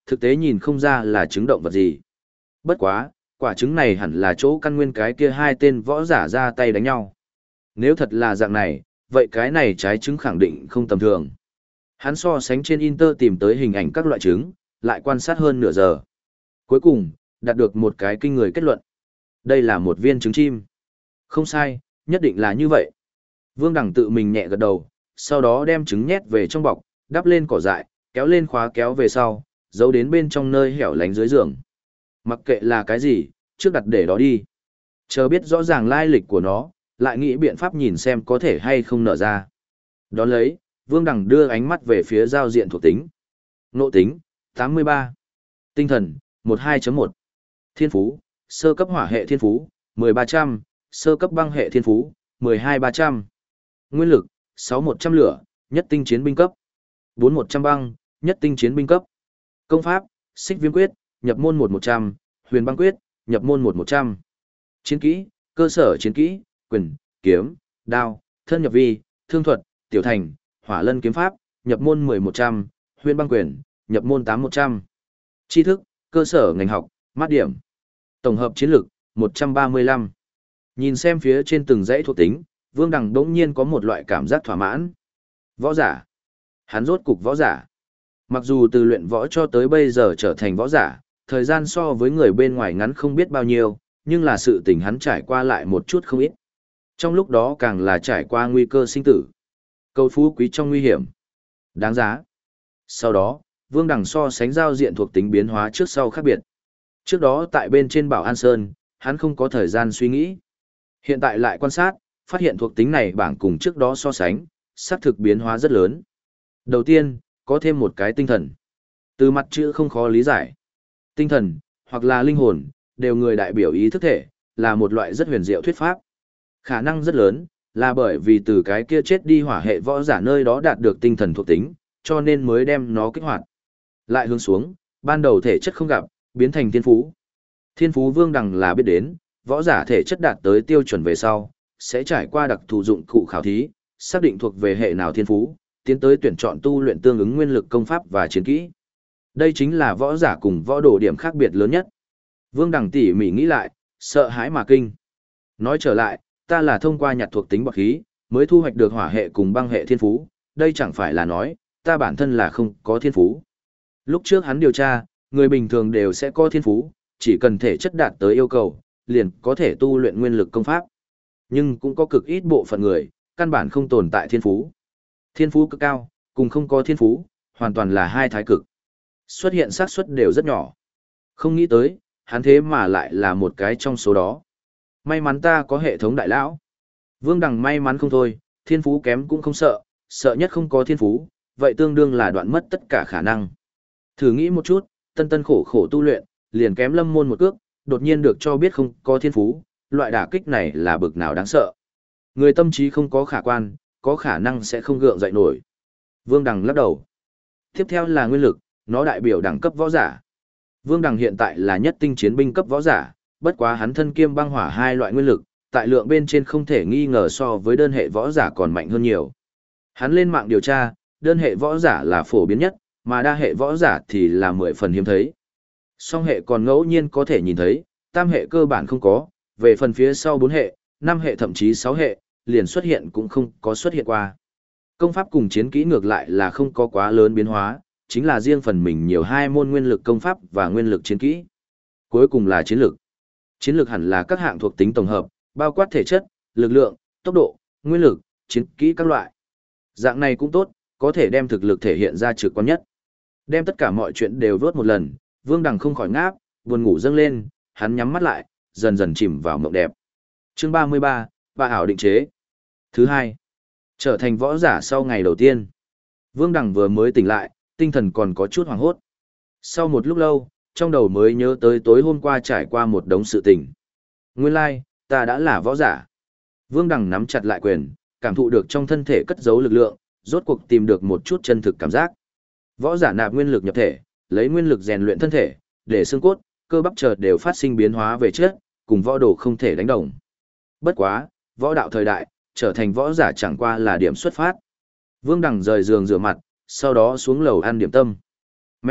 thực tế nhìn không ra là trứng động vật gì. Bất quá, quả trứng này hẳn là chỗ căn nguyên cái kia hai tên võ giả ra tay đánh nhau. Nếu thật là dạng này, vậy cái này trái trứng khẳng định không tầm thường. Hắn so sánh trên Inter tìm tới hình ảnh các loại trứng, lại quan sát hơn nửa giờ. Cuối cùng, đạt được một cái kinh người kết luận. Đây là một viên trứng chim. Không sai, nhất định là như vậy. Vương Đằng tự mình nhẹ gật đầu, sau đó đem trứng nhét về trong bọc, đắp lên cỏ dại, kéo lên khóa kéo về sau, giấu đến bên trong nơi hẻo lánh dưới giường. Mặc kệ là cái gì, trước đặt để đó đi. Chờ biết rõ ràng lai lịch của nó, lại nghĩ biện pháp nhìn xem có thể hay không nở ra. Đón lấy, Vương Đằng đưa ánh mắt về phía giao diện thuộc tính. Ngộ tính, 83. Tinh thần, 12.1. Thiên phú, sơ cấp hỏa hệ thiên phú, 1300, sơ cấp băng hệ thiên phú, 12300. Nguyên lực, 6100 lửa, nhất tinh chiến binh cấp. 4100 băng, nhất tinh chiến binh cấp. Công pháp, xích viêm quyết, nhập môn 1100, huyền băng quyết, nhập môn 1100. Chiến kỹ, cơ sở chiến kỹ, quyền, kiếm, đao, thân nhập vi, thương thuật, tiểu thành, hỏa lân kiếm pháp, nhập môn 1100, huyền băng quyền, nhập môn 8100. Tri thức, cơ sở ngành học, mát điểm. Tổng hợp chiến lược, 135. Nhìn xem phía trên từng dãy thuộc tính, Vương Đằng đống nhiên có một loại cảm giác thỏa mãn. Võ giả. Hắn rốt cục võ giả. Mặc dù từ luyện võ cho tới bây giờ trở thành võ giả, thời gian so với người bên ngoài ngắn không biết bao nhiêu, nhưng là sự tình hắn trải qua lại một chút không ít. Trong lúc đó càng là trải qua nguy cơ sinh tử. Cầu phú quý trong nguy hiểm. Đáng giá. Sau đó, Vương Đằng so sánh giao diện thuộc tính biến hóa trước sau khác biệt. Trước đó tại bên trên Bảo An Sơn, hắn không có thời gian suy nghĩ. Hiện tại lại quan sát, phát hiện thuộc tính này bảng cùng trước đó so sánh, xác thực biến hóa rất lớn. Đầu tiên, có thêm một cái tinh thần. Từ mặt chữ không khó lý giải. Tinh thần, hoặc là linh hồn, đều người đại biểu ý thức thể, là một loại rất huyền diệu thuyết pháp. Khả năng rất lớn, là bởi vì từ cái kia chết đi hỏa hệ võ giả nơi đó đạt được tinh thần thuộc tính, cho nên mới đem nó kích hoạt. Lại hướng xuống, ban đầu thể chất không gặp, biến thành thiên phú. Thiên phú Vương Đằng là biết đến, võ giả thể chất đạt tới tiêu chuẩn về sau, sẽ trải qua đặc thù dụng cụ khảo thí, xác định thuộc về hệ nào thiên phú, tiến tới tuyển chọn tu luyện tương ứng nguyên lực công pháp và chiến kỹ. Đây chính là võ giả cùng võ đồ điểm khác biệt lớn nhất. Vương Đằng tỉ mỉ nghĩ lại, sợ hãi mà kinh. Nói trở lại, ta là thông qua nhặt thuộc tính bậc khí, mới thu hoạch được hỏa hệ cùng băng hệ thiên phú, đây chẳng phải là nói, ta bản thân là không có thiên phú. Lúc trước hắn điều tra, người bình thường đều sẽ có thiên phú, chỉ cần thể chất đạt tới yêu cầu, liền có thể tu luyện nguyên lực công pháp. Nhưng cũng có cực ít bộ phận người, căn bản không tồn tại thiên phú. Thiên phú cực cao, cùng không có thiên phú, hoàn toàn là hai thái cực. Xuất hiện xác suất đều rất nhỏ. Không nghĩ tới, hắn thế mà lại là một cái trong số đó. May mắn ta có hệ thống đại lão. Vương Đằng may mắn không thôi, thiên phú kém cũng không sợ, sợ nhất không có thiên phú, vậy tương đương là đoạn mất tất cả khả năng. Thử nghĩ một chút, tân tân khổ khổ tu luyện, liền kém lâm môn một cước, đột nhiên được cho biết không có thiên phú, loại đả kích này là bực nào đáng sợ. Người tâm trí không có khả quan, có khả năng sẽ không gượng dậy nổi. Vương Đằng lắc đầu. Tiếp theo là nguyên lực, nó đại biểu đẳng cấp võ giả. Vương Đằng hiện tại là nhất tinh chiến binh cấp võ giả, bất quá hắn thân kiêm băng hỏa hai loại nguyên lực, tại lượng bên trên không thể nghi ngờ so với đơn hệ võ giả còn mạnh hơn nhiều. Hắn lên mạng điều tra, đơn hệ võ giả là phổ biến nhất, mà đa hệ võ giả thì là 10 phần hiếm thấy. Song hệ còn ngẫu nhiên có thể nhìn thấy, tam hệ cơ bản không có, về phần phía sau 4 hệ, 5 hệ thậm chí 6 hệ, liền xuất hiện cũng không có xuất hiện qua. Công pháp cùng chiến kỹ ngược lại là không có quá lớn biến hóa, chính là riêng phần mình nhiều hai môn nguyên lực công pháp và nguyên lực chiến kỹ. Cuối cùng là chiến lực. Chiến lực hẳn là các hạng thuộc tính tổng hợp, bao quát thể chất, lực lượng, tốc độ, nguyên lực, chiến kỹ các loại. Dạng này cũng tốt, có thể đem thực lực thể hiện ra trực quan nhất. Đem tất cả mọi chuyện đều vớt một lần, Vương Đằng không khỏi ngáp, buồn ngủ dâng lên, hắn nhắm mắt lại, dần dần chìm vào mộng đẹp. Chương 33, Bà ảo định chế. Thứ hai, trở thành võ giả sau ngày đầu tiên. Vương Đằng vừa mới tỉnh lại, tinh thần còn có chút hoảng hốt. Sau một lúc lâu, trong đầu mới nhớ tới tối hôm qua trải qua một đống sự tình. Nguyên lai, ta đã là võ giả. Vương Đằng nắm chặt lại quyền, cảm thụ được trong thân thể cất giấu lực lượng, rốt cuộc tìm được một chút chân thực cảm giác. Võ giả nạp nguyên lực nhập thể, lấy nguyên lực rèn luyện thân thể, để xương cốt, cơ bắp chợt đều phát sinh biến hóa về chất, cùng võ đồ không thể đánh đồng. Bất quá, võ đạo thời đại, trở thành võ giả chẳng qua là điểm xuất phát. Vương Đằng rời giường rửa mặt, sau đó xuống lầu ăn điểm tâm. Mẹ,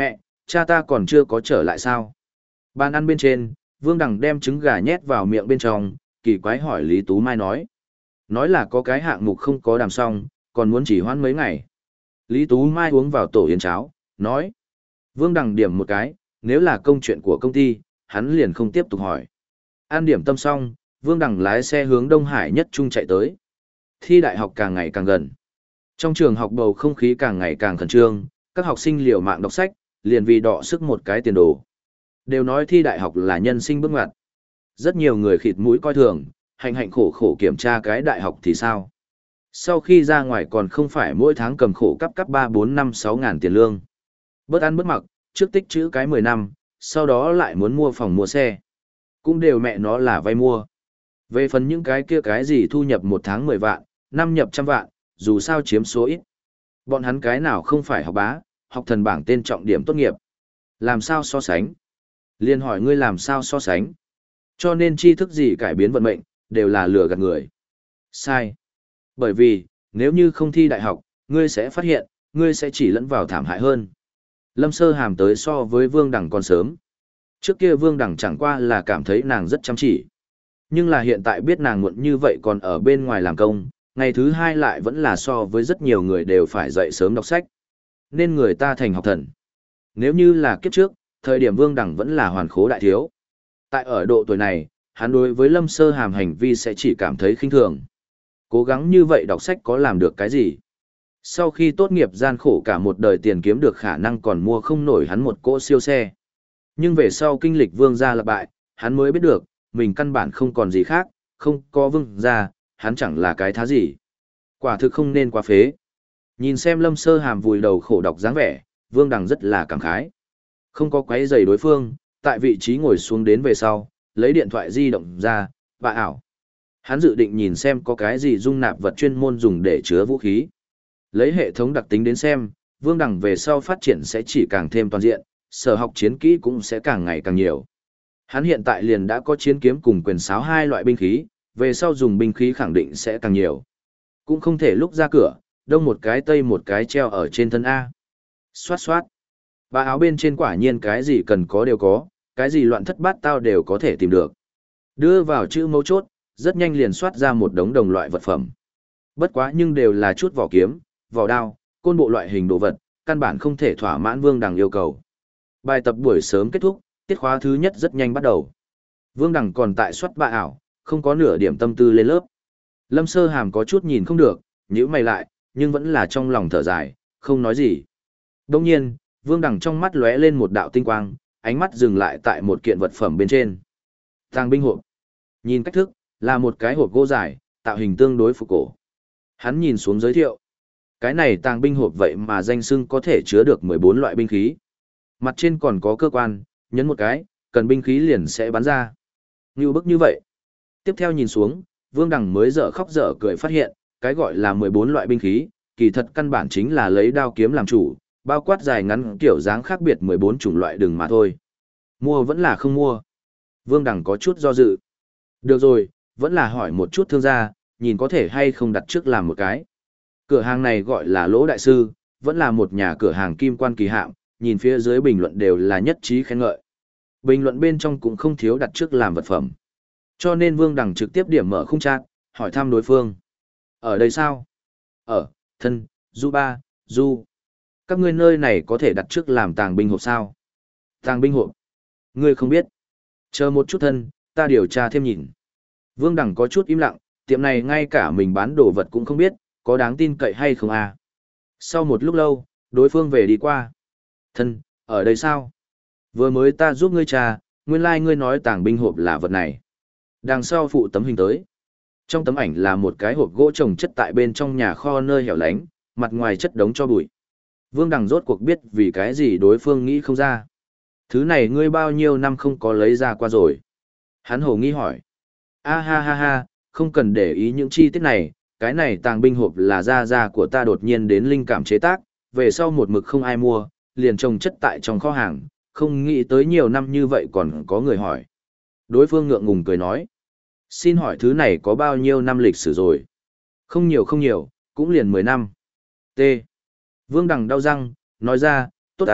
cha ta còn chưa có trở lại sao? Bàn ăn bên trên, Vương Đằng đem trứng gà nhét vào miệng bên trong, kỳ quái hỏi Lý Tú Mai nói. Nói là có cái hạng mục không có đàm xong, còn muốn chỉ hoãn mấy ngày. Lý Tú Mai uống vào tổ yến cháo, nói. Vương Đằng điểm một cái, nếu là công chuyện của công ty, hắn liền không tiếp tục hỏi. An điểm tâm xong, Vương Đằng lái xe hướng Đông Hải Nhất Trung chạy tới. Thi đại học càng ngày càng gần. Trong trường học bầu không khí càng ngày càng khẩn trương, các học sinh liều mạng đọc sách, liền vì đọ sức một cái tiền đồ. Đều nói thi đại học là nhân sinh bước ngoặt. Rất nhiều người khịt mũi coi thường, hạnh hạnh khổ khổ kiểm tra cái đại học thì sao? Sau khi ra ngoài còn không phải mỗi tháng cầm khổ cắp 3 4 5 6 ngàn tiền lương. Bớt ăn bớt mặc, trước tích trữ cái 10 năm, sau đó lại muốn mua phòng mua xe. Cũng đều mẹ nó là vay mua. Về phần những cái kia cái gì thu nhập một tháng 10 vạn, năm nhập trăm vạn, dù sao chiếm số ít. Bọn hắn cái nào không phải học bá, học thần bảng tên trọng điểm tốt nghiệp. Làm sao so sánh? Liên hỏi ngươi làm sao so sánh? Cho nên tri thức gì cải biến vận mệnh, đều là lừa gạt người. Sai. Bởi vì, nếu như không thi đại học, ngươi sẽ phát hiện, ngươi sẽ chỉ lẫn vào thảm hại hơn. Lâm Sơ Hàm tới so với Vương Đằng còn sớm. Trước kia Vương Đằng chẳng qua là cảm thấy nàng rất chăm chỉ. Nhưng là hiện tại biết nàng muộn như vậy còn ở bên ngoài làm công, ngày thứ hai lại vẫn là so với rất nhiều người đều phải dậy sớm đọc sách. Nên người ta thành học thần. Nếu như là kiếp trước, thời điểm Vương Đằng vẫn là hoàn khố đại thiếu. Tại ở độ tuổi này, hắn đối với Lâm Sơ Hàm hành vi sẽ chỉ cảm thấy khinh thường. Cố gắng như vậy đọc sách có làm được cái gì? Sau khi tốt nghiệp gian khổ cả một đời tiền kiếm được khả năng còn mua không nổi hắn một cỗ siêu xe. Nhưng về sau kinh lịch Vương gia lập bại, hắn mới biết được, mình căn bản không còn gì khác, không có Vương gia, hắn chẳng là cái thá gì. Quả thực không nên quá phế. Nhìn xem Lâm Sơ Hàm vùi đầu khổ đọc dáng vẻ, Vương Đằng rất là cảm khái. Không có quấy rầy đối phương, tại vị trí ngồi xuống đến về sau, lấy điện thoại di động ra, và ảo. Hắn dự định nhìn xem có cái gì dung nạp vật chuyên môn dùng để chứa vũ khí. Lấy hệ thống đặc tính đến xem, Vương Đằng về sau phát triển sẽ chỉ càng thêm toàn diện, sở học chiến kỹ cũng sẽ càng ngày càng nhiều. Hắn hiện tại liền đã có chiến kiếm cùng quyền sáo hai loại binh khí, về sau dùng binh khí khẳng định sẽ càng nhiều. Cũng không thể lúc ra cửa, đông một cái tây một cái treo ở trên thân A. Xoát xoát. Và áo bên trên quả nhiên cái gì cần có đều có, cái gì loạn thất bát tao đều có thể tìm được. Đưa vào chữ mấu chốt, rất nhanh liền soát ra một đống đồng loại vật phẩm. Bất quá nhưng đều là chút vỏ kiếm, vỏ đao, côn bộ loại hình đồ vật, căn bản không thể thỏa mãn Vương Đằng yêu cầu. Bài tập buổi sớm kết thúc, tiết khóa thứ nhất rất nhanh bắt đầu. Vương Đằng còn tại soát bạ ảo, không có nửa điểm tâm tư lên lớp. Lâm Sơ Hàm có chút nhìn không được, nhíu mày lại, nhưng vẫn là trong lòng thở dài, không nói gì. Đồng nhiên, Vương Đằng trong mắt lóe lên một đạo tinh quang, ánh mắt dừng lại tại một kiện vật phẩm bên trên. Tàng binh hộp. Nhìn cách thức, là một cái hộp gỗ dài, tạo hình tương đối phục cổ. Hắn nhìn xuống giới thiệu. Cái này tàng binh hộp vậy mà danh xưng có thể chứa được 14 loại binh khí. Mặt trên còn có cơ quan, nhấn một cái, cần binh khí liền sẽ bắn ra. Ngưu bức như vậy. Tiếp theo nhìn xuống, Vương Đằng mới dở khóc dở cười phát hiện, cái gọi là 14 loại binh khí, kỳ thật căn bản chính là lấy đao kiếm làm chủ, bao quát dài ngắn kiểu dáng khác biệt 14 chủng loại đừng mà thôi. Mua vẫn là không mua. Vương Đằng có chút do dự. Được rồi, vẫn là hỏi một chút thương gia, nhìn có thể hay không đặt trước làm một cái. Cửa hàng này gọi là Lỗ Đại Sư, vẫn là một nhà cửa hàng kim quan kỳ hạm, nhìn phía dưới bình luận đều là nhất trí khen ngợi. Bình luận bên trong cũng không thiếu đặt trước làm vật phẩm. Cho nên Vương Đằng trực tiếp điểm mở khung chat, hỏi thăm đối phương. Ở đây sao? Ở, thân, du ba, du. Các ngươi nơi này có thể đặt trước làm tàng binh hộp sao? Tàng binh hộp? Ngươi không biết. Chờ một chút thân, ta điều tra thêm nhìn. Vương Đằng có chút im lặng, tiệm này ngay cả mình bán đồ vật cũng không biết, có đáng tin cậy hay không à? Sau một lúc lâu, đối phương về đi qua. Thân, ở đây sao? Vừa mới ta giúp ngươi tra, nguyên lai ngươi nói tàng binh hộp là vật này. Đằng sau phụ tấm hình tới. Trong tấm ảnh là một cái hộp gỗ trồng chất tại bên trong nhà kho nơi hẻo lánh, mặt ngoài chất đống cho bụi. Vương Đằng rốt cuộc biết vì cái gì đối phương nghĩ không ra. Thứ này ngươi bao nhiêu năm không có lấy ra qua rồi. Hắn hồ nghi hỏi. A ha ha ha, không cần để ý những chi tiết này, cái này tàng binh hộp là gia của ta đột nhiên đến linh cảm chế tác, về sau một mực không ai mua, liền trồng chất tại trong kho hàng, không nghĩ tới nhiều năm như vậy còn có người hỏi. Đối phương ngượng ngùng cười nói. Xin hỏi thứ này có bao nhiêu năm lịch sử rồi? Không nhiều, cũng liền 10 năm. T. Vương Đằng đau răng, nói ra, tốt à,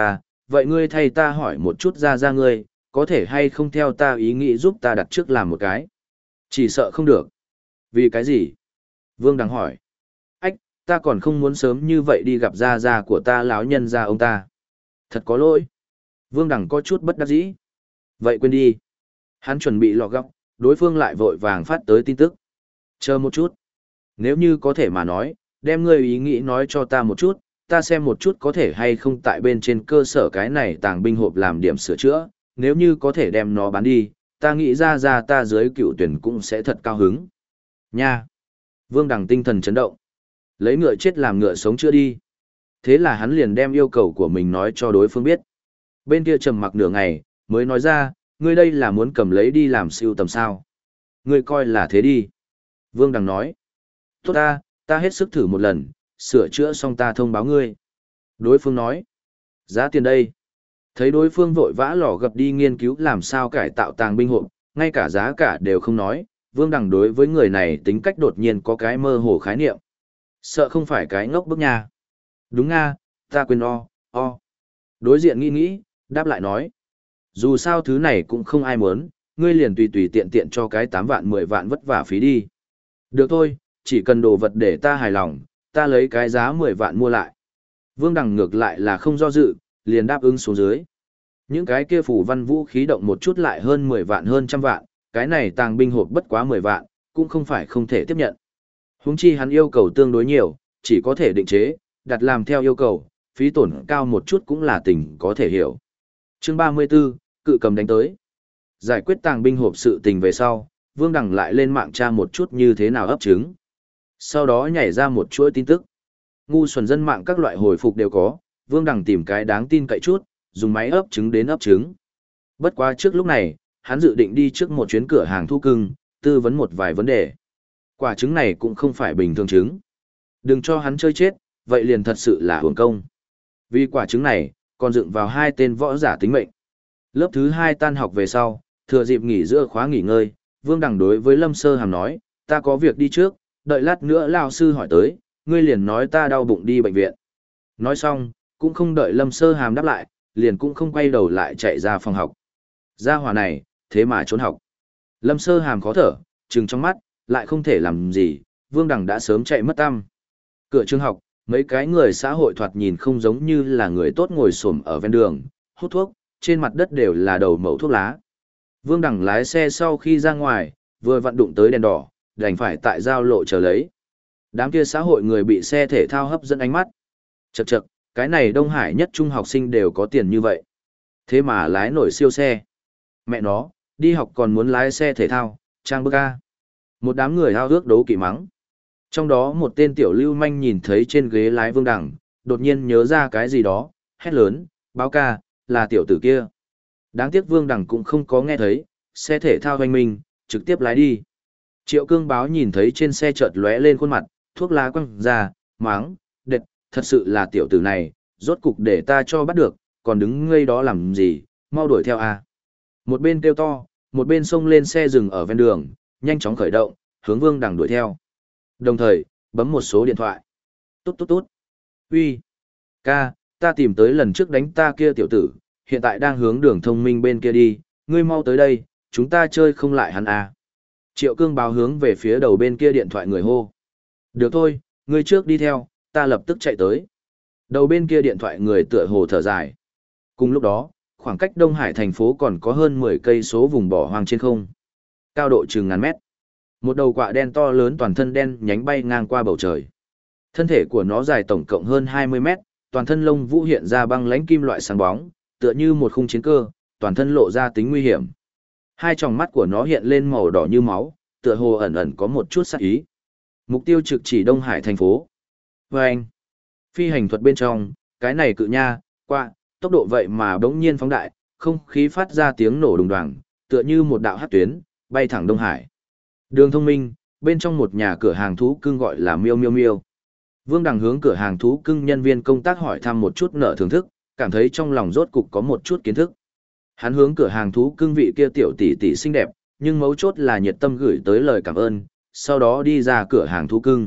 vậy ngươi thay ta hỏi một chút ra ngươi, có thể hay không theo ta ý nghĩ giúp ta đặt trước làm một cái? Chỉ sợ không được. Vì cái gì? Vương Đằng hỏi. Ách, ta còn không muốn sớm như vậy đi gặp gia của ta lão nhân gia ông ta. Thật có lỗi. Vương Đằng có chút bất đắc dĩ. Vậy quên đi. Hắn chuẩn bị lọ góc, đối phương lại vội vàng phát tới tin tức. Chờ một chút. Nếu như có thể mà nói, đem ngươi ý nghĩ nói cho ta một chút, ta xem một chút có thể hay không tại bên trên cơ sở cái này tàng binh hộp làm điểm sửa chữa, nếu như có thể đem nó bán đi, ta nghĩ ra ta dưới cựu tuyển cũng sẽ thật cao hứng. Nha! Vương Đằng tinh thần chấn động. Lấy ngựa chết làm ngựa sống chưa đi. Thế là hắn liền đem yêu cầu của mình nói cho đối phương biết. Bên kia trầm mặc nửa ngày, mới nói ra, ngươi đây là muốn cầm lấy đi làm siêu tầm sao. Ngươi coi là thế đi. Vương Đằng nói. Tốt ta hết sức thử một lần, sửa chữa xong ta thông báo ngươi. Đối phương nói. Giá tiền đây. Thấy đối phương vội vã lò gập đi nghiên cứu làm sao cải tạo tàng binh hộp, ngay cả giá cả đều không nói, Vương Đằng đối với người này tính cách đột nhiên có cái mơ hồ khái niệm. Sợ không phải cái ngốc bức nha. Đúng nga, ta quên o. Đối diện nghĩ, đáp lại nói. Dù sao thứ này cũng không ai muốn, ngươi liền tùy tiện cho cái 8 vạn 10 vạn vất vả phí đi. Được thôi, chỉ cần đồ vật để ta hài lòng, ta lấy cái giá 10 vạn mua lại. Vương Đằng ngược lại là không do dự, liền đáp ứng xuống dưới. Những cái kia phủ văn vũ khí động một chút lại hơn 10 vạn hơn trăm vạn, cái này tàng binh hộp bất quá 10 vạn, cũng không phải không thể tiếp nhận. Huống chi hắn yêu cầu tương đối nhiều, chỉ có thể định chế, đặt làm theo yêu cầu, phí tổn cao một chút cũng là tình có thể hiểu. Chương 34, cự cầm đánh tới. Giải quyết tàng binh hộp sự tình về sau, Vương Đằng lại lên mạng tra một chút như thế nào ấp trứng. Sau đó nhảy ra một chuỗi tin tức. Ngu xuẩn dân mạng các loại hồi phục đều có, Vương Đằng tìm cái đáng tin cậy chút, dùng máy ấp trứng đến ấp trứng. Bất quá trước lúc này, hắn dự định đi trước một chuyến cửa hàng thu cưng, tư vấn một vài vấn đề. Quả trứng này cũng không phải bình thường trứng. Đừng cho hắn chơi chết, vậy liền thật sự là uổng công. Vì quả trứng này, còn dựng vào 2 tên võ giả tính mệnh. Lớp thứ 2 tan học về sau, thừa dịp nghỉ giữa khóa nghỉ ngơi, Vương Đằng đối với Lâm Sơ Hàm nói, ta có việc đi trước, đợi lát nữa lão sư hỏi tới, ngươi liền nói ta đau bụng đi bệnh viện. Nói xong, cũng không đợi Lâm Sơ Hàm đáp lại, liền cũng không quay đầu lại chạy ra phòng học. Gia hỏa này, thế mà trốn học. Lâm Sơ Hàm khó thở, trừng trong mắt, lại không thể làm gì, Vương Đằng đã sớm chạy mất tăm. Cửa trường học, mấy cái người xã hội thoạt nhìn không giống như là người tốt ngồi xổm ở ven đường, hút thuốc, trên mặt đất đều là đầu mẩu thuốc lá. Vương Đằng lái xe sau khi ra ngoài, vừa vặn đụng tới đèn đỏ, đành phải tại giao lộ chờ lấy. Đám kia xã hội người bị xe thể thao hấp dẫn ánh mắt. Chậc chậc, cái này Đông Hải nhất trung học sinh đều có tiền như vậy. Thế mà lái nổi siêu xe. Mẹ nó, đi học còn muốn lái xe thể thao, trang bức a. Một đám người hao ước đấu kỵ mắng. Trong đó một tên tiểu lưu manh nhìn thấy trên ghế lái Vương Đằng, đột nhiên nhớ ra cái gì đó, hét lớn, báo ca, là tiểu tử kia. Đáng tiếc Vương Đằng cũng không có nghe thấy, xe thể thao hoành minh, trực tiếp lái đi. Triệu Cương Báo nhìn thấy trên xe chợt lóe lên khuôn mặt, thuốc lá quăng ra, máng, đệt, thật sự là tiểu tử này, rốt cục để ta cho bắt được, còn đứng ngây đó làm gì, mau đuổi theo a. Một bên kêu to, một bên xông lên xe dừng ở ven đường, nhanh chóng khởi động, hướng Vương Đằng đuổi theo. Đồng thời, bấm một số điện thoại. Tút tút tút. Uy, ca, ta tìm tới lần trước đánh ta kia tiểu tử, hiện tại đang hướng đường thông minh bên kia đi, ngươi mau tới đây, chúng ta chơi không lại hắn à. Triệu Cương Báo hướng về phía đầu bên kia điện thoại người hô. Được thôi, ngươi trước đi theo, ta lập tức chạy tới. Đầu bên kia điện thoại người tựa hồ thở dài. Cùng lúc đó, khoảng cách Đông Hải thành phố còn có hơn 10 cây số vùng bỏ hoang trên không. Cao độ chừng ngàn mét. Một đầu quạ đen to lớn toàn thân đen nhánh bay ngang qua bầu trời. Thân thể của nó dài tổng cộng hơn 20 mét, toàn thân lông vũ hiện ra băng lãnh kim loại sáng bóng, tựa như một khung chiến cơ, toàn thân lộ ra tính nguy hiểm. Hai tròng mắt của nó hiện lên màu đỏ như máu, tựa hồ ẩn ẩn có một chút sát ý. Mục tiêu trực chỉ Đông Hải thành phố. Vâng! Phi hành thuật bên trong, cái này cự nha, quạ, tốc độ vậy mà bỗng nhiên phóng đại, không khí phát ra tiếng nổ đùng đoàng, tựa như một đạo hắc tuyến, bay thẳng Đông Hải. Đường thông minh, bên trong một nhà cửa hàng thú cưng gọi là Miêu Miêu Miêu. Vương Đằng hướng cửa hàng thú cưng nhân viên công tác hỏi thăm một chút nợ thưởng thức, cảm thấy trong lòng rốt cục có một chút kiến thức. Hắn hướng cửa hàng thú cưng vị kia tiểu tỷ tỷ xinh đẹp, nhưng mấu chốt là nhiệt tâm gửi tới lời cảm ơn, sau đó đi ra cửa hàng thú cưng.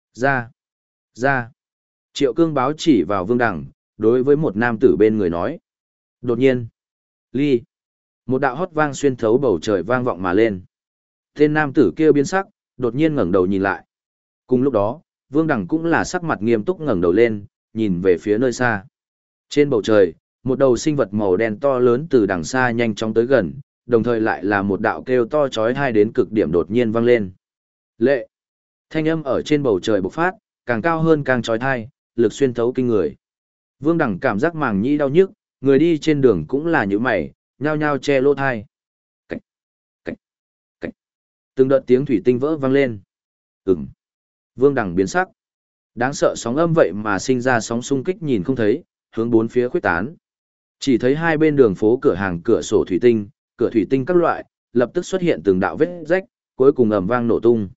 Ra. Triệu Cương Báo chỉ vào Vương Đằng, đối với một nam tử bên người nói. Đột nhiên, ly, một đạo hót vang xuyên thấu bầu trời vang vọng mà lên. Tên nam tử kia biến sắc, đột nhiên ngẩng đầu nhìn lại. Cùng lúc đó, Vương Đằng cũng là sắc mặt nghiêm túc ngẩng đầu lên, nhìn về phía nơi xa. Trên bầu trời, một đầu sinh vật màu đen to lớn từ đằng xa nhanh chóng tới gần, đồng thời lại là một đạo kêu to chói tai đến cực điểm đột nhiên vang lên. Lệ! Thanh âm ở trên bầu trời bộc phát, càng cao hơn càng chói tai, lực xuyên thấu kinh người. Vương Đằng cảm giác màng nhĩ đau nhức, người đi trên đường cũng là như mày, nhao nhao che lỗ tai. Cạch, cạch, cạch. Từng đợt tiếng thủy tinh vỡ vang lên. Vương Đằng biến sắc. Đáng sợ sóng âm vậy mà sinh ra sóng xung kích nhìn không thấy, hướng bốn phía khuếch tán. Chỉ thấy hai bên đường phố cửa hàng cửa sổ thủy tinh, cửa thủy tinh các loại, lập tức xuất hiện từng đạo vết rách, cuối cùng ầm vang nổ tung.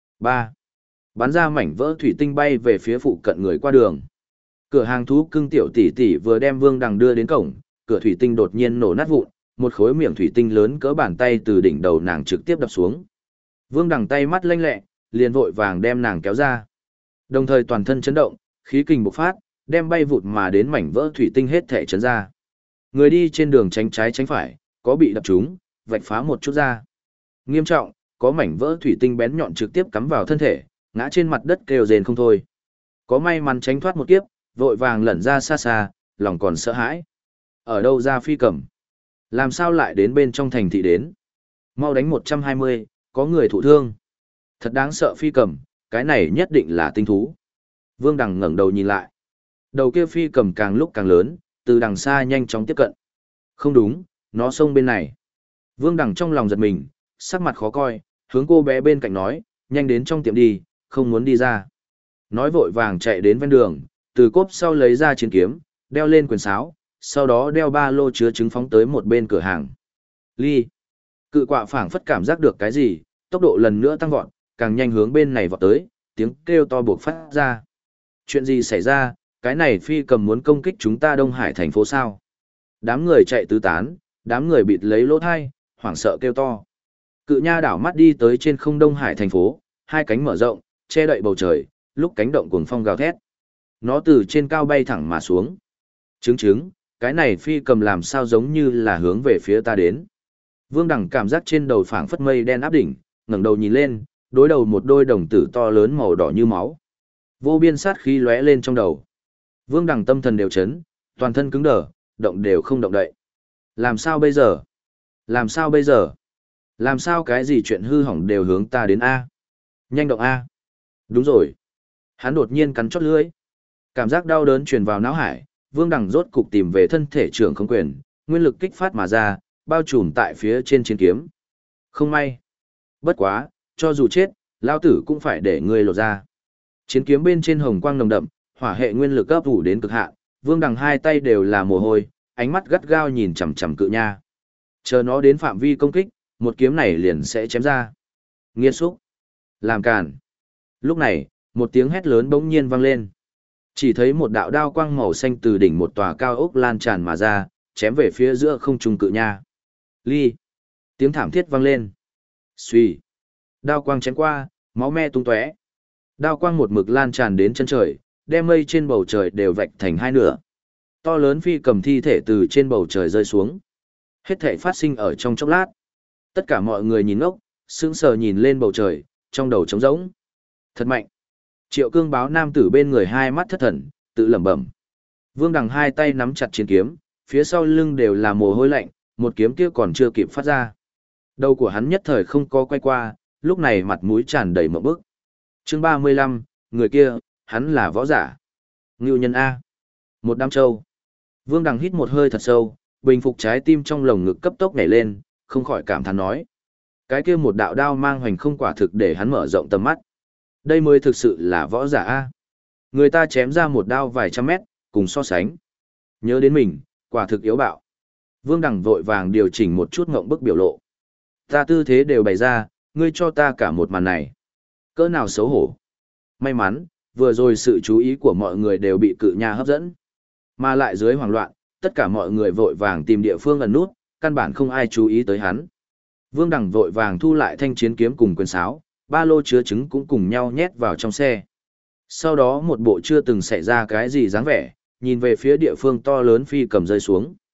3. Bắn ra mảnh vỡ thủy tinh bay về phía phụ cận người qua đường. Cửa hàng thú cưng tiểu tỷ tỷ vừa đem Vương Đằng đưa đến cổng, cửa thủy tinh đột nhiên nổ nát vụn, một khối miệng thủy tinh lớn cỡ bàn tay từ đỉnh đầu nàng trực tiếp đập xuống. Vương Đằng tay mắt lanh lẹ, liền vội vàng đem nàng kéo ra. Đồng thời toàn thân chấn động, khí kình bộc phát, đem bay vụt mà đến mảnh vỡ thủy tinh hết thể chấn ra. Người đi trên đường tránh trái tránh phải, có bị đập trúng, vạch phá một chút ra. Nghiêm trọng, có mảnh vỡ thủy tinh bén nhọn trực tiếp cắm vào thân thể, ngã trên mặt đất kêu rền không thôi. Có may mắn tránh thoát một kiếp, vội vàng lẩn ra xa xa, lòng còn sợ hãi. Ở đâu ra phi cầm? Làm sao lại đến bên trong thành thị đến? Mau đánh 120, có người thụ thương. Thật đáng sợ phi cầm, cái này nhất định là tinh thú. Vương Đằng ngẩng đầu nhìn lại. Đầu kia phi cầm càng lúc càng lớn, từ đằng xa nhanh chóng tiếp cận. Không đúng, nó xông bên này. Vương Đằng trong lòng giật mình, sắc mặt khó coi, hướng cô bé bên cạnh nói, nhanh đến trong tiệm đi, không muốn đi ra. Nói vội vàng chạy đến ven đường, từ cốp sau lấy ra chiến kiếm, đeo lên quyền sáo, sau đó đeo ba lô chứa trứng phóng tới một bên cửa hàng. Ly. Cự quạ phảng phất cảm giác được cái gì, tốc độ lần nữa tăng vọt, càng nhanh hướng bên này vọt tới, tiếng kêu to buộc phát ra. Chuyện gì xảy ra, cái này phi cầm muốn công kích chúng ta Đông Hải thành phố sao? Đám người chạy tứ tán, đám người bịt lấy lỗ thai, hoảng sợ kêu to. Cự nha đảo mắt đi tới trên không Đông Hải thành phố, hai cánh mở rộng, che đậy bầu trời, lúc cánh động cuồng phong gào thét. Nó từ trên cao bay thẳng mà xuống. Chứng, cái này phi cầm làm sao giống như là hướng về phía ta đến. Vương Đằng cảm giác trên đầu phảng phất mây đen áp đỉnh, ngẩng đầu nhìn lên, đối đầu một đôi đồng tử to lớn màu đỏ như máu. Vô biên sát khí lóe lên trong đầu. Vương Đằng tâm thần đều chấn, toàn thân cứng đờ, động đều không động đậy. Làm sao bây giờ? Làm sao bây giờ? Làm sao cái gì chuyện hư hỏng đều hướng ta đến A? Nhanh động A. Đúng rồi. Hắn đột nhiên cắn chót lưỡi. Cảm giác đau đớn truyền vào não hải, Vương Đằng rốt cục tìm về thân thể trưởng không quyền, nguyên lực kích phát mà ra, bao trùm tại phía trên chiến kiếm. Không may. Bất quá, cho dù chết, lao tử cũng phải để ngươi lột ra. Chiến kiếm bên trên hồng quang nồng đậm, hỏa hệ nguyên lực ấp ủ đến cực hạn, Vương Đằng hai tay đều là mồ hôi, ánh mắt gắt gao nhìn chằm chằm cự nha. Chờ nó đến phạm vi công kích, một kiếm này liền sẽ chém ra. Nghiệt xúc. Làm cản. Lúc này, một tiếng hét lớn bỗng nhiên vang lên. Chỉ thấy một đạo đao quang màu xanh từ đỉnh một tòa cao ốc lan tràn mà ra, chém về phía giữa không trung cự nha. Ly. Tiếng thảm thiết vang lên. Xuy. Đao quang chém qua, máu me tung tóe. Đao quang một mực lan tràn đến chân trời, đem mây trên bầu trời đều vạch thành hai nửa. To lớn phi cầm thi thể từ trên bầu trời rơi xuống. Hết thảy phát sinh ở trong chốc lát. Tất cả mọi người nhìn ngốc, sững sờ nhìn lên bầu trời, trong đầu trống rỗng. Thật mạnh. Triệu Cương báo nam tử bên người hai mắt thất thần, tự lẩm bẩm. Vương Đằng hai tay nắm chặt chiến kiếm, phía sau lưng đều là mồ hôi lạnh, một kiếm kia còn chưa kịp phát ra. Đầu của hắn nhất thời không có quay qua, lúc này mặt mũi tràn đầy mộng bức. Chương 35, người kia, hắn là võ giả. Ngưu nhân A. Một đám trâu. Vương Đằng hít một hơi thật sâu, bình phục trái tim trong lồng ngực cấp tốc nhảy lên, không khỏi cảm thán nói. Cái kia một đạo đao mang hoành không quả thực để hắn mở rộng tầm mắt. Đây mới thực sự là võ giả A. Người ta chém ra một đao vài trăm mét, cùng so sánh. Nhớ đến mình, quả thực yếu bạo. Vương Đằng vội vàng điều chỉnh một chút ngộng bức biểu lộ. Ta tư thế đều bày ra, ngươi cho ta cả một màn này. Cỡ nào xấu hổ. May mắn, vừa rồi sự chú ý của mọi người đều bị cự nha hấp dẫn. Mà lại dưới hoảng loạn, tất cả mọi người vội vàng tìm địa phương ẩn nút, căn bản không ai chú ý tới hắn. Vương Đằng vội vàng thu lại thanh chiến kiếm cùng quyền sáo, ba lô chứa trứng cũng cùng nhau nhét vào trong xe. Sau đó một bộ chưa từng xảy ra cái gì dáng vẻ, nhìn về phía địa phương to lớn phi cầm rơi xuống.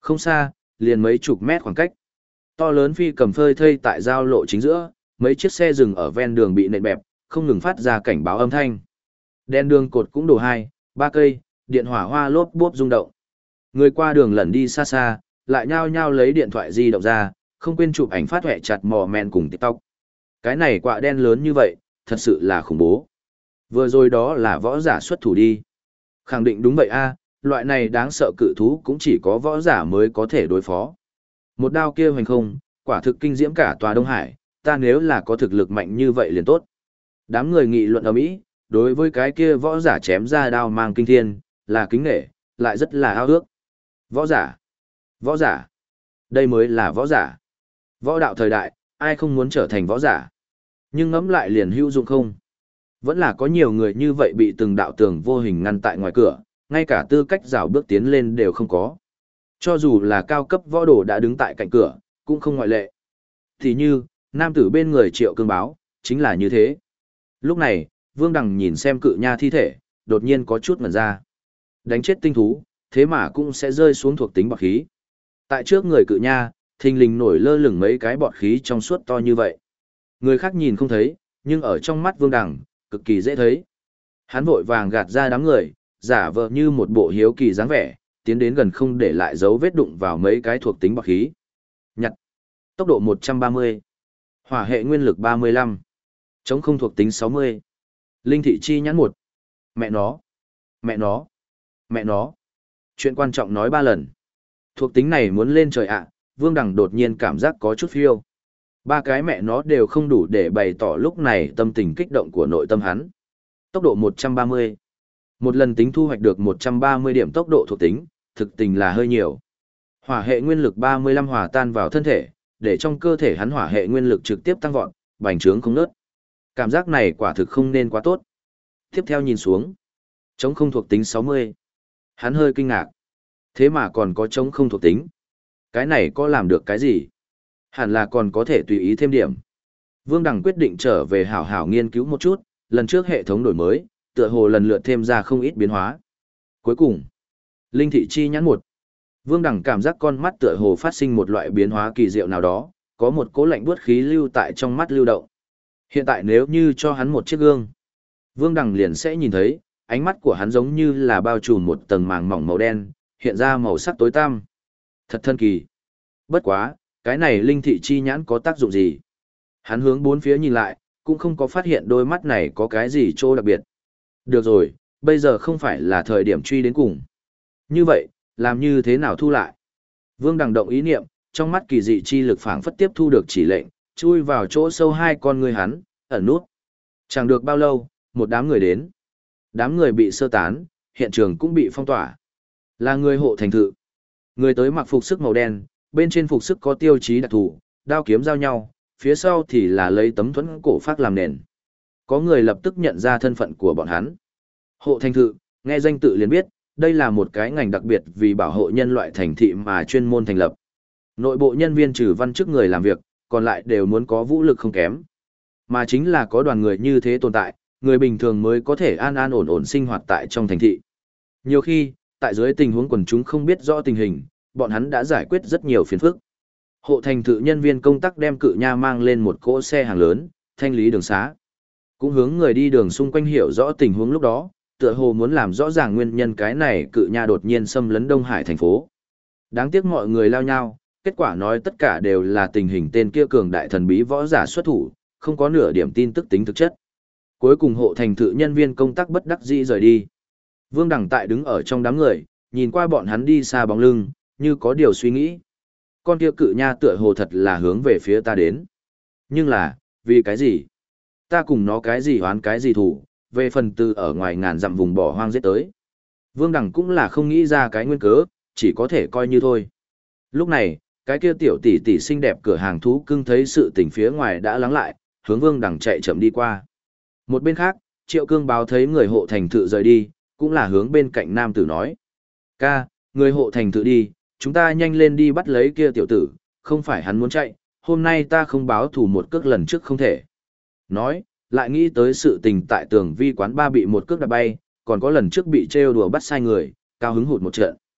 Không xa, liền mấy chục mét khoảng cách. To lớn phi cầm phơi thây tại giao lộ chính giữa, mấy chiếc xe dừng ở ven đường bị nện bẹp, không ngừng phát ra cảnh báo âm thanh. Đèn đường cột cũng đổ 2, 3 cây, điện hỏa hoa lốp bốp rung động. Người qua đường lẩn đi xa xa, lại nhao nhao lấy điện thoại di động ra, không quên chụp ảnh phát hoẹ chặt mò men cùng TikTok. Cái này quạ đen lớn như vậy, thật sự là khủng bố. Vừa rồi đó là võ giả xuất thủ đi. Khẳng định đúng vậy a, loại này đáng sợ cự thú cũng chỉ có võ giả mới có thể đối phó. Một đao kia hoành không, quả thực kinh diễm cả tòa Đông Hải, ta nếu là có thực lực mạnh như vậy liền tốt. Đám người nghị luận ầm ĩ, đối với cái kia võ giả chém ra đao mang kinh thiên, là kính nể, lại rất là ao ước. Võ giả, võ giả, đây mới là võ giả. Võ đạo thời đại, ai không muốn trở thành võ giả. Nhưng ngẫm lại liền hữu dụng không. Vẫn là có nhiều người như vậy bị từng đạo tường vô hình ngăn tại ngoài cửa, ngay cả tư cách rảo bước tiến lên đều không có. Cho dù là cao cấp võ đồ đã đứng tại cạnh cửa, cũng không ngoại lệ. Thì như, nam tử bên người Triệu Cương báo, chính là như thế. Lúc này, Vương Đằng nhìn xem cự nha thi thể, đột nhiên có chút ngẩn ra. Đánh chết tinh thú, thế mà cũng sẽ rơi xuống thuộc tính bọt khí. Tại trước người cự nha, thình lình nổi lơ lửng mấy cái bọt khí trong suốt to như vậy. Người khác nhìn không thấy, nhưng ở trong mắt Vương Đằng, cực kỳ dễ thấy. Hắn vội vàng gạt ra đám người, giả vờ như một bộ hiếu kỳ dáng vẻ, tiến đến gần không để lại dấu vết đụng vào mấy cái thuộc tính bọt khí. Nhặt. Tốc độ 130. Hỏa hệ nguyên lực 35. Chống không thuộc tính 60. Linh thị chi nhãn 1. Mẹ nó. Mẹ nó. Mẹ nó. Chuyện quan trọng nói 3 lần. Thuộc tính này muốn lên trời ạ, Vương Đằng đột nhiên cảm giác có chút phiêu. 3 cái mẹ nó đều không đủ để bày tỏ lúc này tâm tình kích động của nội tâm hắn. Tốc độ 130. Một lần tính thu hoạch được 130 điểm tốc độ thuộc tính, thực tình là hơi nhiều. Hỏa hệ nguyên lực 35 hòa tan vào thân thể, để trong cơ thể hắn hỏa hệ nguyên lực trực tiếp tăng vọt, bành trướng không ngớt. Cảm giác này quả thực không nên quá tốt. Tiếp theo nhìn xuống. Chống không thuộc tính 60. Hắn hơi kinh ngạc. Thế mà còn có chống không thuộc tính. Cái này có làm được cái gì? Hẳn là còn có thể tùy ý thêm điểm. Vương Đằng quyết định trở về hảo hảo nghiên cứu một chút, lần trước hệ thống đổi mới, tựa hồ lần lượt thêm ra không ít biến hóa. Cuối cùng, Linh thị chi nhãn 1. Vương Đằng cảm giác con mắt tựa hồ phát sinh một loại biến hóa kỳ diệu nào đó, có một cỗ lạnh buốt khí lưu tại trong mắt lưu động. Hiện tại nếu như cho hắn một chiếc gương, Vương Đằng liền sẽ nhìn thấy, ánh mắt của hắn giống như là bao trùm một tầng màng mỏng màu đen, hiện ra màu sắc tối tăm. Thật thân kỳ. Bất quá, cái này linh thị chi nhãn có tác dụng gì? Hắn hướng bốn phía nhìn lại, cũng không có phát hiện đôi mắt này có cái gì chỗ đặc biệt. Được rồi, bây giờ không phải là thời điểm truy đến cùng. Như vậy, làm như thế nào thu lại? Vương Đằng động ý niệm, trong mắt kỳ dị chi lực phảng phất tiếp thu được chỉ lệnh, chui vào chỗ sâu hai con người hắn, ẩn nút. Chẳng được bao lâu, một đám người đến. Đám người bị sơ tán, hiện trường cũng bị phong tỏa. Là người hộ thành thự. Người tới mặc phục sức màu đen, bên trên phục sức có tiêu chí đặc thù, đao kiếm giao nhau, phía sau thì là lấy tấm thuẫn cổ phát làm nền. Có người lập tức nhận ra thân phận của bọn hắn. Hộ thành thự, nghe danh tự liền biết, đây là một cái ngành đặc biệt vì bảo hộ nhân loại thành thị mà chuyên môn thành lập. Nội bộ nhân viên trừ văn chức người làm việc, còn lại đều muốn có vũ lực không kém. Mà chính là có đoàn người như thế tồn tại, người bình thường mới có thể an an ổn ổn sinh hoạt tại trong thành thị. Nhiều khi, tại dưới tình huống quần chúng không biết rõ tình hình, bọn hắn đã giải quyết rất nhiều phiền phức. Hộ thành thự nhân viên công tác đem cự nha mang lên một cỗ xe hàng lớn, thanh lý đường xá. Cũng hướng người đi đường xung quanh hiểu rõ tình huống lúc đó, tựa hồ muốn làm rõ ràng nguyên nhân cái này cự nha đột nhiên xâm lấn Đông Hải thành phố. Đáng tiếc mọi người lao nhau, kết quả nói tất cả đều là tình hình tên kia cường đại thần bí võ giả xuất thủ, không có nửa điểm tin tức tính thực chất. Cuối cùng hộ thành thự nhân viên công tác bất đắc dĩ rời đi. Vương Đằng tại đứng ở trong đám người, nhìn qua bọn hắn đi xa bóng lưng, như có điều suy nghĩ. Con kia cự nha tựa hồ thật là hướng về phía ta đến. Nhưng là, vì cái gì? Ta cùng nó cái gì oán cái gì thủ, về phần từ ở ngoài ngàn dặm vùng bỏ hoang giết tới. Vương Đằng cũng là không nghĩ ra cái nguyên cớ, chỉ có thể coi như thôi. Lúc này, cái kia tiểu tỷ tỷ xinh đẹp cửa hàng thú cưng thấy sự tình phía ngoài đã lắng lại, hướng Vương Đằng chạy chậm đi qua. Một bên khác, Triệu Cương báo thấy người hộ thành thự rời đi, cũng là hướng bên cạnh nam tử nói. Ca, người hộ thành thự đi, chúng ta nhanh lên đi bắt lấy kia tiểu tử, không phải hắn muốn chạy, hôm nay ta không báo thù một cước lần trước không thể. Nói, lại nghĩ tới sự tình tại tường vi quán ba bị một cước đạp bay, còn có lần trước bị trêu đùa bắt sai người, cao hứng hụt một trận.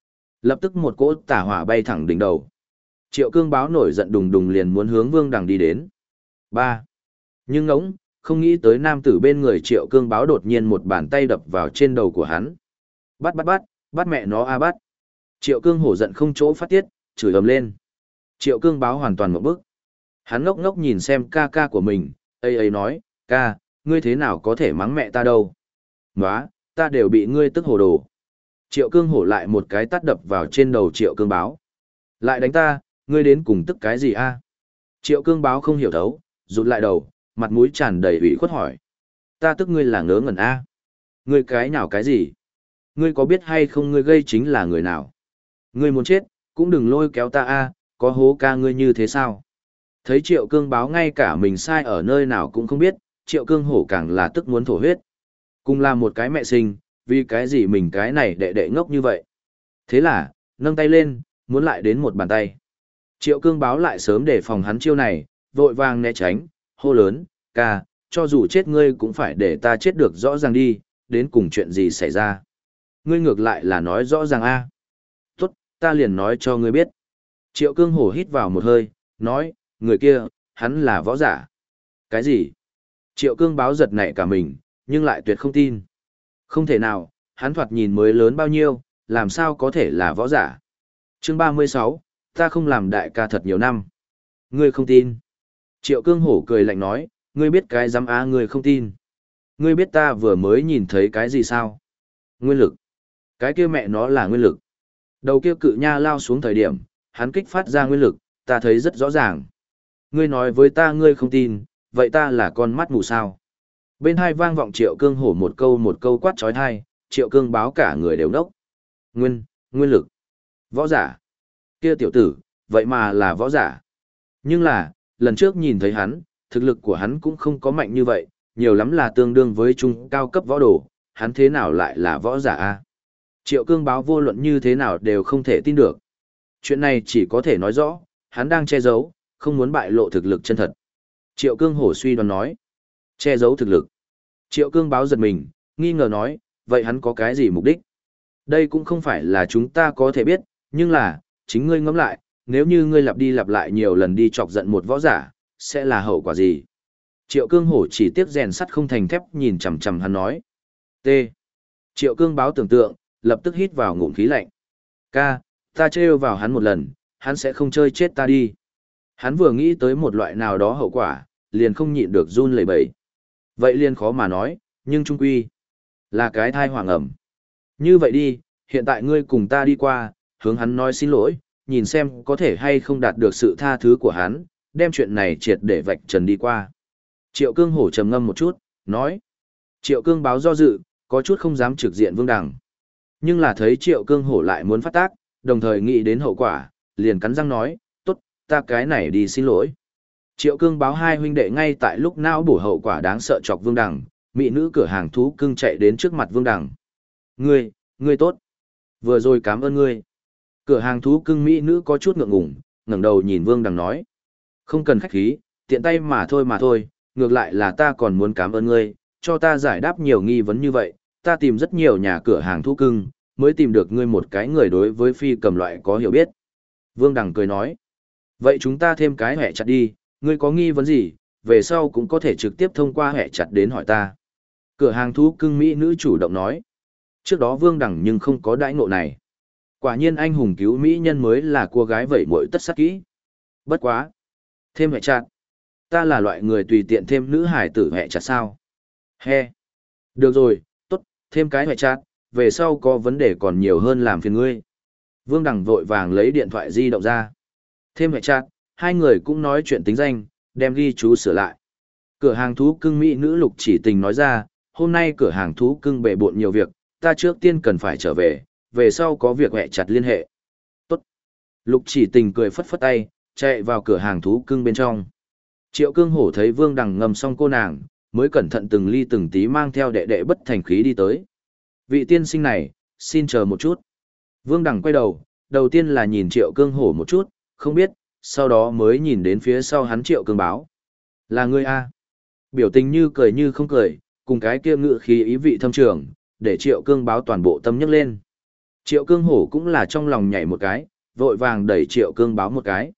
Lập tức một cỗ tà hỏa bay thẳng đỉnh đầu. Triệu Cương Báo nổi giận đùng đùng liền muốn hướng Vương Đằng đi đến. Ba. Nhưng ngỗng, không nghĩ tới nam tử bên người Triệu Cương Báo đột nhiên một bàn tay đập vào trên đầu của hắn. Bắt mẹ nó a bắt. Triệu Cương hổ giận không chỗ phát tiết, chửi ầm lên. Triệu Cương Báo hoàn toàn một bức. Hắn ngốc ngốc nhìn xem ca ca của mình, ấy nói, ca, ngươi thế nào có thể mắng mẹ ta đâu. Nóa, ta đều bị ngươi tức hồ đồ. Triệu Cương hổ lại một cái tát đập vào trên đầu Triệu Cương Báo. Lại đánh ta, ngươi đến cùng tức cái gì a? Triệu Cương Báo không hiểu thấu, rụt lại đầu, mặt mũi tràn đầy ủy khuất hỏi. Ta tức ngươi là ngớ ngẩn a? Ngươi cái nào cái gì? Ngươi có biết hay không ngươi gây chính là người nào? Ngươi muốn chết, cũng đừng lôi kéo ta a, có hố ca ngươi như thế sao? Thấy Triệu Cương Báo ngay cả mình sai ở nơi nào cũng không biết, Triệu Cương hổ càng là tức muốn thổ huyết. Cùng là một cái mẹ sinh, vì cái gì mình cái này đệ đệ ngốc như vậy? Thế là, nâng tay lên, muốn lại đến một bàn tay. Triệu Cương Báo lại sớm để phòng hắn chiêu này, vội vàng né tránh, hô lớn, ca, cho dù chết ngươi cũng phải để ta chết được rõ ràng đi, đến cùng chuyện gì xảy ra. Ngươi ngược lại là nói rõ ràng a. Tốt, ta liền nói cho ngươi biết. Triệu Cương hổ hít vào một hơi, nói, người kia, hắn là võ giả. Cái gì? Triệu Cương Báo giật nảy cả mình, nhưng lại tuyệt không tin. Không thể nào, hắn thoạt nhìn mới lớn bao nhiêu, làm sao có thể là võ giả. Chương 36, ta không làm đại ca thật nhiều năm. Ngươi không tin. Triệu Cương hổ cười lạnh nói, ngươi biết cái dám á ngươi không tin. Ngươi biết ta vừa mới nhìn thấy cái gì sao? Nguyên lực. Cái kia mẹ nó là nguyên lực. Đầu kia cự nha lao xuống thời điểm, hắn kích phát ra nguyên lực, ta thấy rất rõ ràng. Ngươi nói với ta ngươi không tin, vậy ta là con mắt mù sao? Bên hai vang vọng Triệu Cương hổ một câu quát trói thai, Triệu Cương Báo cả người đều đốc. Nguyên lực. Võ giả. Kia tiểu tử, vậy mà là võ giả. Nhưng là, lần trước nhìn thấy hắn, thực lực của hắn cũng không có mạnh như vậy, nhiều lắm là tương đương với trung cao cấp võ đồ, hắn thế nào lại là võ giả a? Triệu Cương Báo vô luận như thế nào đều không thể tin được. Chuyện này chỉ có thể nói rõ, hắn đang che giấu, không muốn bại lộ thực lực chân thật. Triệu Cương hổ suy đoán nói, che giấu thực lực. Triệu Cương Báo giật mình, nghi ngờ nói, vậy hắn có cái gì mục đích? Đây cũng không phải là chúng ta có thể biết, nhưng là, chính ngươi ngẫm lại, nếu như ngươi lặp đi lặp lại nhiều lần đi chọc giận một võ giả, sẽ là hậu quả gì? Triệu Cương hổ chỉ tiếc rèn sắt không thành thép nhìn chằm chằm hắn nói. T. Triệu Cương Báo tưởng tượng, lập tức hít vào ngụm khí lạnh. Ca, ta trêu vào hắn một lần, hắn sẽ không chơi chết ta đi. Hắn vừa nghĩ tới một loại nào đó hậu quả, liền không nhịn được run lẩy bẩy. Vậy liền khó mà nói, nhưng trung quy là cái thai hoàng ẩm. Như vậy đi, hiện tại ngươi cùng ta đi qua, hướng hắn nói xin lỗi, nhìn xem có thể hay không đạt được sự tha thứ của hắn, đem chuyện này triệt để vạch trần đi qua. Triệu Cương hổ trầm ngâm một chút, nói. Triệu Cương Báo do dự, có chút không dám trực diện Vương Đằng. Nhưng là thấy Triệu Cương hổ lại muốn phát tác, đồng thời nghĩ đến hậu quả, liền cắn răng nói, tốt, ta cái này đi xin lỗi. Triệu Cương Báo hai huynh đệ ngay tại lúc não bổ hậu quả đáng sợ chọc Vương Đằng, mỹ nữ cửa hàng thú cưng chạy đến trước mặt Vương Đằng. Ngươi tốt. Vừa rồi cảm ơn ngươi. Cửa hàng thú cưng mỹ nữ có chút ngượng ngùng, ngẩng đầu nhìn Vương Đằng nói. Không cần khách khí, tiện tay mà thôi, ngược lại là ta còn muốn cảm ơn ngươi, cho ta giải đáp nhiều nghi vấn như vậy, ta tìm rất nhiều nhà cửa hàng thú cưng, mới tìm được ngươi một cái người đối với phi cầm loại có hiểu biết. Vương Đằng cười nói. Vậy chúng ta thêm cái hẹ chặt đi, ngươi có nghi vấn gì, về sau cũng có thể trực tiếp thông qua hẹ chặt đến hỏi ta. Cửa hàng thú cưng mỹ nữ chủ động nói. Trước đó Vương Đằng nhưng không có đãi ngộ này. Quả nhiên anh hùng cứu mỹ nhân mới là cô gái vẩy muội tất sắc kỹ. Bất quá. Thêm hẹ chặt. Ta là loại người tùy tiện thêm nữ hải tử hẹ chặt sao. He. Được rồi, tốt, thêm cái hẹ chặt, về sau có vấn đề còn nhiều hơn làm phiền ngươi. Vương Đằng vội vàng lấy điện thoại di động ra. Thêm hẹ chặt, hai người cũng nói chuyện tính danh, đem ghi chú sửa lại. Cửa hàng thú cưng mỹ nữ Lục Chỉ Tình nói ra, hôm nay cửa hàng thú cưng bề bộn nhiều việc, ta trước tiên cần phải trở về sau có việc hẹ chặt liên hệ. Tốt. Lục Chỉ Tình cười phất phất tay, chạy vào cửa hàng thú cưng bên trong. Triệu Cương hổ thấy Vương Đằng ngầm xong cô nàng, mới cẩn thận từng ly từng tí mang theo đệ đệ bất thành khí đi tới. Vị tiên sinh này, xin chờ một chút. Vương Đằng quay đầu tiên là nhìn Triệu Cương hổ một chút, không biết, sau đó mới nhìn đến phía sau hắn Triệu Cương Báo. Là ngươi a? Biểu tình như cười như không cười, cùng cái kia ngự khí ý vị thâm trường, để Triệu Cương Báo toàn bộ tâm nhấc lên. Triệu Cương Hổ cũng là trong lòng nhảy một cái, vội vàng đẩy Triệu Cương Báo một cái.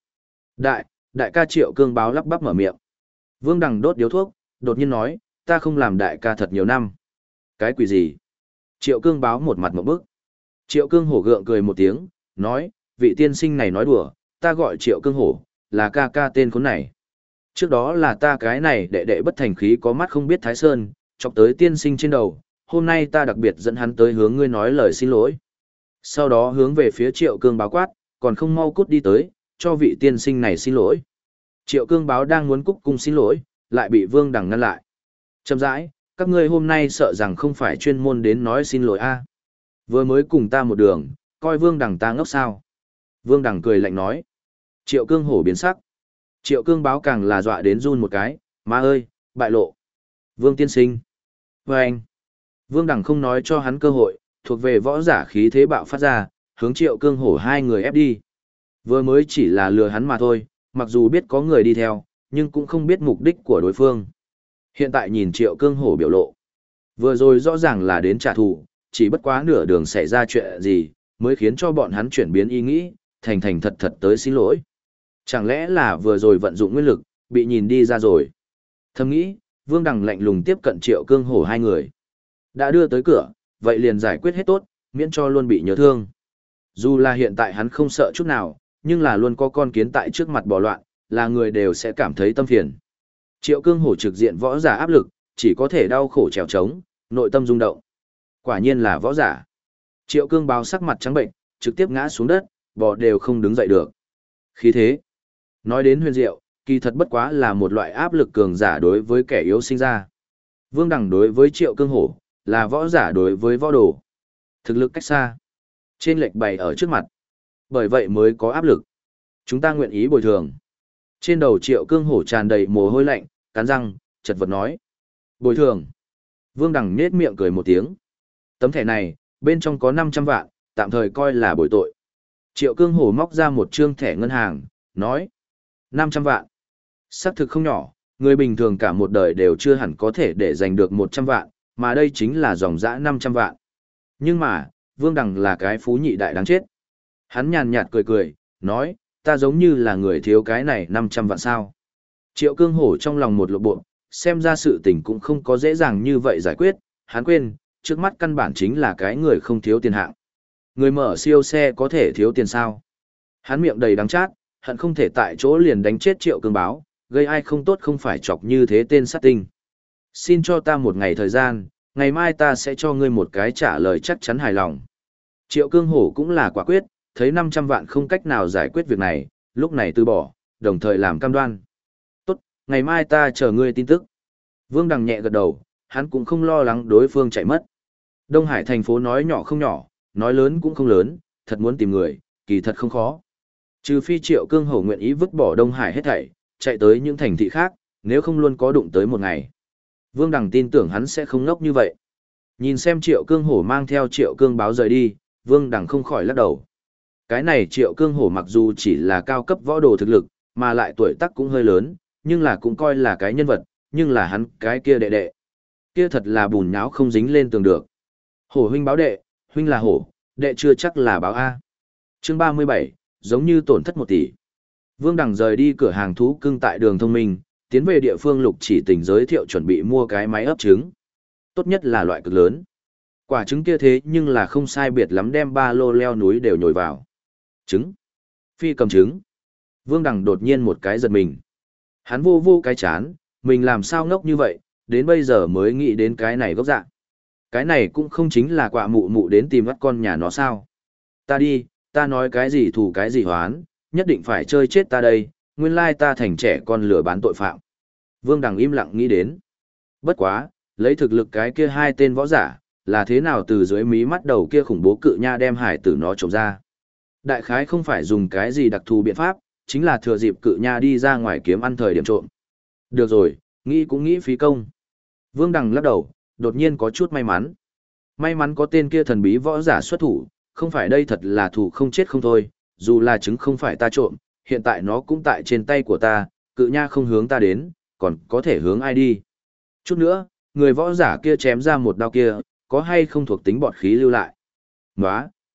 Đại ca Triệu Cương Báo lắp bắp mở miệng. Vương Đằng đốt điếu thuốc, đột nhiên nói, ta không làm đại ca thật nhiều năm. Cái quỷ gì? Triệu Cương Báo một mặt một bức. Triệu Cương Hổ gượng cười một tiếng, nói, vị tiên sinh này nói đùa, ta gọi Triệu Cương Hổ, là ca ca tên khốn này. Trước đó là ta cái này đệ đệ bất thành khí có mắt không biết Thái Sơn, chọc tới tiên sinh trên đầu, hôm nay ta đặc biệt dẫn hắn tới hướng ngươi nói lời xin lỗi. Sau đó hướng về phía Triệu Cương Báo quát, còn không mau cút đi tới, cho vị tiên sinh này xin lỗi. Triệu Cương Báo đang muốn cúc cung xin lỗi, lại bị Vương Đằng ngăn lại. Chậm rãi, các ngươi hôm nay sợ rằng không phải chuyên môn đến nói xin lỗi a. Vừa mới cùng ta một đường, coi Vương Đằng ta ngốc sao. Vương Đằng cười lạnh nói. Triệu Cương Hổ biến sắc. Triệu Cương Báo càng là dọa đến run một cái, má ơi, bại lộ. Vương tiên sinh. Vâng. Vương Đằng không nói cho hắn cơ hội, thuộc về võ giả khí thế bạo phát ra, hướng Triệu Cương Hổ hai người ép đi. Vừa mới chỉ là lừa hắn mà thôi, mặc dù biết có người đi theo, nhưng cũng không biết mục đích của đối phương. Hiện tại nhìn Triệu Cương Hổ biểu lộ. Vừa rồi rõ ràng là đến trả thù, chỉ bất quá nửa đường xảy ra chuyện gì, mới khiến cho bọn hắn chuyển biến ý nghĩ, thành thành thật thật tới xin lỗi. Chẳng lẽ là vừa rồi vận dụng nguyên lực, bị nhìn đi ra rồi. Thầm nghĩ, Vương Đằng lạnh lùng tiếp cận Triệu Cương Hổ hai người. Đã đưa tới cửa, vậy liền giải quyết hết tốt, miễn cho luôn bị nhớ thương. Dù là hiện tại hắn không sợ chút nào, nhưng là luôn có con kiến tại trước mặt bò loạn, là người đều sẽ cảm thấy tâm phiền. Triệu Cương Hổ trực diện võ giả áp lực, chỉ có thể đau khổ trèo trống, nội tâm rung động. Quả nhiên là võ giả. Triệu Cương Báo sắc mặt trắng bệnh, trực tiếp ngã xuống đất, bò đều không đứng dậy được. Khí thế. Nói đến huyền diệu, kỳ thật bất quá là một loại áp lực cường giả đối với kẻ yếu sinh ra. Vương Đằng đối với Triệu Cương Hổ, là võ giả đối với võ đồ. Thực lực cách xa. Trên lệch bày ở trước mặt. Bởi vậy mới có áp lực. Chúng ta nguyện ý bồi thường. Trên đầu Triệu Cương Hổ tràn đầy mồ hôi lạnh, cắn răng, chật vật nói. Bồi thường. Vương Đằng nết miệng cười một tiếng. Tấm thẻ này, bên trong có 500 vạn, tạm thời coi là bồi tội. Triệu Cương Hổ móc ra một trương thẻ ngân hàng, nói. 500 vạn. Xác thực không nhỏ, người bình thường cả một đời đều chưa hẳn có thể để giành được 100 vạn, mà đây chính là dòng dã 500 vạn. Nhưng mà, Vương Đằng là cái phú nhị đại đáng chết. Hắn nhàn nhạt cười cười, nói, ta giống như là người thiếu cái này 500 vạn sao. Triệu Cương Hổ trong lòng một lộ bộ, xem ra sự tình cũng không có dễ dàng như vậy giải quyết, hắn quên, trước mắt căn bản chính là cái người không thiếu tiền hạng. Người mở siêu xe có thể thiếu tiền sao. Hắn miệng đầy đắng chát, hận không thể tại chỗ liền đánh chết Triệu Cương Báo, gây ai không tốt không phải chọc như thế tên sát tinh. Xin cho ta một ngày thời gian, ngày mai ta sẽ cho ngươi một cái trả lời chắc chắn hài lòng. Triệu Cương Hổ cũng là quả quyết, thấy 500 vạn không cách nào giải quyết việc này, lúc này từ bỏ, đồng thời làm cam đoan. Tốt, ngày mai ta chờ ngươi tin tức. Vương Đằng nhẹ gật đầu, hắn cũng không lo lắng đối phương chạy mất. Đông Hải thành phố nói nhỏ không nhỏ, nói lớn cũng không lớn, thật muốn tìm người, kỳ thật không khó. Trừ phi Triệu Cương Hổ nguyện ý vứt bỏ Đông Hải hết thảy, chạy tới những thành thị khác, nếu không luôn có đụng tới một ngày. Vương Đằng tin tưởng hắn sẽ không ngốc như vậy. Nhìn xem Triệu Cương Hổ mang theo Triệu Cương Báo rời đi, Vương Đằng không khỏi lắc đầu. Cái này Triệu Cương Hổ mặc dù chỉ là cao cấp võ đồ thực lực, mà lại tuổi tác cũng hơi lớn, nhưng là cũng coi là cái nhân vật, nhưng là hắn cái kia đệ đệ. Kia thật là bùn nháo không dính lên tường được. Hổ huynh báo đệ, huynh là hổ, đệ chưa chắc là báo A. Chương 37, giống như tổn thất 1 tỷ. Vương Đằng rời đi cửa hàng thú cưng tại đường thông minh, tiến về địa phương Lục Chỉ Tình giới thiệu chuẩn bị mua cái máy ấp trứng. Tốt nhất là loại cực lớn. Quả trứng kia thế nhưng là không sai biệt lắm đem ba lô leo núi đều nhồi vào. Trứng. Phi cầm trứng. Vương Đằng đột nhiên một cái giật mình. Hắn vô cái chán, mình làm sao ngốc như vậy, đến bây giờ mới nghĩ đến cái này gốc dạng. Cái này cũng không chính là quạ mụ mụ đến tìm bắt con nhà nó sao. Ta đi, ta nói cái gì thù cái gì hoán, nhất định phải chơi chết ta đây, nguyên lai ta thành trẻ con lừa bán tội phạm. Vương Đằng im lặng nghĩ đến. Bất quá, lấy thực lực cái kia hai tên võ giả, là thế nào từ dưới mí mắt đầu kia khủng bố cự nha đem hải tử nó trộm ra. Đại khái không phải dùng cái gì đặc thù biện pháp, chính là thừa dịp cự nha đi ra ngoài kiếm ăn thời điểm trộm. Được rồi, nghĩ cũng nghĩ phí công. Vương Đằng lắc đầu, đột nhiên có chút may mắn. May mắn có tên kia thần bí võ giả xuất thủ, không phải đây thật là thủ không chết không thôi, dù là trứng không phải ta trộm, hiện tại nó cũng tại trên tay của ta, cự nha không hướng ta đến, còn có thể hướng ai đi. Chút nữa, người võ giả kia chém ra một đao kia, có hay không thuộc tính bọt khí lưu lại. Nóa,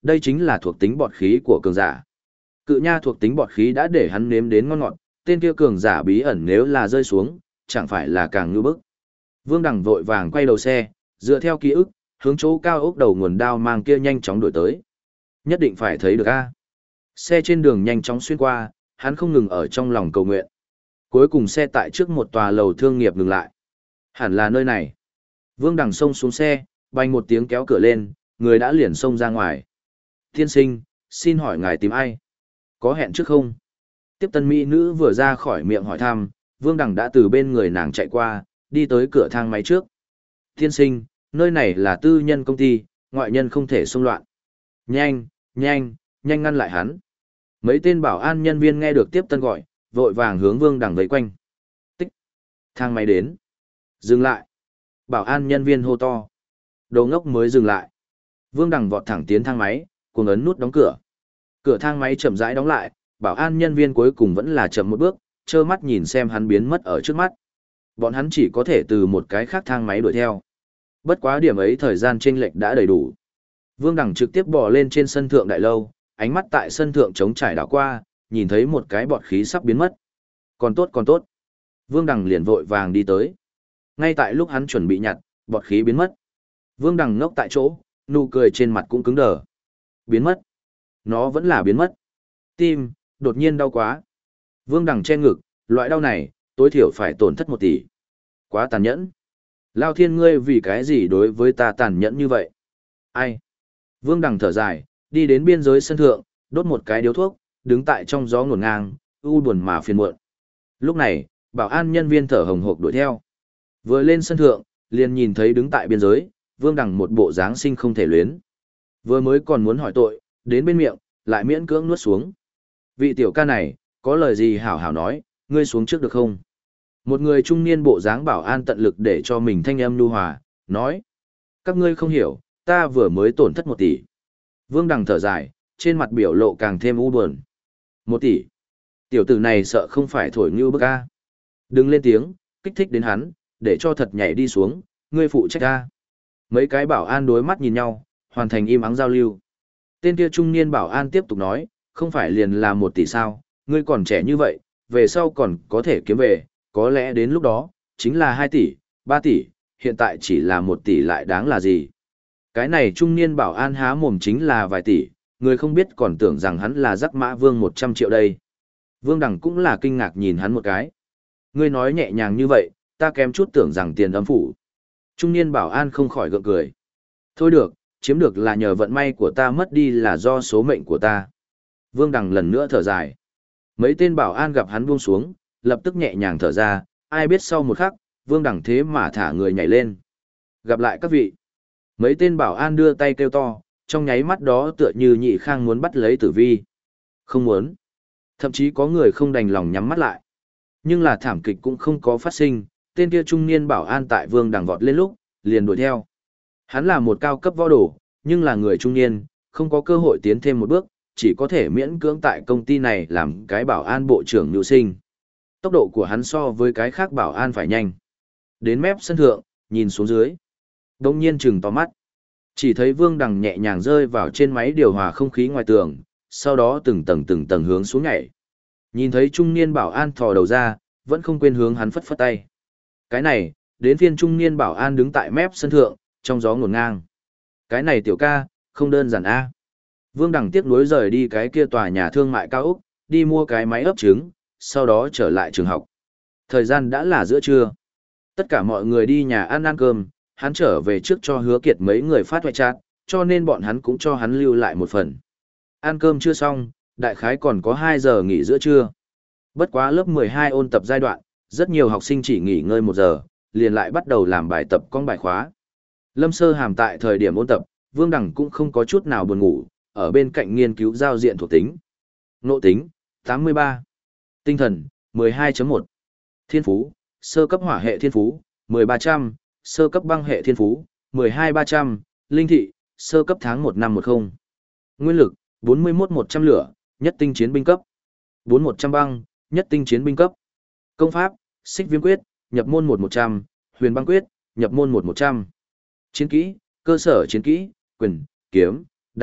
Đây chính là thuộc tính bọt khí của cường giả. Cự nha thuộc tính bọt khí đã để hắn nếm đến ngon ngọt, tên kia cường giả bí ẩn nếu là rơi xuống, chẳng phải là càng ngư bức. Vương Đằng vội vàng quay đầu xe, dựa theo ký ức, hướng chỗ cao ốc đầu nguồn đao mang kia nhanh chóng đuổi tới. Nhất định phải thấy được a. Xe trên đường nhanh chóng xuyên qua, hắn không ngừng ở trong lòng cầu nguyện. Cuối cùng xe tại trước một tòa lầu thương nghiệp ngừng lại. Hẳn là nơi này. Vương Đằng xông xuống xe, bành một tiếng kéo cửa lên, người đã liền xông ra ngoài. Tiên sinh, xin hỏi ngài tìm ai? Có hẹn trước không? Tiếp tân mỹ nữ vừa ra khỏi miệng hỏi thăm, Vương Đằng đã từ bên người nàng chạy qua, đi tới cửa thang máy trước. Tiên sinh, nơi này là tư nhân công ty, ngoại nhân không thể xông loạn. Nhanh, nhanh, nhanh ngăn lại hắn. Mấy tên bảo an nhân viên nghe được tiếp tân gọi, vội vàng hướng Vương Đằng vây quanh. Tích. Thang máy đến. Dừng lại. Bảo an nhân viên hô to. Đồ ngốc mới dừng lại. Vương Đằng vọt thẳng tiến thang máy, cuồng ấn nút đóng cửa. Cửa thang máy chậm rãi đóng lại, bảo an nhân viên cuối cùng vẫn là chậm một bước, trơ mắt nhìn xem hắn biến mất ở trước mắt. Bọn hắn chỉ có thể từ một cái khác thang máy đuổi theo. Bất quá điểm ấy thời gian chênh lệch đã đầy đủ. Vương Đằng trực tiếp bò lên trên sân thượng đại lâu, ánh mắt tại sân thượng trống trải đảo qua, nhìn thấy một cái bọt khí sắp biến mất. Còn tốt còn tốt. Vương Đằng liền vội vàng đi tới. Ngay tại lúc hắn chuẩn bị nhặt, bọt khí biến mất. Vương Đằng ngốc tại chỗ, nụ cười trên mặt cũng cứng đờ. Biến mất. Nó vẫn là biến mất. Tim, đột nhiên đau quá. Vương Đằng che ngực, loại đau này, tối thiểu phải tổn thất 1 tỷ. Quá tàn nhẫn. Lao thiên ngươi vì cái gì đối với ta tàn nhẫn như vậy? Ai? Vương Đằng thở dài, đi đến biên giới sân thượng, đốt một cái điếu thuốc, đứng tại trong gió ngổn ngang, u buồn mà phiền muộn. Lúc này, bảo an nhân viên thở hồng hộc đuổi theo. Vừa lên sân thượng, liền nhìn thấy đứng tại biên giới, Vương Đằng một bộ dáng sinh không thể luyến. Vừa mới còn muốn hỏi tội, đến bên miệng, lại miễn cưỡng nuốt xuống. Vị tiểu ca này, có lời gì hảo hảo nói, ngươi xuống trước được không? Một người trung niên bộ dáng bảo an tận lực để cho mình thanh âm nhu hòa, nói. Các ngươi không hiểu, ta vừa mới tổn thất 1 tỷ. Vương Đằng thở dài, trên mặt biểu lộ càng thêm u buồn. 1 tỷ. Tiểu tử này sợ không phải thổi như bức a. Đừng lên tiếng, kích thích đến hắn, để cho thật nhảy đi xuống, ngươi phụ trách a. Mấy cái bảo an đối mắt nhìn nhau, hoàn thành im ắng giao lưu. Tên kia trung niên bảo an tiếp tục nói, không phải liền là 1 tỷ sao, ngươi còn trẻ như vậy, về sau còn có thể kiếm về, có lẽ đến lúc đó, chính là 2 tỷ, 3 tỷ, hiện tại chỉ là 1 tỷ lại đáng là gì. Cái này trung niên bảo an há mồm chính là vài tỷ, người không biết còn tưởng rằng hắn là Dắc Mã Vương 100 triệu đây. Vương Đằng cũng là kinh ngạc nhìn hắn một cái. Ngươi nói nhẹ nhàng như vậy, ta kém chút tưởng rằng tiền âm phủ. Trung niên bảo an không khỏi gượng cười. Thôi được, chiếm được là nhờ vận may của ta, mất đi là do số mệnh của ta. Vương Đằng lần nữa thở dài. Mấy tên bảo an gặp hắn buông xuống, lập tức nhẹ nhàng thở ra, ai biết sau một khắc, Vương Đằng thế mà thả người nhảy lên. Gặp lại các vị. Mấy tên bảo an đưa tay kêu to, trong nháy mắt đó tựa như Nhị Khang muốn bắt lấy Tử Vi. Không muốn. Thậm chí có người không đành lòng nhắm mắt lại. Nhưng là thảm kịch cũng không có phát sinh, tên kia trung niên bảo an tại Vương Đằng vọt lên lúc, liền đuổi theo. Hắn là một cao cấp võ đồ, nhưng là người trung niên, không có cơ hội tiến thêm một bước, chỉ có thể miễn cưỡng tại công ty này làm cái bảo an bộ trưởng nhu sinh. Tốc độ của hắn so với cái khác bảo an phải nhanh. Đến mép sân thượng, nhìn xuống dưới. Đông nhiên trừng to mắt. Chỉ thấy Vương Đằng nhẹ nhàng rơi vào trên máy điều hòa không khí ngoài tường, sau đó từng tầng hướng xuống nhảy. Nhìn thấy trung niên bảo an thò đầu ra, vẫn không quên hướng hắn phất phất tay. Cái này, đến phiên trung niên bảo an đứng tại mép sân thượng, trong gió ngổn ngang. Cái này tiểu ca, không đơn giản a. Vương Đằng tiếc nuối rời đi cái kia tòa nhà thương mại cao ốc, đi mua cái máy ấp trứng, sau đó trở lại trường học. Thời gian đã là giữa trưa. Tất cả mọi người đi nhà ăn cơm, hắn trở về trước cho Hứa Kiệt mấy người phát ngoại chat, cho nên bọn hắn cũng cho hắn lưu lại một phần. Ăn cơm chưa xong, đại khái còn có 2 giờ nghỉ giữa trưa. Bất quá lớp 12 ôn tập giai đoạn, rất nhiều học sinh chỉ nghỉ ngơi 1 giờ, liền lại bắt đầu làm bài tập con bài khóa. Lâm Sơ Hàm tại thời điểm ôn tập, Vương Đằng cũng không có chút nào buồn ngủ, ở bên cạnh nghiên cứu giao diện thuộc tính. Ngộ tính, 83. Tinh thần, 12.1. Thiên phú, sơ cấp hỏa hệ thiên phú, 1300, sơ cấp băng hệ thiên phú, 12300, linh thị, sơ cấp tháng 1 năm 10. Nguyên lực, 41-100 lửa, nhất tinh chiến binh cấp. 4100 băng, nhất tinh chiến binh cấp. Công pháp, xích viêm quyết, nhập môn 1100, huyền băng quyết, nhập môn 1100. Chiến kỹ, cơ sở chiến kỹ, quyền, kiếm, đao,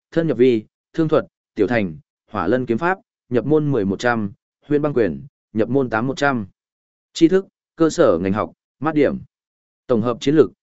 thân nhập vi, thương thuật, tiểu thành, hỏa lân kiếm pháp, nhập môn 10-100, huyễn băng quyền, nhập môn 8-100. Tri thức, cơ sở ngành học, mát điểm. Tổng hợp chiến lược,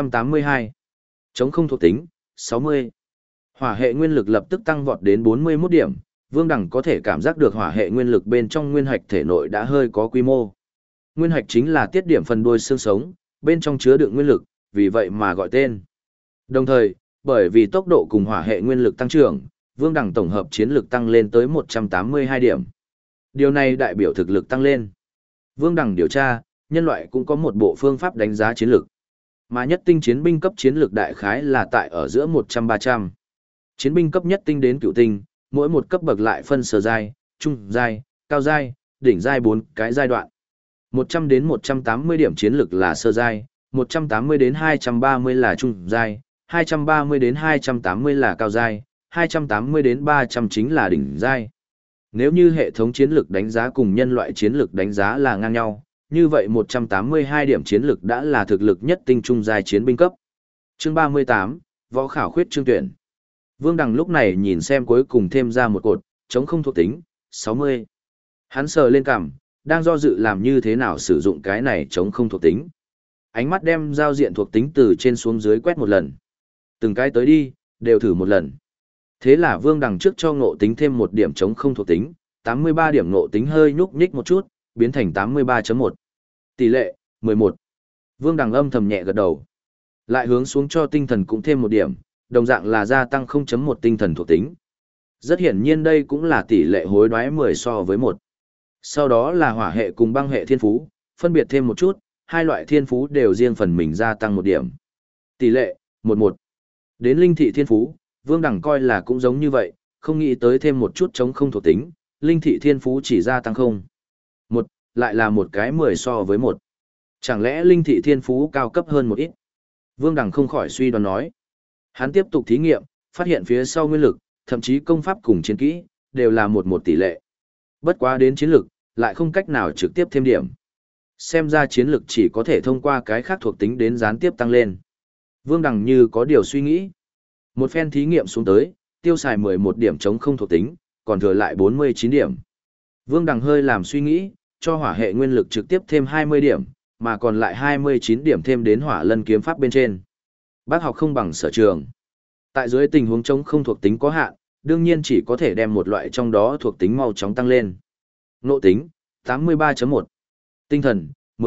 182. Chống không thuộc tính, 60. Hỏa hệ nguyên lực lập tức tăng vọt đến 41 điểm, Vương Đằng có thể cảm giác được hỏa hệ nguyên lực bên trong nguyên hạch thể nội đã hơi có quy mô. Nguyên hạch chính là tiết điểm phần đuôi xương sống, bên trong chứa đựng nguyên lực, vì vậy mà gọi tên. Đồng thời, bởi vì tốc độ cùng hỏa hệ nguyên lực tăng trưởng, Vương Đằng tổng hợp chiến lực tăng lên tới 182 điểm. Điều này đại biểu thực lực tăng lên. Vương Đằng điều tra, nhân loại cũng có một bộ phương pháp đánh giá chiến lực. Mà nhất tinh chiến binh cấp chiến lược đại khái là tại ở giữa 100-300. Chiến binh cấp nhất tinh đến cửu tinh, mỗi một cấp bậc lại phân sở giai, trung giai, cao giai, đỉnh giai 4 cái giai đoạn. 100 đến 180 điểm chiến lược là sơ giai, 180 đến 230 là trung giai, 230 đến 280 là cao giai, 280 đến 300 chính là đỉnh giai. Nếu như hệ thống chiến lược đánh giá cùng nhân loại chiến lược đánh giá là ngang nhau, như vậy 182 điểm chiến lực đã là thực lực nhất tinh trung giai chiến binh cấp. Chương 38, Võ khảo khuyết chương tuyển. Vương Đằng lúc này nhìn xem cuối cùng thêm ra một cột, chống không thuộc tính, 60. Hắn sờ lên cằm, đang do dự làm như thế nào sử dụng cái này chống không thuộc tính. Ánh mắt đem giao diện thuộc tính từ trên xuống dưới quét một lần. Từng cái tới đi, đều thử một lần. Thế là Vương Đằng trước cho ngộ tính thêm một điểm chống không thuộc tính, 83 điểm ngộ tính hơi nhúc nhích một chút, biến thành 83.1. Tỷ lệ, 11. Vương Đằng âm thầm nhẹ gật đầu. Lại hướng xuống cho tinh thần cũng thêm một điểm, đồng dạng là gia tăng 0.1 tinh thần thuộc tính. Rất hiển nhiên đây cũng là tỷ lệ hối đoái 10 so với 1. Sau đó là hỏa hệ cùng băng hệ thiên phú, phân biệt thêm một chút, hai loại thiên phú đều riêng phần mình gia tăng một điểm. Tỷ lệ, 11. Đến linh thị thiên phú, Vương Đằng coi là cũng giống như vậy, không nghĩ tới thêm một chút chống không thuộc tính, linh thị thiên phú chỉ gia tăng 0. 1, lại là một cái 10 so với 1. Chẳng lẽ linh thị thiên phú cao cấp hơn một ít? Vương Đằng không khỏi suy đoán nói. Hắn tiếp tục thí nghiệm, phát hiện phía sau nguyên lực, thậm chí công pháp cùng chiến kỹ, đều là 1-1 tỷ lệ. Bất quá đến chiến lực, lại không cách nào trực tiếp thêm điểm. Xem ra chiến lực chỉ có thể thông qua cái khác thuộc tính đến gián tiếp tăng lên. Vương Đằng như có điều suy nghĩ. Một phen thí nghiệm xuống tới, tiêu xài 11 điểm chống không thuộc tính, còn thừa lại 49 điểm. Vương Đằng hơi làm suy nghĩ, cho hỏa hệ nguyên lực trực tiếp thêm 20 điểm, mà còn lại 29 điểm thêm đến hỏa lân kiếm pháp bên trên. Bác học không bằng sở trường. Tại dưới tình huống chống không thuộc tính có hạn, đương nhiên chỉ có thể đem một loại trong đó thuộc tính mau chóng tăng lên. Ngộ tính, 83.1. Tinh thần,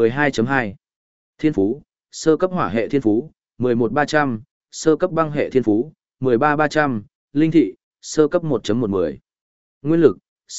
12.2. Thiên phú, sơ cấp hỏa hệ thiên phú, 11.300, sơ cấp băng hệ thiên phú, 13.300, linh thị, sơ cấp 1.110. Nguyên lực,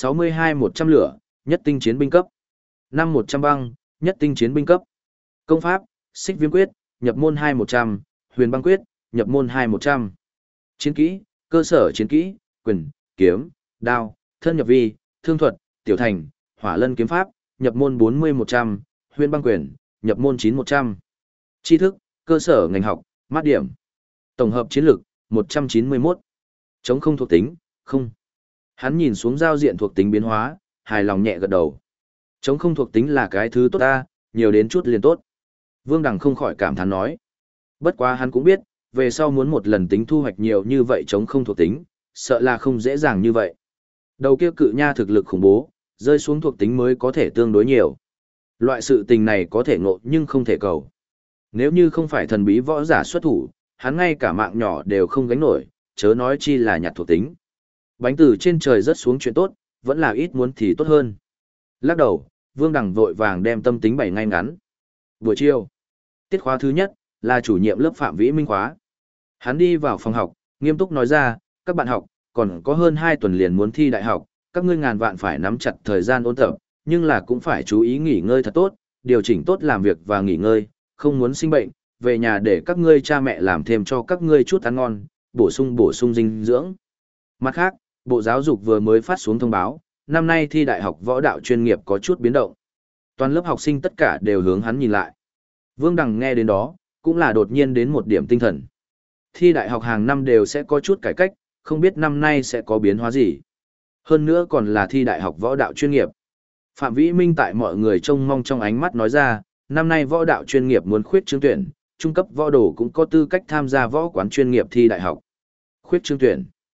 62-100 lửa, nhất tinh chiến binh cấp. 5-100 băng, nhất tinh chiến binh cấp. Công pháp, xích viêm quyết, nhập môn 2-100, huyền băng quyết, nhập môn 2-100. Chiến kỹ, cơ sở chiến kỹ, quyền, kiếm, đao, thân nhập vi, thương thuật, tiểu thành, hỏa lân kiếm pháp, nhập môn 40-100, huyền băng quyền, nhập môn 9-100. Tri thức, cơ sở ngành học, mát điểm. Tổng hợp chiến lược, 191. Chống không thuộc tính, không. Hắn nhìn xuống giao diện thuộc tính biến hóa, hài lòng nhẹ gật đầu. Chống không thuộc tính là cái thứ tốt ta, nhiều đến chút liền tốt. Vương Đằng không khỏi cảm thán nói. Bất quá hắn cũng biết, về sau muốn một lần tính thu hoạch nhiều như vậy chống không thuộc tính, sợ là không dễ dàng như vậy. Đầu kia cự nha thực lực khủng bố, rơi xuống thuộc tính mới có thể tương đối nhiều. Loại sự tình này có thể ngộ nhưng không thể cầu. Nếu như không phải thần bí võ giả xuất thủ, hắn ngay cả mạng nhỏ đều không gánh nổi, chớ nói chi là nhặt thuộc tính. Bánh từ trên trời rớt xuống chuyện tốt, vẫn là ít muốn thì tốt hơn. Lắc đầu, Vương Đằng vội vàng đem tâm tính bày ngay ngắn. Buổi chiều, tiết khóa thứ nhất là chủ nhiệm lớp Phạm Vĩ Minh khóa. Hắn đi vào phòng học, nghiêm túc nói ra, các bạn học, còn có hơn 2 tuần liền muốn thi đại học, các ngươi ngàn vạn phải nắm chặt thời gian ôn tập, nhưng là cũng phải chú ý nghỉ ngơi thật tốt, điều chỉnh tốt làm việc và nghỉ ngơi, không muốn sinh bệnh, về nhà để các ngươi cha mẹ làm thêm cho các ngươi chút ăn ngon, bổ sung dinh dưỡng. Mặt khác, Bộ Giáo dục vừa mới phát xuống thông báo, năm nay thi đại học võ đạo chuyên nghiệp có chút biến động. Toàn lớp học sinh tất cả đều hướng hắn nhìn lại. Vương Đằng nghe đến đó, cũng là đột nhiên đến một điểm tinh thần. Thi đại học hàng năm đều sẽ có chút cải cách, không biết năm nay sẽ có biến hóa gì. Hơn nữa còn là thi đại học võ đạo chuyên nghiệp. Phạm Vĩ Minh tại mọi người trông mong trong ánh mắt nói ra, năm nay võ đạo chuyên nghiệp muốn khuyết trương tuyển, trung cấp võ đồ cũng có tư cách tham gia võ quán chuyên nghiệp thi đại học. Khuyết trương tuyển.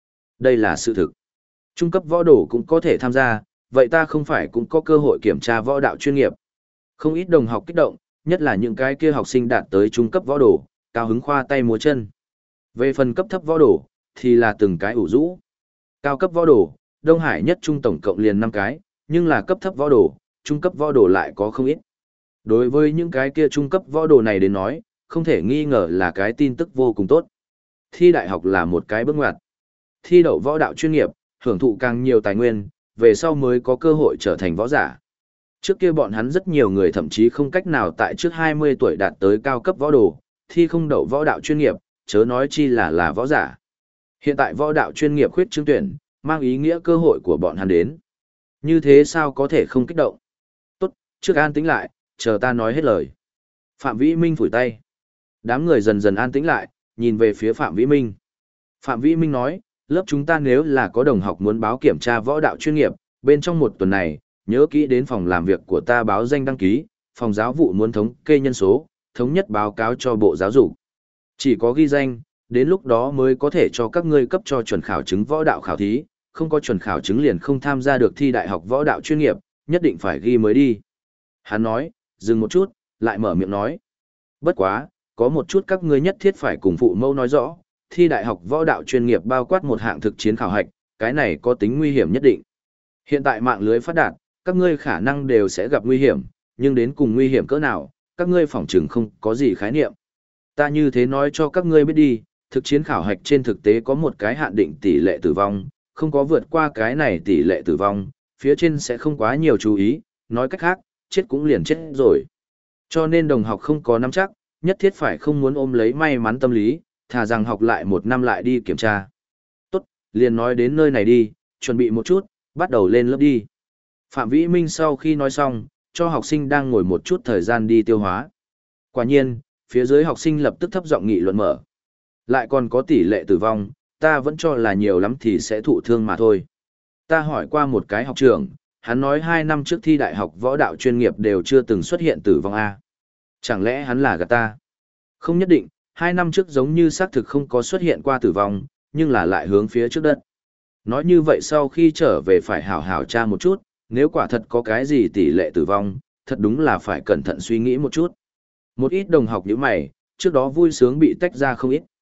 Đây là sự thực. Trung cấp võ đồ cũng có thể tham gia, vậy ta không phải cũng có cơ hội kiểm tra võ đạo chuyên nghiệp. Không ít đồng học kích động, nhất là những cái kia học sinh đạt tới trung cấp võ đồ, cao hứng khoa tay múa chân. Về phần cấp thấp võ đồ, thì là từng cái ủ rũ. Cao cấp võ đồ, Đông Hải nhất trung tổng cộng liền 5 cái, nhưng là cấp thấp võ đồ, trung cấp võ đồ lại có không ít. Đối với những cái kia trung cấp võ đồ này đến nói, không thể nghi ngờ là cái tin tức vô cùng tốt. Thi đại học là một cái bước ngoặt. Thi đậu võ đạo chuyên nghiệp, hưởng thụ càng nhiều tài nguyên, về sau mới có cơ hội trở thành võ giả. Trước kia bọn hắn rất nhiều người thậm chí không cách nào tại trước 20 tuổi đạt tới cao cấp võ đồ, thi không đậu võ đạo chuyên nghiệp, chớ nói chi là võ giả. Hiện tại võ đạo chuyên nghiệp khuyết trương tuyển, mang ý nghĩa cơ hội của bọn hắn đến. Như thế sao có thể không kích động? Tốt, trước an tĩnh lại, chờ ta nói hết lời. Phạm Vĩ Minh phủi tay. Đám người dần dần an tĩnh lại, nhìn về phía Phạm Vĩ Minh. Phạm Vĩ Minh nói, lớp chúng ta nếu là có đồng học muốn báo kiểm tra võ đạo chuyên nghiệp, bên trong một tuần này, nhớ kỹ đến phòng làm việc của ta báo danh đăng ký, phòng giáo vụ muốn thống kê nhân số, thống nhất báo cáo cho Bộ Giáo dục. Chỉ có ghi danh, đến lúc đó mới có thể cho các ngươi cấp cho chuẩn khảo chứng võ đạo khảo thí, không có chuẩn khảo chứng liền không tham gia được thi đại học võ đạo chuyên nghiệp, nhất định phải ghi mới đi. Hắn nói, dừng một chút, lại mở miệng nói. Bất quá, có một chút các ngươi nhất thiết phải cùng phụ mẫu nói rõ, thi đại học võ đạo chuyên nghiệp bao quát một hạng thực chiến khảo hạch, cái này có tính nguy hiểm nhất định. Hiện tại mạng lưới phát đạt, các ngươi khả năng đều sẽ gặp nguy hiểm, nhưng đến cùng nguy hiểm cỡ nào, các ngươi phỏng chừng không có gì khái niệm. Ta như thế nói cho các ngươi biết đi, thực chiến khảo hạch trên thực tế có một cái hạn định tỷ lệ tử vong, không có vượt qua cái này tỷ lệ tử vong, phía trên sẽ không quá nhiều chú ý, nói cách khác, chết cũng liền chết rồi. Cho nên đồng học không có nắm chắc, nhất thiết phải không muốn ôm lấy may mắn tâm lý, thà rằng học lại một năm lại đi kiểm tra. Tốt, liền nói đến nơi này đi, chuẩn bị một chút, bắt đầu lên lớp đi. Phạm Vĩ Minh sau khi nói xong, cho học sinh đang ngồi một chút thời gian đi tiêu hóa. Quả nhiên, phía dưới học sinh lập tức thấp giọng nghị luận mở. Lại còn có tỷ lệ tử vong, ta vẫn cho là nhiều lắm thì sẽ thụ thương mà thôi. Ta hỏi qua một cái học trưởng, hắn nói 2 năm trước thi đại học võ đạo chuyên nghiệp đều chưa từng xuất hiện tử vong A. Chẳng lẽ hắn là gạt ta? Không nhất định, 2 năm trước giống như xác thực không có xuất hiện qua tử vong, nhưng là lại hướng phía trước đất. Nói như vậy sau khi trở về phải hảo hảo tra một chút, nếu quả thật có cái gì tỷ lệ tử vong, thật đúng là phải cẩn thận suy nghĩ một chút. Một ít đồng học như mày, trước đó vui sướng bị tách ra không ít.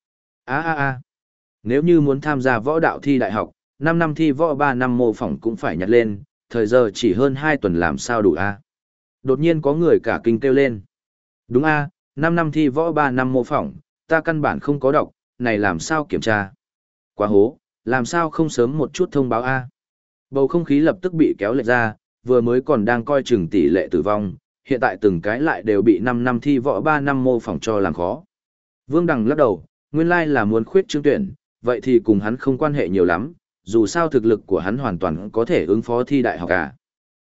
Nếu như muốn tham gia võ đạo thi đại học, 5 năm thi võ 3 năm mô phỏng cũng phải nhặt lên, thời giờ chỉ hơn 2 tuần làm sao đủ a? Đột nhiên có người cả kinh kêu lên. Đúng a, 5 năm thi võ 3 năm mô phỏng, ta căn bản không có đọc, này làm sao kiểm tra? Quá hố, làm sao không sớm một chút thông báo a? Bầu không khí lập tức bị kéo lệch ra, vừa mới còn đang coi chừng tỷ lệ tử vong, hiện tại từng cái lại đều bị 5 năm thi võ 3 năm mô phỏng cho làm khó. Vương Đằng lắc đầu, nguyên lai là muốn khuyết trương tuyển, vậy thì cùng hắn không quan hệ nhiều lắm, dù sao thực lực của hắn hoàn toàn có thể ứng phó thi đại học à.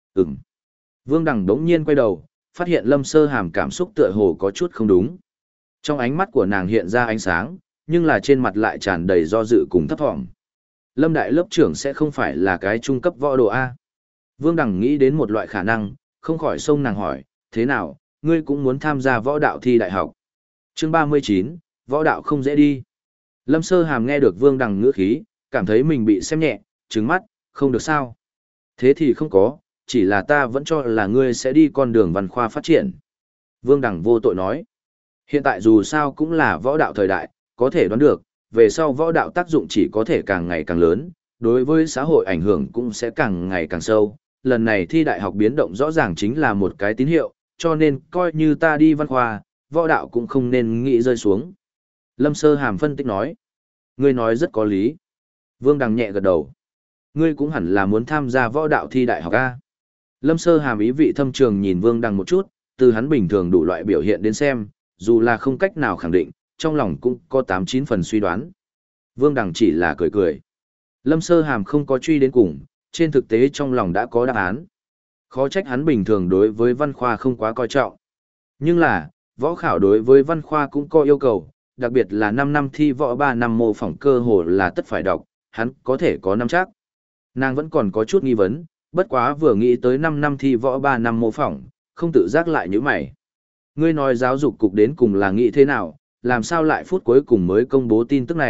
Vương Đằng đống nhiên quay đầu, phát hiện Lâm Sơ Hàm cảm xúc tựa hồ có chút không đúng. Trong ánh mắt của nàng hiện ra ánh sáng, nhưng là trên mặt lại tràn đầy do dự cùng thấp thỏm. Lâm đại lớp trưởng sẽ không phải là cái trung cấp võ đồ A. Vương Đằng nghĩ đến một loại khả năng, không khỏi xông nàng hỏi, thế nào, ngươi cũng muốn tham gia võ đạo thi đại học. Chương 39, võ đạo không dễ đi. Lâm Sơ Hàm nghe được Vương Đằng ngữ khí, cảm thấy mình bị xem nhẹ, trừng mắt, không được sao. Thế thì không có, chỉ là ta vẫn cho là ngươi sẽ đi con đường văn khoa phát triển. Vương Đằng vô tội nói, hiện tại dù sao cũng là võ đạo thời đại, có thể đoán được, về sau võ đạo tác dụng chỉ có thể càng ngày càng lớn, đối với xã hội ảnh hưởng cũng sẽ càng ngày càng sâu. Lần này thi đại học biến động rõ ràng chính là một cái tín hiệu, cho nên coi như ta đi văn khoa, võ đạo cũng không nên nghĩ rơi xuống. Lâm Sơ Hàm phân tích nói, ngươi nói rất có lý. Vương Đằng nhẹ gật đầu. Ngươi cũng hẳn là muốn tham gia võ đạo thi đại học A. Lâm Sơ Hàm ý vị thâm trường nhìn Vương Đằng một chút, từ hắn bình thường đủ loại biểu hiện đến xem, dù là không cách nào khẳng định, trong lòng cũng có 8-9 phần suy đoán. Vương Đằng chỉ là cười cười. Lâm Sơ Hàm không có truy đến cùng, trên thực tế trong lòng đã có đáp án. Khó trách hắn bình thường đối với văn khoa không quá coi trọng. Nhưng là, võ khảo đối với văn khoa cũng có yêu cầu, đặc biệt là 5 năm thi võ 3 năm mô phỏng cơ hồ là tất phải đọc, hắn có thể có nắm chắc. Nàng vẫn còn có chút nghi vấn, bất quá vừa nghĩ tới 5 năm thi võ 3 năm mô phỏng, không tự giác lại như mày. Ngươi nói giáo dục cục đến cùng là nghĩ thế nào, làm sao lại phút cuối cùng mới công bố tin tức này,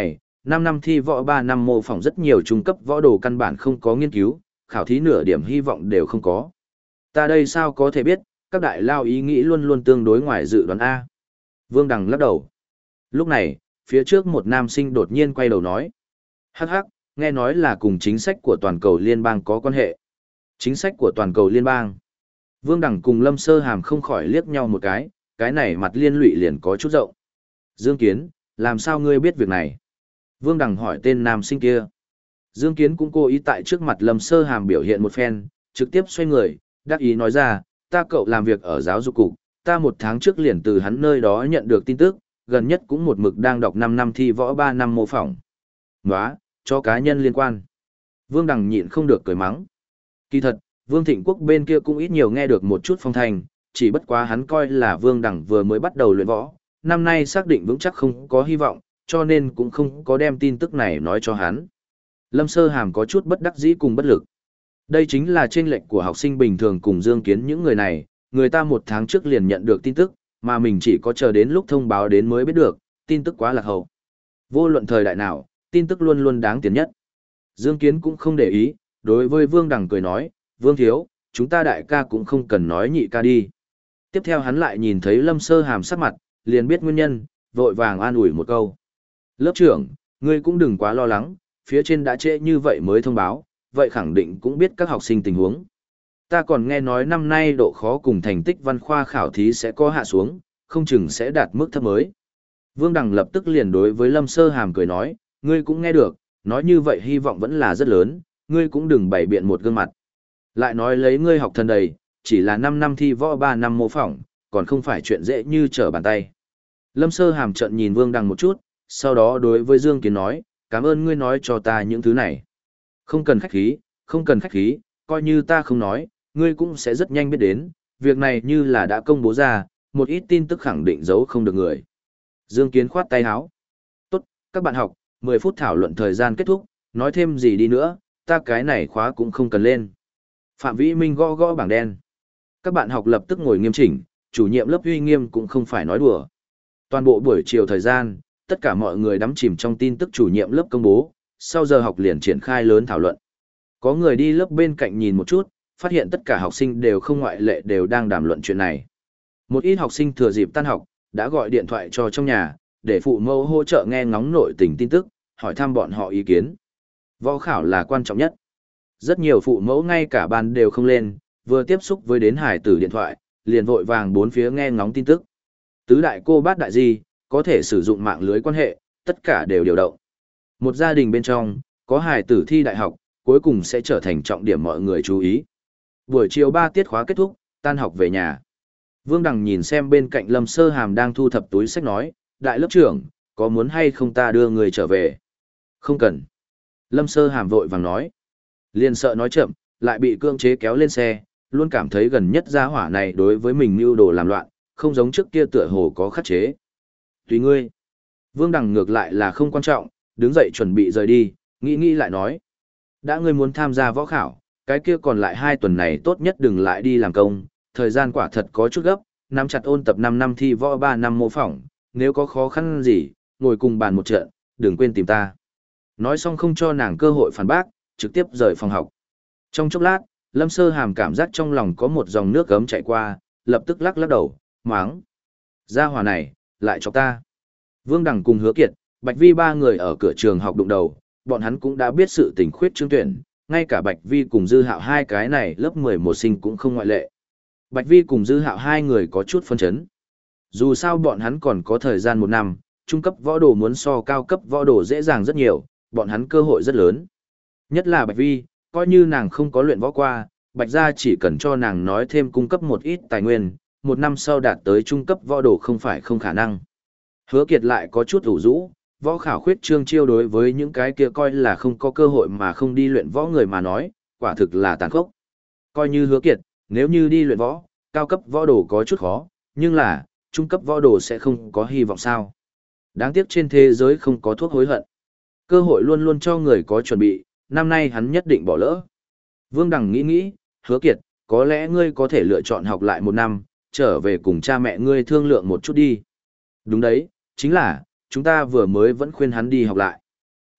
5 năm thi võ 3 năm mô phỏng rất nhiều trung cấp võ đồ căn bản không có nghiên cứu, khảo thí nửa điểm hy vọng đều không có. Ta đây sao có thể biết, các đại lao ý nghĩ luôn luôn tương đối ngoài dự đoán A. Vương Đằng lắc đầu. Lúc này, phía trước một nam sinh đột nhiên quay đầu nói. Hắc hắc, nghe nói là cùng chính sách của toàn cầu liên bang có quan hệ. Chính sách của toàn cầu liên bang. Vương Đằng cùng Lâm Sơ Hàm không khỏi liếc nhau một cái này mặt liên lụy liền có chút rộng. Dương Kiến, làm sao ngươi biết việc này? Vương Đằng hỏi tên nam sinh kia. Dương Kiến cũng cố ý tại trước mặt Lâm Sơ Hàm biểu hiện một phen, trực tiếp xoay người, đắc ý nói ra, ta cậu làm việc ở giáo dục cục, ta 1 tháng trước liền từ hắn nơi đó nhận được tin tức, gần nhất cũng một mực đang đọc 5 năm thi võ 3 năm mô phỏng. Nóa, cho cá nhân liên quan. Vương Đằng nhịn không được cười mắng. Kỳ thật, Vương Thịnh Quốc bên kia cũng ít nhiều nghe được một chút phong thành, chỉ bất quá hắn coi là Vương Đằng vừa mới bắt đầu luyện võ, năm nay xác định vững chắc không có hy vọng, cho nên cũng không có đem tin tức này nói cho hắn. Lâm Sơ Hàm có chút bất đắc dĩ cùng bất lực. Đây chính là chênh lệch của học sinh bình thường cùng Dương Kiến những người này, người ta 1 tháng trước liền nhận được tin tức, mà mình chỉ có chờ đến lúc thông báo đến mới biết được, tin tức quá lạc hậu. Vô luận thời đại nào, tin tức luôn luôn đáng tiền nhất. Dương Kiến cũng không để ý, đối với Vương Đằng cười nói, Vương Thiếu, chúng ta đại ca cũng không cần nói nhị ca đi. Tiếp theo hắn lại nhìn thấy Lâm Sơ Hàm sắc mặt, liền biết nguyên nhân, vội vàng an ủi một câu. Lớp trưởng, ngươi cũng đừng quá lo lắng, phía trên đã trễ như vậy mới thông báo, vậy khẳng định cũng biết các học sinh tình huống. Ta còn nghe nói năm nay độ khó cùng thành tích văn khoa khảo thí sẽ có hạ xuống, không chừng sẽ đạt mức thấp mới. Vương Đằng lập tức liền đối với Lâm Sơ Hàm cười nói, ngươi cũng nghe được, nói như vậy hy vọng vẫn là rất lớn, ngươi cũng đừng bày biện một gương mặt. Lại nói lấy ngươi học thần đầy, chỉ là 5 năm thi võ 3 năm mô phỏng, còn không phải chuyện dễ như trở bàn tay. Lâm Sơ Hàm trợn nhìn Vương Đằng một chút, sau đó đối với Dương Kiến nói, cảm ơn ngươi nói cho ta những thứ này. Không cần khách khí, không cần khách khí, coi như ta không nói, ngươi cũng sẽ rất nhanh biết đến, việc này như là đã công bố ra, một ít tin tức khẳng định giấu không được người. Dương Kiến khoát tay áo. Tốt, các bạn học, 10 phút thảo luận thời gian kết thúc, nói thêm gì đi nữa, ta cái này khóa cũng không cần lên. Phạm Vĩ Minh gõ gõ bảng đen. Các bạn học lập tức ngồi nghiêm chỉnh, chủ nhiệm lớp uy nghiêm cũng không phải nói đùa. Toàn bộ buổi chiều thời gian, tất cả mọi người đắm chìm trong tin tức chủ nhiệm lớp công bố, sau giờ học liền triển khai lớn thảo luận. Có người đi lớp bên cạnh nhìn một chút, phát hiện tất cả học sinh đều không ngoại lệ đều đang đàm luận chuyện này. Một ít học sinh thừa dịp tan học, đã gọi điện thoại cho trong nhà, để phụ mẫu hỗ trợ nghe ngóng nội tình tin tức, hỏi thăm bọn họ ý kiến. Võ khảo là quan trọng nhất. Rất nhiều phụ mẫu ngay cả ban đều không lên, vừa tiếp xúc với đến hải tử điện thoại, liền vội vàng bốn phía nghe ngóng tin tức. Tứ đại cô bát đại di, có thể sử dụng mạng lưới quan hệ, tất cả đều điều động. Một gia đình bên trong, có hải tử thi đại học, cuối cùng sẽ trở thành trọng điểm mọi người chú ý. Buổi chiều 3 tiết khóa kết thúc, tan học về nhà. Vương Đằng nhìn xem bên cạnh Lâm Sơ Hàm đang thu thập túi sách nói, đại lớp trưởng, có muốn hay không ta đưa người trở về? Không cần. Lâm Sơ Hàm vội vàng nói. Liền sợ nói chậm, lại bị cưỡng chế kéo lên xe, luôn cảm thấy gần nhất gia hỏa này đối với mình mưu đồ làm loạn, không giống trước kia tựa hồ có khắc chế. Tùy ngươi. Vương Đằng ngược lại là không quan trọng, đứng dậy chuẩn bị rời đi, nghĩ lại nói. Đã ngươi muốn tham gia võ khảo, cái kia còn lại 2 tuần này tốt nhất đừng lại đi làm công, thời gian quả thật có chút gấp, nắm chặt ôn tập 5 năm thi võ 3 năm mô phỏng, nếu có khó khăn gì, ngồi cùng bàn một trận, đừng quên tìm ta. Nói xong không cho nàng cơ hội phản bác, trực tiếp rời phòng học. Trong chốc lát, Lâm Sơ Hàm cảm giác trong lòng có một dòng nước gấm chạy qua, lập tức lắc đầu, máng. Gia hỏa này, lại cho ta. Vương Đằng cùng Hứa Kiệt, Bạch Vi 3 người ở cửa trường học đụng đầu, bọn hắn cũng đã biết sự tình khuyết trương tuyển, ngay cả Bạch Vi cùng Dư Hạo 2 cái này lớp 11 sinh cũng không ngoại lệ. Bạch Vi cùng Dư Hạo 2 người có chút phân chấn. Dù sao bọn hắn còn có thời gian 1 năm, trung cấp võ đồ muốn so cao cấp võ đồ dễ dàng rất nhiều, bọn hắn cơ hội rất lớn. Nhất là Bạch Vi, coi như nàng không có luyện võ qua, Bạch gia chỉ cần cho nàng nói thêm cung cấp một ít tài nguyên, 1 năm sau đạt tới trung cấp võ đồ không phải không khả năng. Hứa Kiệt lại có chút ủ rũ, võ khảo khuyết trương chiêu đối với những cái kia coi là không có cơ hội mà không đi luyện võ người mà nói, quả thực là tàn khốc. Coi như Hứa Kiệt, nếu như đi luyện võ, cao cấp võ đồ có chút khó, nhưng là, trung cấp võ đồ sẽ không có hy vọng sao. Đáng tiếc trên thế giới không có thuốc hối hận. Cơ hội luôn luôn cho người có chuẩn bị, năm nay hắn nhất định bỏ lỡ. Vương Đằng nghĩ, Hứa Kiệt, có lẽ ngươi có thể lựa chọn học lại 1 năm, trở về cùng cha mẹ ngươi thương lượng một chút đi. Đúng đấy, chính là, chúng ta vừa mới vẫn khuyên hắn đi học lại.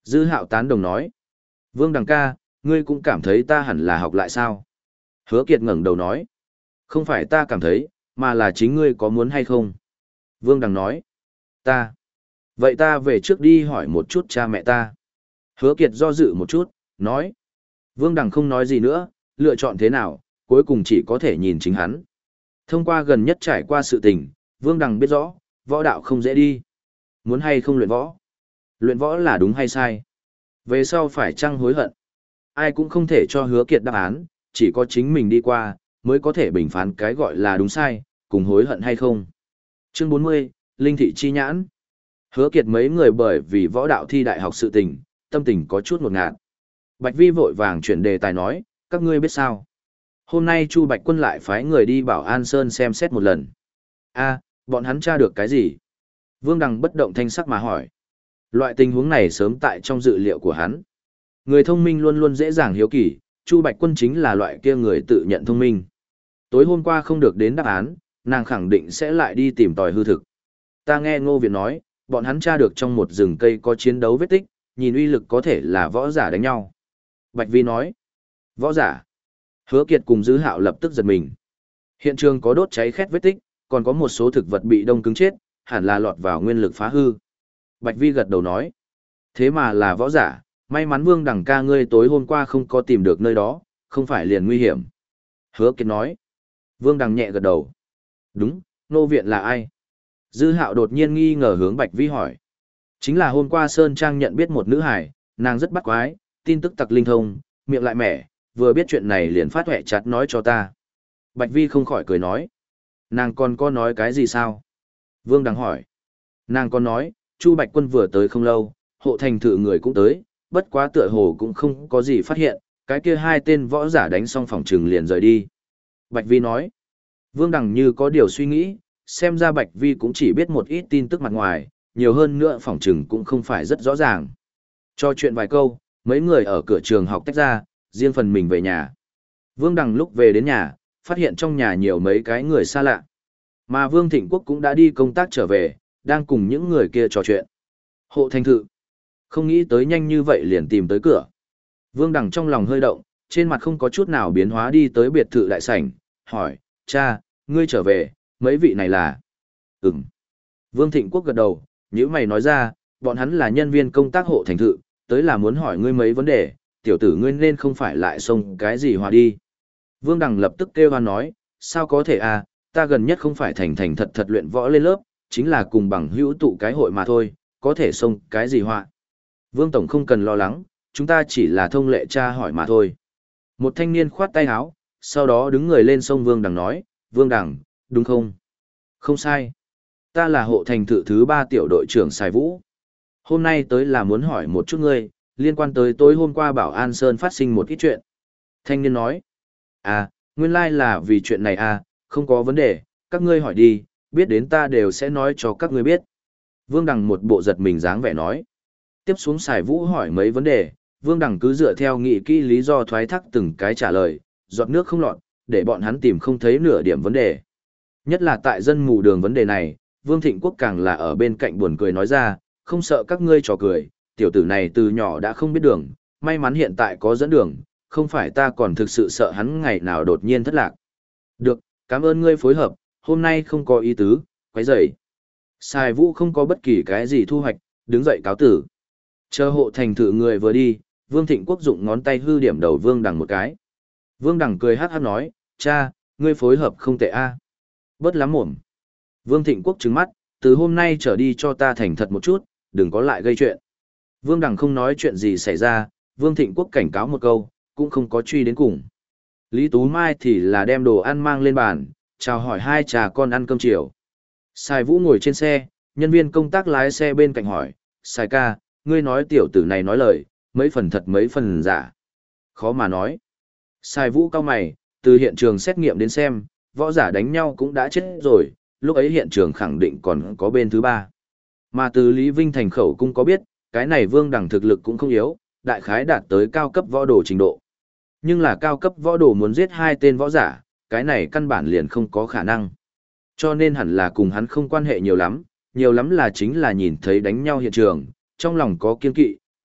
Dư Hạo tán đồng nói. Vương Đằng ca, ngươi cũng cảm thấy ta hẳn là học lại sao? Hứa Kiệt ngẩng đầu nói. Không phải ta cảm thấy, mà là chính ngươi có muốn hay không? Vương Đằng nói. Ta. Vậy ta về trước đi hỏi một chút cha mẹ ta. Hứa Kiệt do dự một chút, nói. Vương Đằng không nói gì nữa, lựa chọn thế nào, cuối cùng chỉ có thể nhìn chính hắn. Thông qua gần nhất trải qua sự tình, Vương Đằng biết rõ, võ đạo không dễ đi. Muốn hay không luyện võ? Luyện võ là đúng hay sai? Về sau phải chăng hối hận? Ai cũng không thể cho Hứa Kiệt đáp án, chỉ có chính mình đi qua, mới có thể bình phán cái gọi là đúng sai, cùng hối hận hay không. Chương 40, Linh thị chi nhãn. Hứa Kiệt mấy người bởi vì võ đạo thi đại học sự tình, tâm tình có chút ngột ngạt. Bạch Vi vội vàng chuyển đề tài nói, các ngươi biết sao? Hôm nay Chu Bạch Quân lại phái người đi Bảo An Sơn xem xét một lần. A, bọn hắn tra được cái gì? Vương Đằng bất động thanh sắc mà hỏi. Loại tình huống này sớm tại trong dự liệu của hắn. Người thông minh luôn luôn dễ dàng hiếu kỳ, Chu Bạch Quân chính là loại kia người tự nhận thông minh. Tối hôm qua không được đến đáp án, nàng khẳng định sẽ lại đi tìm tòi hư thực. Ta nghe Ngô Việt nói, bọn hắn tra được trong một rừng cây có chiến đấu vết tích, nhìn uy lực có thể là võ giả đánh nhau. Bạch Vi nói, võ giả. Hứa Kiệt cùng Dư Hạo lập tức giật mình. Hiện trường có đốt cháy khét vết tích, còn có một số thực vật bị đông cứng chết, hẳn là lọt vào nguyên lực phá hư. Bạch Vi gật đầu nói, thế mà là võ giả, may mắn Vương Đằng ca ngươi tối hôm qua không có tìm được nơi đó, không phải liền nguy hiểm. Hứa Kiệt nói, Vương Đằng nhẹ gật đầu. Đúng, nô viện là ai? Dư Hạo đột nhiên nghi ngờ hướng Bạch Vi hỏi. Chính là hôm qua Sơn Trang nhận biết một nữ hải, nàng rất bắt quái, tin tức tặc linh thông, miệng lại mẻ, vừa biết chuyện này liền phát huệ chặt nói cho ta. Bạch Vi không khỏi cười nói. Nàng còn có nói cái gì sao? Vương Đằng hỏi. Nàng còn nói, Chu Bạch Quân vừa tới không lâu, hộ thành thự người cũng tới, bất quá tựa hồ cũng không có gì phát hiện, cái kia hai tên võ giả đánh xong phòng trừng liền rời đi. Bạch Vi nói. Vương Đằng như có điều suy nghĩ, xem ra Bạch Vi cũng chỉ biết một ít tin tức mặt ngoài, nhiều hơn nữa phòng trừng cũng không phải rất rõ ràng. Cho chuyện vài câu, mấy người ở cửa trường học tách ra, riêng phần mình về nhà. Vương Đằng lúc về đến nhà, phát hiện trong nhà nhiều mấy cái người xa lạ. Mà Vương Thịnh Quốc cũng đã đi công tác trở về, đang cùng những người kia trò chuyện. Hộ thành thự. Không nghĩ tới nhanh như vậy liền tìm tới cửa. Vương Đằng trong lòng hơi động, trên mặt không có chút nào biến hóa đi tới biệt thự đại sảnh, hỏi, cha, ngươi trở về, mấy vị này là? Ừm. Vương Thịnh Quốc gật đầu, nhíu mày nói ra, bọn hắn là nhân viên công tác hộ thành thự, tới là muốn hỏi ngươi mấy vấn đề, tiểu tử ngươi nên không phải lại xông cái gì hòa đi. Vương Đằng lập tức kêu hoan nói, sao có thể à, ta gần nhất không phải thành thành thật thật luyện võ lên lớp, chính là cùng bằng hữu tụ cái hội mà thôi, có thể xông cái gì họa. Vương Tổng không cần lo lắng, chúng ta chỉ là thông lệ tra hỏi mà thôi. Một thanh niên khoát tay áo, sau đó đứng người lên sông Vương Đằng nói, Vương Đằng, đúng không? Không sai. Ta là hộ thành thự thứ 3 tiểu đội trưởng Sài Vũ. Hôm nay tới là muốn hỏi một chút ngươi, liên quan tới tối hôm qua Bảo An Sơn phát sinh một ít chuyện. Thanh niên nói, à, nguyên lai là vì chuyện này à, không có vấn đề, các ngươi hỏi đi, biết đến ta đều sẽ nói cho các ngươi biết. Vương Đằng một bộ giật mình dáng vẻ nói. Tiếp xuống Sài Vũ hỏi mấy vấn đề, Vương Đằng cứ dựa theo nghị kỹ lý do thoái thác từng cái trả lời, giọt nước không lọt, để bọn hắn tìm không thấy nửa điểm vấn đề. Nhất là tại dân mù đường vấn đề này, Vương Thịnh Quốc càng là ở bên cạnh buồn cười nói ra, không sợ các ngươi trò cười, tiểu tử này từ nhỏ đã không biết đường, may mắn hiện tại có dẫn đường, không phải ta còn thực sự sợ hắn ngày nào đột nhiên thất lạc. Được, cảm ơn ngươi phối hợp, hôm nay không có ý tứ, quấy rầy. Sài Vũ không có bất kỳ cái gì thu hoạch, đứng dậy cáo tử. Chờ hộ thành thự người vừa đi, Vương Thịnh Quốc dụng ngón tay hư điểm đầu Vương Đằng một cái. Vương Đằng cười hát hát nói, cha, ngươi phối hợp không tệ a. Bớt lắm mồm. Vương Thịnh Quốc trừng mắt, từ hôm nay trở đi cho ta thành thật một chút, đừng có lại gây chuyện. Vương Đằng không nói chuyện gì xảy ra, Vương Thịnh Quốc cảnh cáo một câu, cũng không có truy đến cùng. Lý Tú Mai thì là đem đồ ăn mang lên bàn, chào hỏi hai cha con ăn cơm chiều. Sài Vũ ngồi trên xe, nhân viên công tác lái xe bên cạnh hỏi, Sài ca, ngươi nói tiểu tử này nói lời, mấy phần thật mấy phần giả. Khó mà nói. Sài Vũ cao mày, từ hiện trường xét nghiệm đến xem, võ giả đánh nhau cũng đã chết rồi, lúc ấy hiện trường khẳng định còn có bên thứ 3. Mà từ Lý Vinh Thành khẩu cũng có biết, cái này Vương Đằng thực lực cũng không yếu, đại khái đạt tới cao cấp võ đồ trình độ. Nhưng là cao cấp võ đồ muốn giết hai tên võ giả, cái này căn bản liền không có khả năng. Cho nên hẳn là cùng hắn không quan hệ nhiều lắm là chính là nhìn thấy đánh nhau hiện trường, trong lòng có kiên kỵ,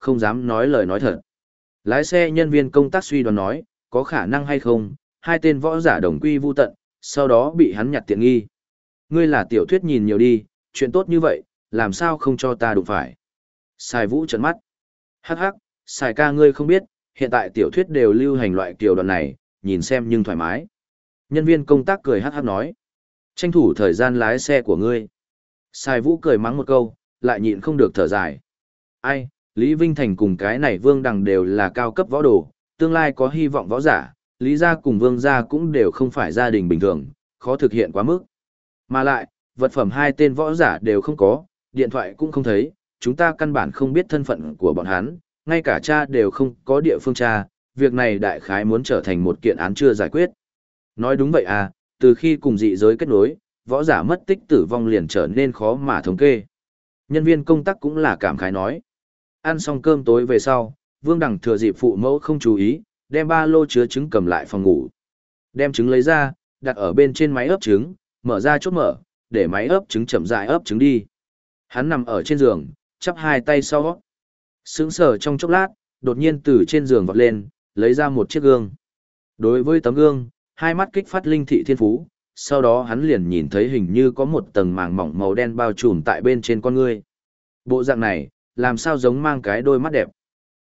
không dám nói lời nói thật. Lái xe nhân viên công tác suy đoán nói, có khả năng hay không, hai tên võ giả đồng quy vu tận, sau đó bị hắn nhặt tiện nghi. Ngươi là tiểu thuyết nhìn nhiều đi, chuyện tốt như vậy, làm sao không cho ta đụng phải. Sài Vũ trợn mắt. Hắc hắc, Sài ca ngươi không biết, hiện tại tiểu thuyết đều lưu hành loại kiểu đoạn này, nhìn xem nhưng thoải mái. Nhân viên công tác cười hắc hắc nói. Tranh thủ thời gian lái xe của ngươi. Sài Vũ cười mắng một câu, lại nhịn không được thở dài. Ai, Lý Vinh Thành cùng cái này Vương Đằng đều là cao cấp võ đồ, tương lai có hy vọng võ giả, Lý gia cùng Vương gia cũng đều không phải gia đình bình thường, khó thực hiện quá mức. Mà lại, vật phẩm hai tên võ giả đều không có, điện thoại cũng không thấy, chúng ta căn bản không biết thân phận của bọn hắn, ngay cả cha đều không có địa phương cha, việc này đại khái muốn trở thành một kiện án chưa giải quyết. Nói đúng vậy à, từ khi cùng dị giới kết nối, võ giả mất tích tử vong liền trở nên khó mà thống kê. Nhân viên công tác cũng là cảm khái nói. Ăn xong cơm tối về sau, Vương Đằng thừa dịp phụ mẫu không chú ý, đem ba lô chứa trứng cầm lại phòng ngủ. Đem trứng lấy ra, đặt ở bên trên máy ấp trứng, mở ra chốt mở, để máy ấp trứng chậm rãi ấp trứng đi. Hắn nằm ở trên giường, chắp hai tay sau. Sững sờ trong chốc lát, đột nhiên từ trên giường vọt lên, lấy ra một chiếc gương. Đối với tấm gương, hai mắt kích phát linh thị thiên phú, sau đó hắn liền nhìn thấy hình như có một tầng màng mỏng màu đen bao trùm tại bên trên con ngươi. Bộ dạng này, làm sao giống mang cái đôi mắt đẹp.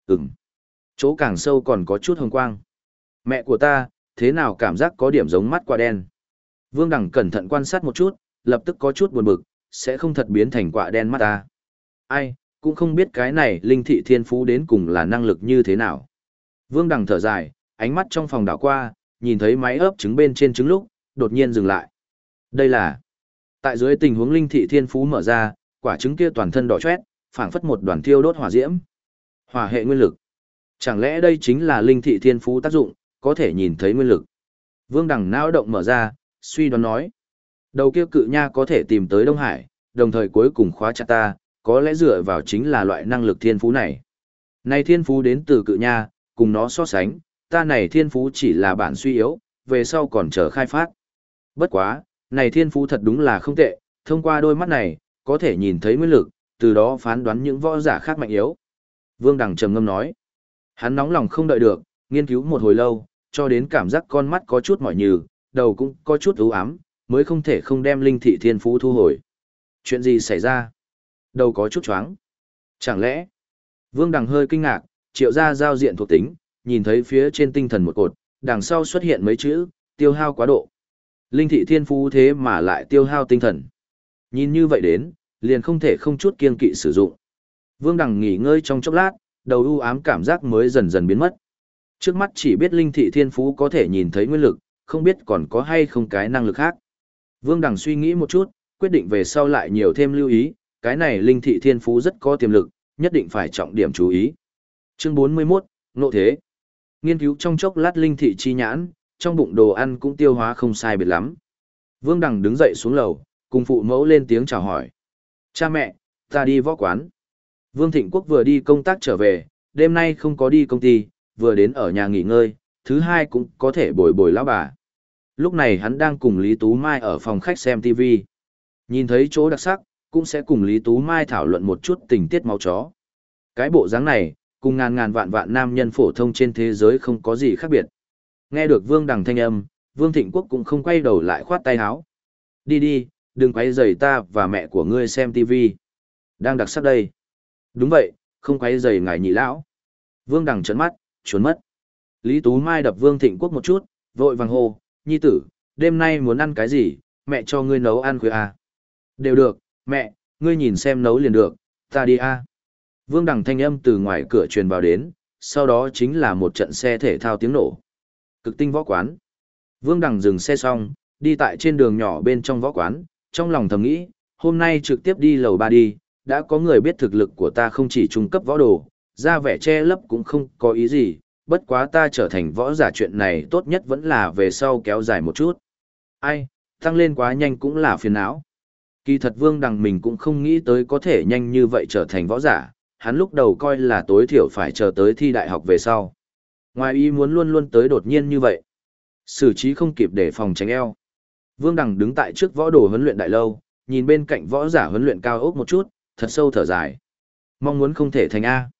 Chỗ càng sâu còn có chút hồng quang. Mẹ của ta, thế nào cảm giác có điểm giống mắt quả đen. Vương Đằng cẩn thận quan sát một chút, lập tức có chút buồn bực, sẽ không thật biến thành quả đen mắt ta. Ai, cũng không biết cái này linh thị thiên phú đến cùng là năng lực như thế nào. Vương Đằng thở dài, ánh mắt trong phòng đảo qua, nhìn thấy máy ấp trứng bên trên trứng lúc, đột nhiên dừng lại. Đây là tại dưới tình huống linh thị thiên phú mở ra, quả trứng kia toàn thân đỏ chót, phảng phất một đoàn thiêu đốt hỏa diễm. Hỏa hệ nguyên lực. Chẳng lẽ đây chính là linh thị thiên phú tác dụng, có thể nhìn thấy nguyên lực. Vương Đằng não động mở ra, suy đoán nói. Đầu kia cự nha có thể tìm tới Đông Hải, đồng thời cuối cùng khóa chặt ta, có lẽ dựa vào chính là loại năng lực thiên phú này. Này thiên phú đến từ cự nha, cùng nó so sánh, ta này thiên phú chỉ là bản suy yếu, về sau còn chờ khai phát. Bất quá, này thiên phú thật đúng là không tệ, thông qua đôi mắt này, có thể nhìn thấy nguyên lực, từ đó phán đoán những võ giả khác mạnh yếu. Vương Đằng trầm ngâm nói. Hắn nóng lòng không đợi được, nghiên cứu một hồi lâu, cho đến cảm giác con mắt có chút mỏi nhừ, đầu cũng có chút u ám, mới không thể không đem linh thị thiên phú thu hồi. Chuyện gì xảy ra? Đầu có chút choáng. Chẳng lẽ? Vương Đằng hơi kinh ngạc, triệu ra giao diện thuộc tính, nhìn thấy phía trên tinh thần một cột, đằng sau xuất hiện mấy chữ, tiêu hao quá độ. Linh thị thiên phú thế mà lại tiêu hao tinh thần. Nhìn như vậy đến, liền không thể không chút kiêng kỵ sử dụng. Vương Đằng nghỉ ngơi trong chốc lát, đầu u ám cảm giác mới dần dần biến mất. Trước mắt chỉ biết linh thị thiên phú có thể nhìn thấy nguyên lực, không biết còn có hay không cái năng lực khác. Vương Đằng suy nghĩ một chút, quyết định về sau lại nhiều thêm lưu ý, cái này linh thị thiên phú rất có tiềm lực, nhất định phải trọng điểm chú ý. Chương 41, Ngộ thế. Nghiên cứu trong chốc lát linh thị chi nhãn, trong bụng đồ ăn cũng tiêu hóa không sai biệt lắm. Vương Đằng đứng dậy xuống lầu, cùng phụ mẫu lên tiếng chào hỏi. Cha mẹ, ta đi võ quán. Vương Thịnh Quốc vừa đi công tác trở về, đêm nay không có đi công ty, vừa đến ở nhà nghỉ ngơi, thứ hai cũng có thể bồi bồi lão bà. Lúc này hắn đang cùng Lý Tú Mai ở phòng khách xem TV. Nhìn thấy chỗ đặc sắc, cũng sẽ cùng Lý Tú Mai thảo luận một chút tình tiết máu chó. Cái bộ dáng này, cùng ngàn ngàn vạn vạn nam nhân phổ thông trên thế giới không có gì khác biệt. Nghe được Vương Đằng thanh âm, Vương Thịnh Quốc cũng không quay đầu lại khoát tay áo. Đi đi, đừng quấy rầy ta và mẹ của ngươi xem TV. Đang đặc sắc đây. Đúng vậy, không quấy rầy ngài nhị lão. Vương Đằng trấn mắt, trốn mất. Lý Tú Mai đập Vương Thịnh Quốc một chút, vội vàng hô, nhi tử, đêm nay muốn ăn cái gì, mẹ cho ngươi nấu ăn khuya à? Đều được, mẹ, ngươi nhìn xem nấu liền được, ta đi à? Vương Đằng thanh âm từ ngoài cửa truyền vào đến, sau đó chính là một trận xe thể thao tiếng nổ. Cực tinh võ quán. Vương Đằng dừng xe xong, đi tại trên đường nhỏ bên trong võ quán, trong lòng thầm nghĩ, hôm nay trực tiếp đi lầu 3 đi, đã có người biết thực lực của ta không chỉ trung cấp võ đồ, ra vẻ che lấp cũng không có ý gì, bất quá ta trở thành võ giả chuyện này tốt nhất vẫn là về sau kéo dài một chút. Ai, tăng lên quá nhanh cũng là phiền não. Kỳ thật Vương Đằng mình cũng không nghĩ tới có thể nhanh như vậy trở thành võ giả, hắn lúc đầu coi là tối thiểu phải chờ tới thi đại học về sau. Ngoài ý muốn luôn luôn tới đột nhiên như vậy. Xử trí không kịp để phòng tránh eo. Vương Đằng đứng tại trước võ đồ huấn luyện đại lâu, nhìn bên cạnh võ giả huấn luyện cao ốc một chút, thật sâu thở dài. Mong muốn không thể thành A.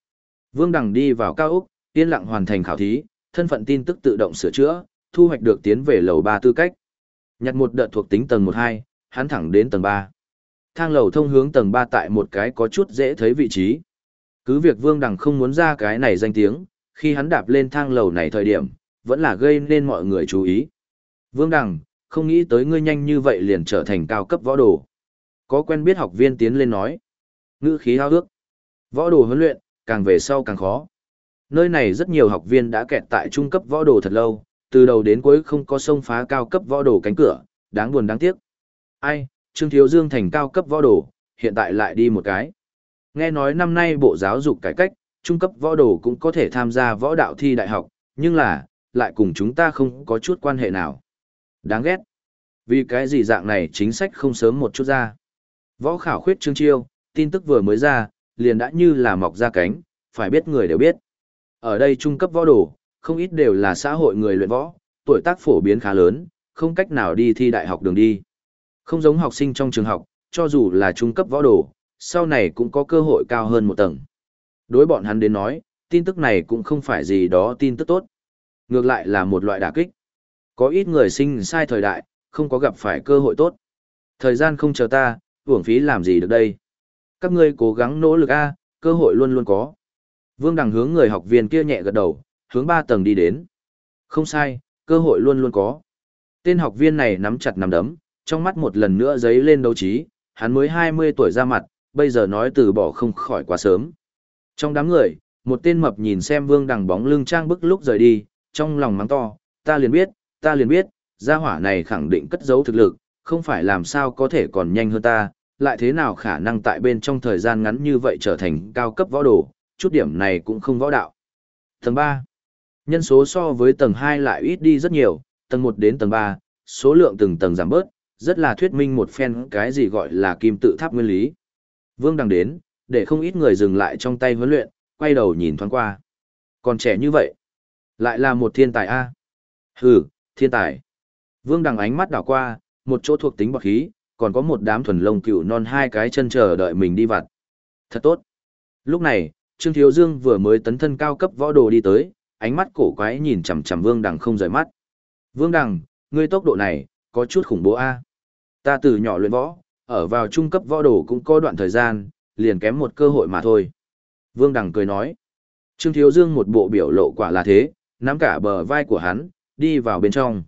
Vương Đằng đi vào cao ốc, yên lặng hoàn thành khảo thí, thân phận tin tức tự động sửa chữa, thu hoạch được tiến về lầu 3 tư cách. Nhặt một đợt thuộc tính tầng 1-2, hắn thẳng đến tầng 3. Thang lầu thông hướng tầng 3 tại một cái có chút dễ thấy vị trí. Cứ việc Vương Đằng không muốn ra cái này danh tiếng, khi hắn đạp lên thang lầu này thời điểm, vẫn là gây nên mọi người chú ý. Vương Đằng, không nghĩ tới ngươi nhanh như vậy liền trở thành cao cấp võ đồ. Có quen biết học viên tiến lên nói. Ngữ khí hao ước. Võ đồ huấn luyện, càng về sau càng khó. Nơi này rất nhiều học viên đã kẹt tại trung cấp võ đồ thật lâu, từ đầu đến cuối không có xông phá cao cấp võ đồ cánh cửa, đáng buồn đáng tiếc. Ai, Trương Thiếu Dương thành cao cấp võ đồ, hiện tại lại đi một cái. Nghe nói năm nay Bộ Giáo dục cải cách, trung cấp võ đồ cũng có thể tham gia võ đạo thi đại học, nhưng là, lại cùng chúng ta không có chút quan hệ nào. Đáng ghét. Vì cái gì dạng này chính sách không sớm một chút ra. Võ khảo khuyết Trương Chiêu, tin tức vừa mới ra, liền đã như là mọc ra cánh, phải biết người đều biết. Ở đây trung cấp võ đồ, không ít đều là xã hội người luyện võ, tuổi tác phổ biến khá lớn, không cách nào đi thi đại học đường đi. Không giống học sinh trong trường học, cho dù là trung cấp võ đồ, sau này cũng có cơ hội cao hơn một tầng. Đối bọn hắn đến nói, tin tức này cũng không phải gì đó tin tức tốt. Ngược lại là một loại đả kích. Có ít người sinh sai thời đại, không có gặp phải cơ hội tốt. Thời gian không chờ ta, uổng phí làm gì được đây. Các ngươi cố gắng nỗ lực a, cơ hội luôn luôn có. Vương Đằng hướng người học viên kia nhẹ gật đầu, hướng 3 tầng đi đến. Không sai, cơ hội luôn luôn có. Tên học viên này nắm chặt nắm đấm, trong mắt một lần nữa giấy lên đấu trí, hắn mới 20 tuổi ra mặt, bây giờ nói từ bỏ không khỏi quá sớm. Trong đám người, một tên mập nhìn xem Vương Đằng bóng lưng trang bức lúc rời đi, trong lòng mắng to, ta liền biết, gia hỏa này khẳng định cất giấu thực lực, không phải làm sao có thể còn nhanh hơn ta, lại thế nào khả năng tại bên trong thời gian ngắn như vậy trở thành cao cấp võ đồ, chút điểm này cũng không võ đạo. Tầng 3. Nhân số so với tầng 2 lại ít đi rất nhiều, tầng 1 đến tầng 3, số lượng từng tầng giảm bớt, rất là thuyết minh một phen cái gì gọi là kim tự tháp nguyên lý. Vương Đằng đến, để không ít người dừng lại trong tay huấn luyện, quay đầu nhìn thoáng qua. Còn trẻ như vậy, lại là một thiên tài a. Hừ, thiên tài. Vương Đằng ánh mắt đảo qua, một chỗ thuộc tính bọt khí, còn có một đám thuần lông cừu non 2 cái chân chờ đợi mình đi vặt. Thật tốt. Lúc này, Trương Thiếu Dương vừa mới tấn thân cao cấp võ đồ đi tới, ánh mắt cổ quái nhìn chằm chằm Vương Đằng không rời mắt. Vương Đằng, ngươi tốc độ này, có chút khủng bố a. Ta từ nhỏ luyện võ, ở vào trung cấp võ đồ cũng có đoạn thời gian, liền kém một cơ hội mà thôi. Vương Đằng cười nói. Trương Thiếu Dương một bộ biểu lộ quả là thế, nắm cả bờ vai của hắn, đi vào bên trong.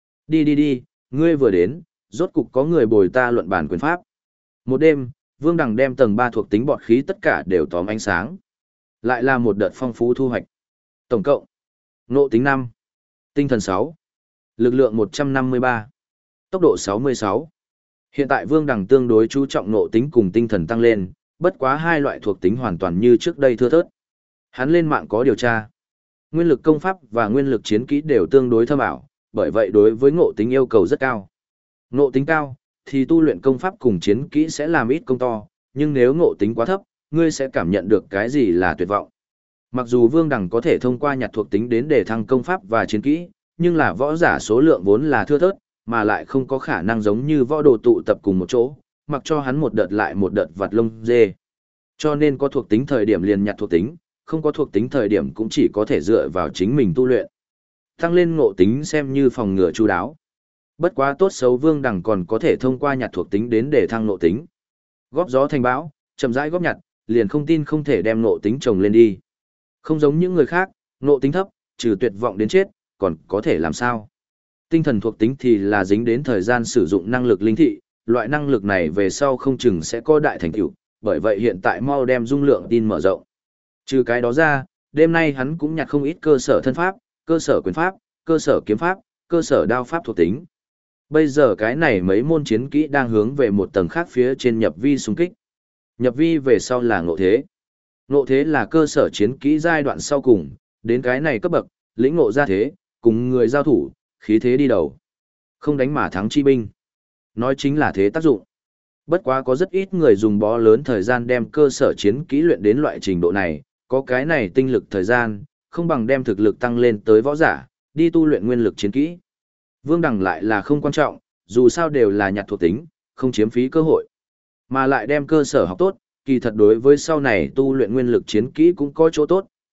Đi, ngươi vừa đến, rốt cục có người bồi ta luận bàn quyền pháp. Một đêm, Vương Đằng đem tầng 3 thuộc tính bọt khí tất cả đều tóm ánh sáng. Lại là một đợt phong phú thu hoạch. Tổng cộng, ngộ tính 5, tinh thần 6, lực lượng 153, tốc độ 66. Hiện tại Vương Đằng tương đối chú trọng ngộ tính cùng tinh thần tăng lên, bất quá hai loại thuộc tính hoàn toàn như trước đây thưa thớt. Hắn lên mạng có điều tra. Nguyên lực công pháp và nguyên lực chiến kỹ đều tương đối thâm ảo, bởi vậy đối với ngộ tính yêu cầu rất cao. Ngộ tính cao, thì tu luyện công pháp cùng chiến kỹ sẽ làm ít công to, nhưng nếu ngộ tính quá thấp, ngươi sẽ cảm nhận được cái gì là tuyệt vọng. Mặc dù Vương Đằng có thể thông qua nhặt thuộc tính đến để thăng công pháp và chiến kỹ, nhưng là võ giả số lượng vốn là thưa thớt, mà lại không có khả năng giống như võ đồ tụ tập cùng một chỗ, mặc cho hắn một đợt lại một đợt vặt lông dê. Cho nên có thuộc tính thời điểm liền nhặt thuộc tính, không có thuộc tính thời điểm cũng chỉ có thể dựa vào chính mình tu luyện. Tăng lên ngộ tính xem như phòng ngừa chu đáo. Bất quá tốt xấu Vương Đằng còn có thể thông qua nhặt thuộc tính đến để thăng ngộ tính. Góp gió thành bão, chậm rãi góp nhặt, liền không tin không thể đem ngộ tính trồng lên đi. Không giống những người khác, ngộ tính thấp, trừ tuyệt vọng đến chết, còn có thể làm sao? Tinh thần thuộc tính thì là dính đến thời gian sử dụng năng lực linh thị, loại năng lực này về sau không chừng sẽ có đại thành tựu, bởi vậy hiện tại mau đem dung lượng tin mở rộng. Trừ cái đó ra, đêm nay hắn cũng nhặt không ít cơ sở thân pháp, cơ sở quyền pháp, cơ sở kiếm pháp, cơ sở đao pháp thuộc tính. Bây giờ cái này mấy môn chiến kỹ đang hướng về một tầng khác phía trên nhập vi xung kích. Nhập vi về sau là ngộ thế. Ngộ thế là cơ sở chiến kỹ giai đoạn sau cùng, đến cái này cấp bậc, lĩnh ngộ ra thế, cùng người giao thủ, khí thế đi đầu. Không đánh mà thắng chi binh. Nói chính là thế tác dụng. Bất quá có rất ít người dùng bó lớn thời gian đem cơ sở chiến kỹ luyện đến loại trình độ này, có cái này tinh lực thời gian, không bằng đem thực lực tăng lên tới võ giả, đi tu luyện nguyên lực chiến kỹ. Vương Đằng lại là không quan trọng, dù sao đều là nhặt thuộc tính, không chiếm phí cơ hội. Mà lại đem cơ sở học tốt, kỳ thật đối với sau này tu luyện nguyên lực chiến kỹ cũng có chỗ tốt,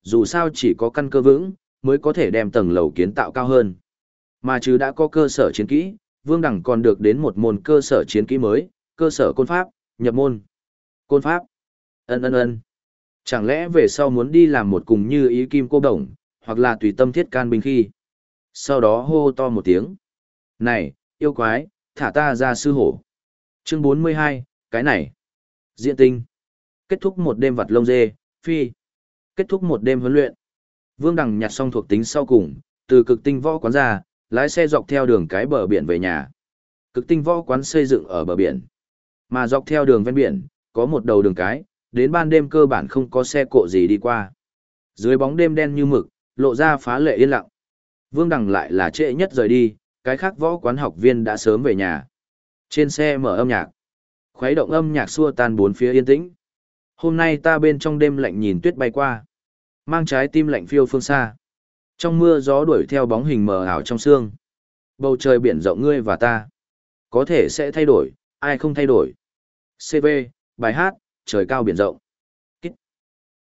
dù sao chỉ có căn cơ vững, mới có thể đem tầng lầu kiến tạo cao hơn. Mà chứ đã có cơ sở chiến kỹ, Vương Đẳng còn được đến một môn cơ sở chiến kỹ mới, cơ sở côn pháp, nhập môn. Côn pháp. Ân. Chẳng lẽ về sau muốn đi làm một cùng như ý kim cô đồng, hoặc là tùy tâm thiết can binh khi. Sau đó hô to một tiếng. Này, yêu quái, thả ta ra sư hổ. Chương 42, cái này. Diện tinh. Kết thúc một đêm vặt lông dê, phi. Kết thúc một đêm huấn luyện. Vương Đằng nhặt xong thuộc tính sau cùng, từ cực tinh võ quán ra, lái xe dọc theo đường cái bờ biển về nhà. Cực tinh võ quán xây dựng ở bờ biển. Mà dọc theo đường ven biển, có một đầu đường cái, đến ban đêm cơ bản không có xe cộ gì đi qua. Dưới bóng đêm đen như mực, lộ ra phá lệ yên lặng. Vương Đằng lại là trễ nhất rời đi, cái khác võ quán học viên đã sớm về nhà. Trên xe mở âm nhạc. Khuấy động âm nhạc xua tan bốn phía yên tĩnh. Hôm nay ta bên trong đêm lạnh nhìn tuyết bay qua. Mang trái tim lạnh phiêu phương xa. Trong mưa gió đuổi theo bóng hình mờ ảo trong sương. Bầu trời biển rộng ngươi và ta. Có thể sẽ thay đổi, ai không thay đổi. CV, bài hát, trời cao biển rộng.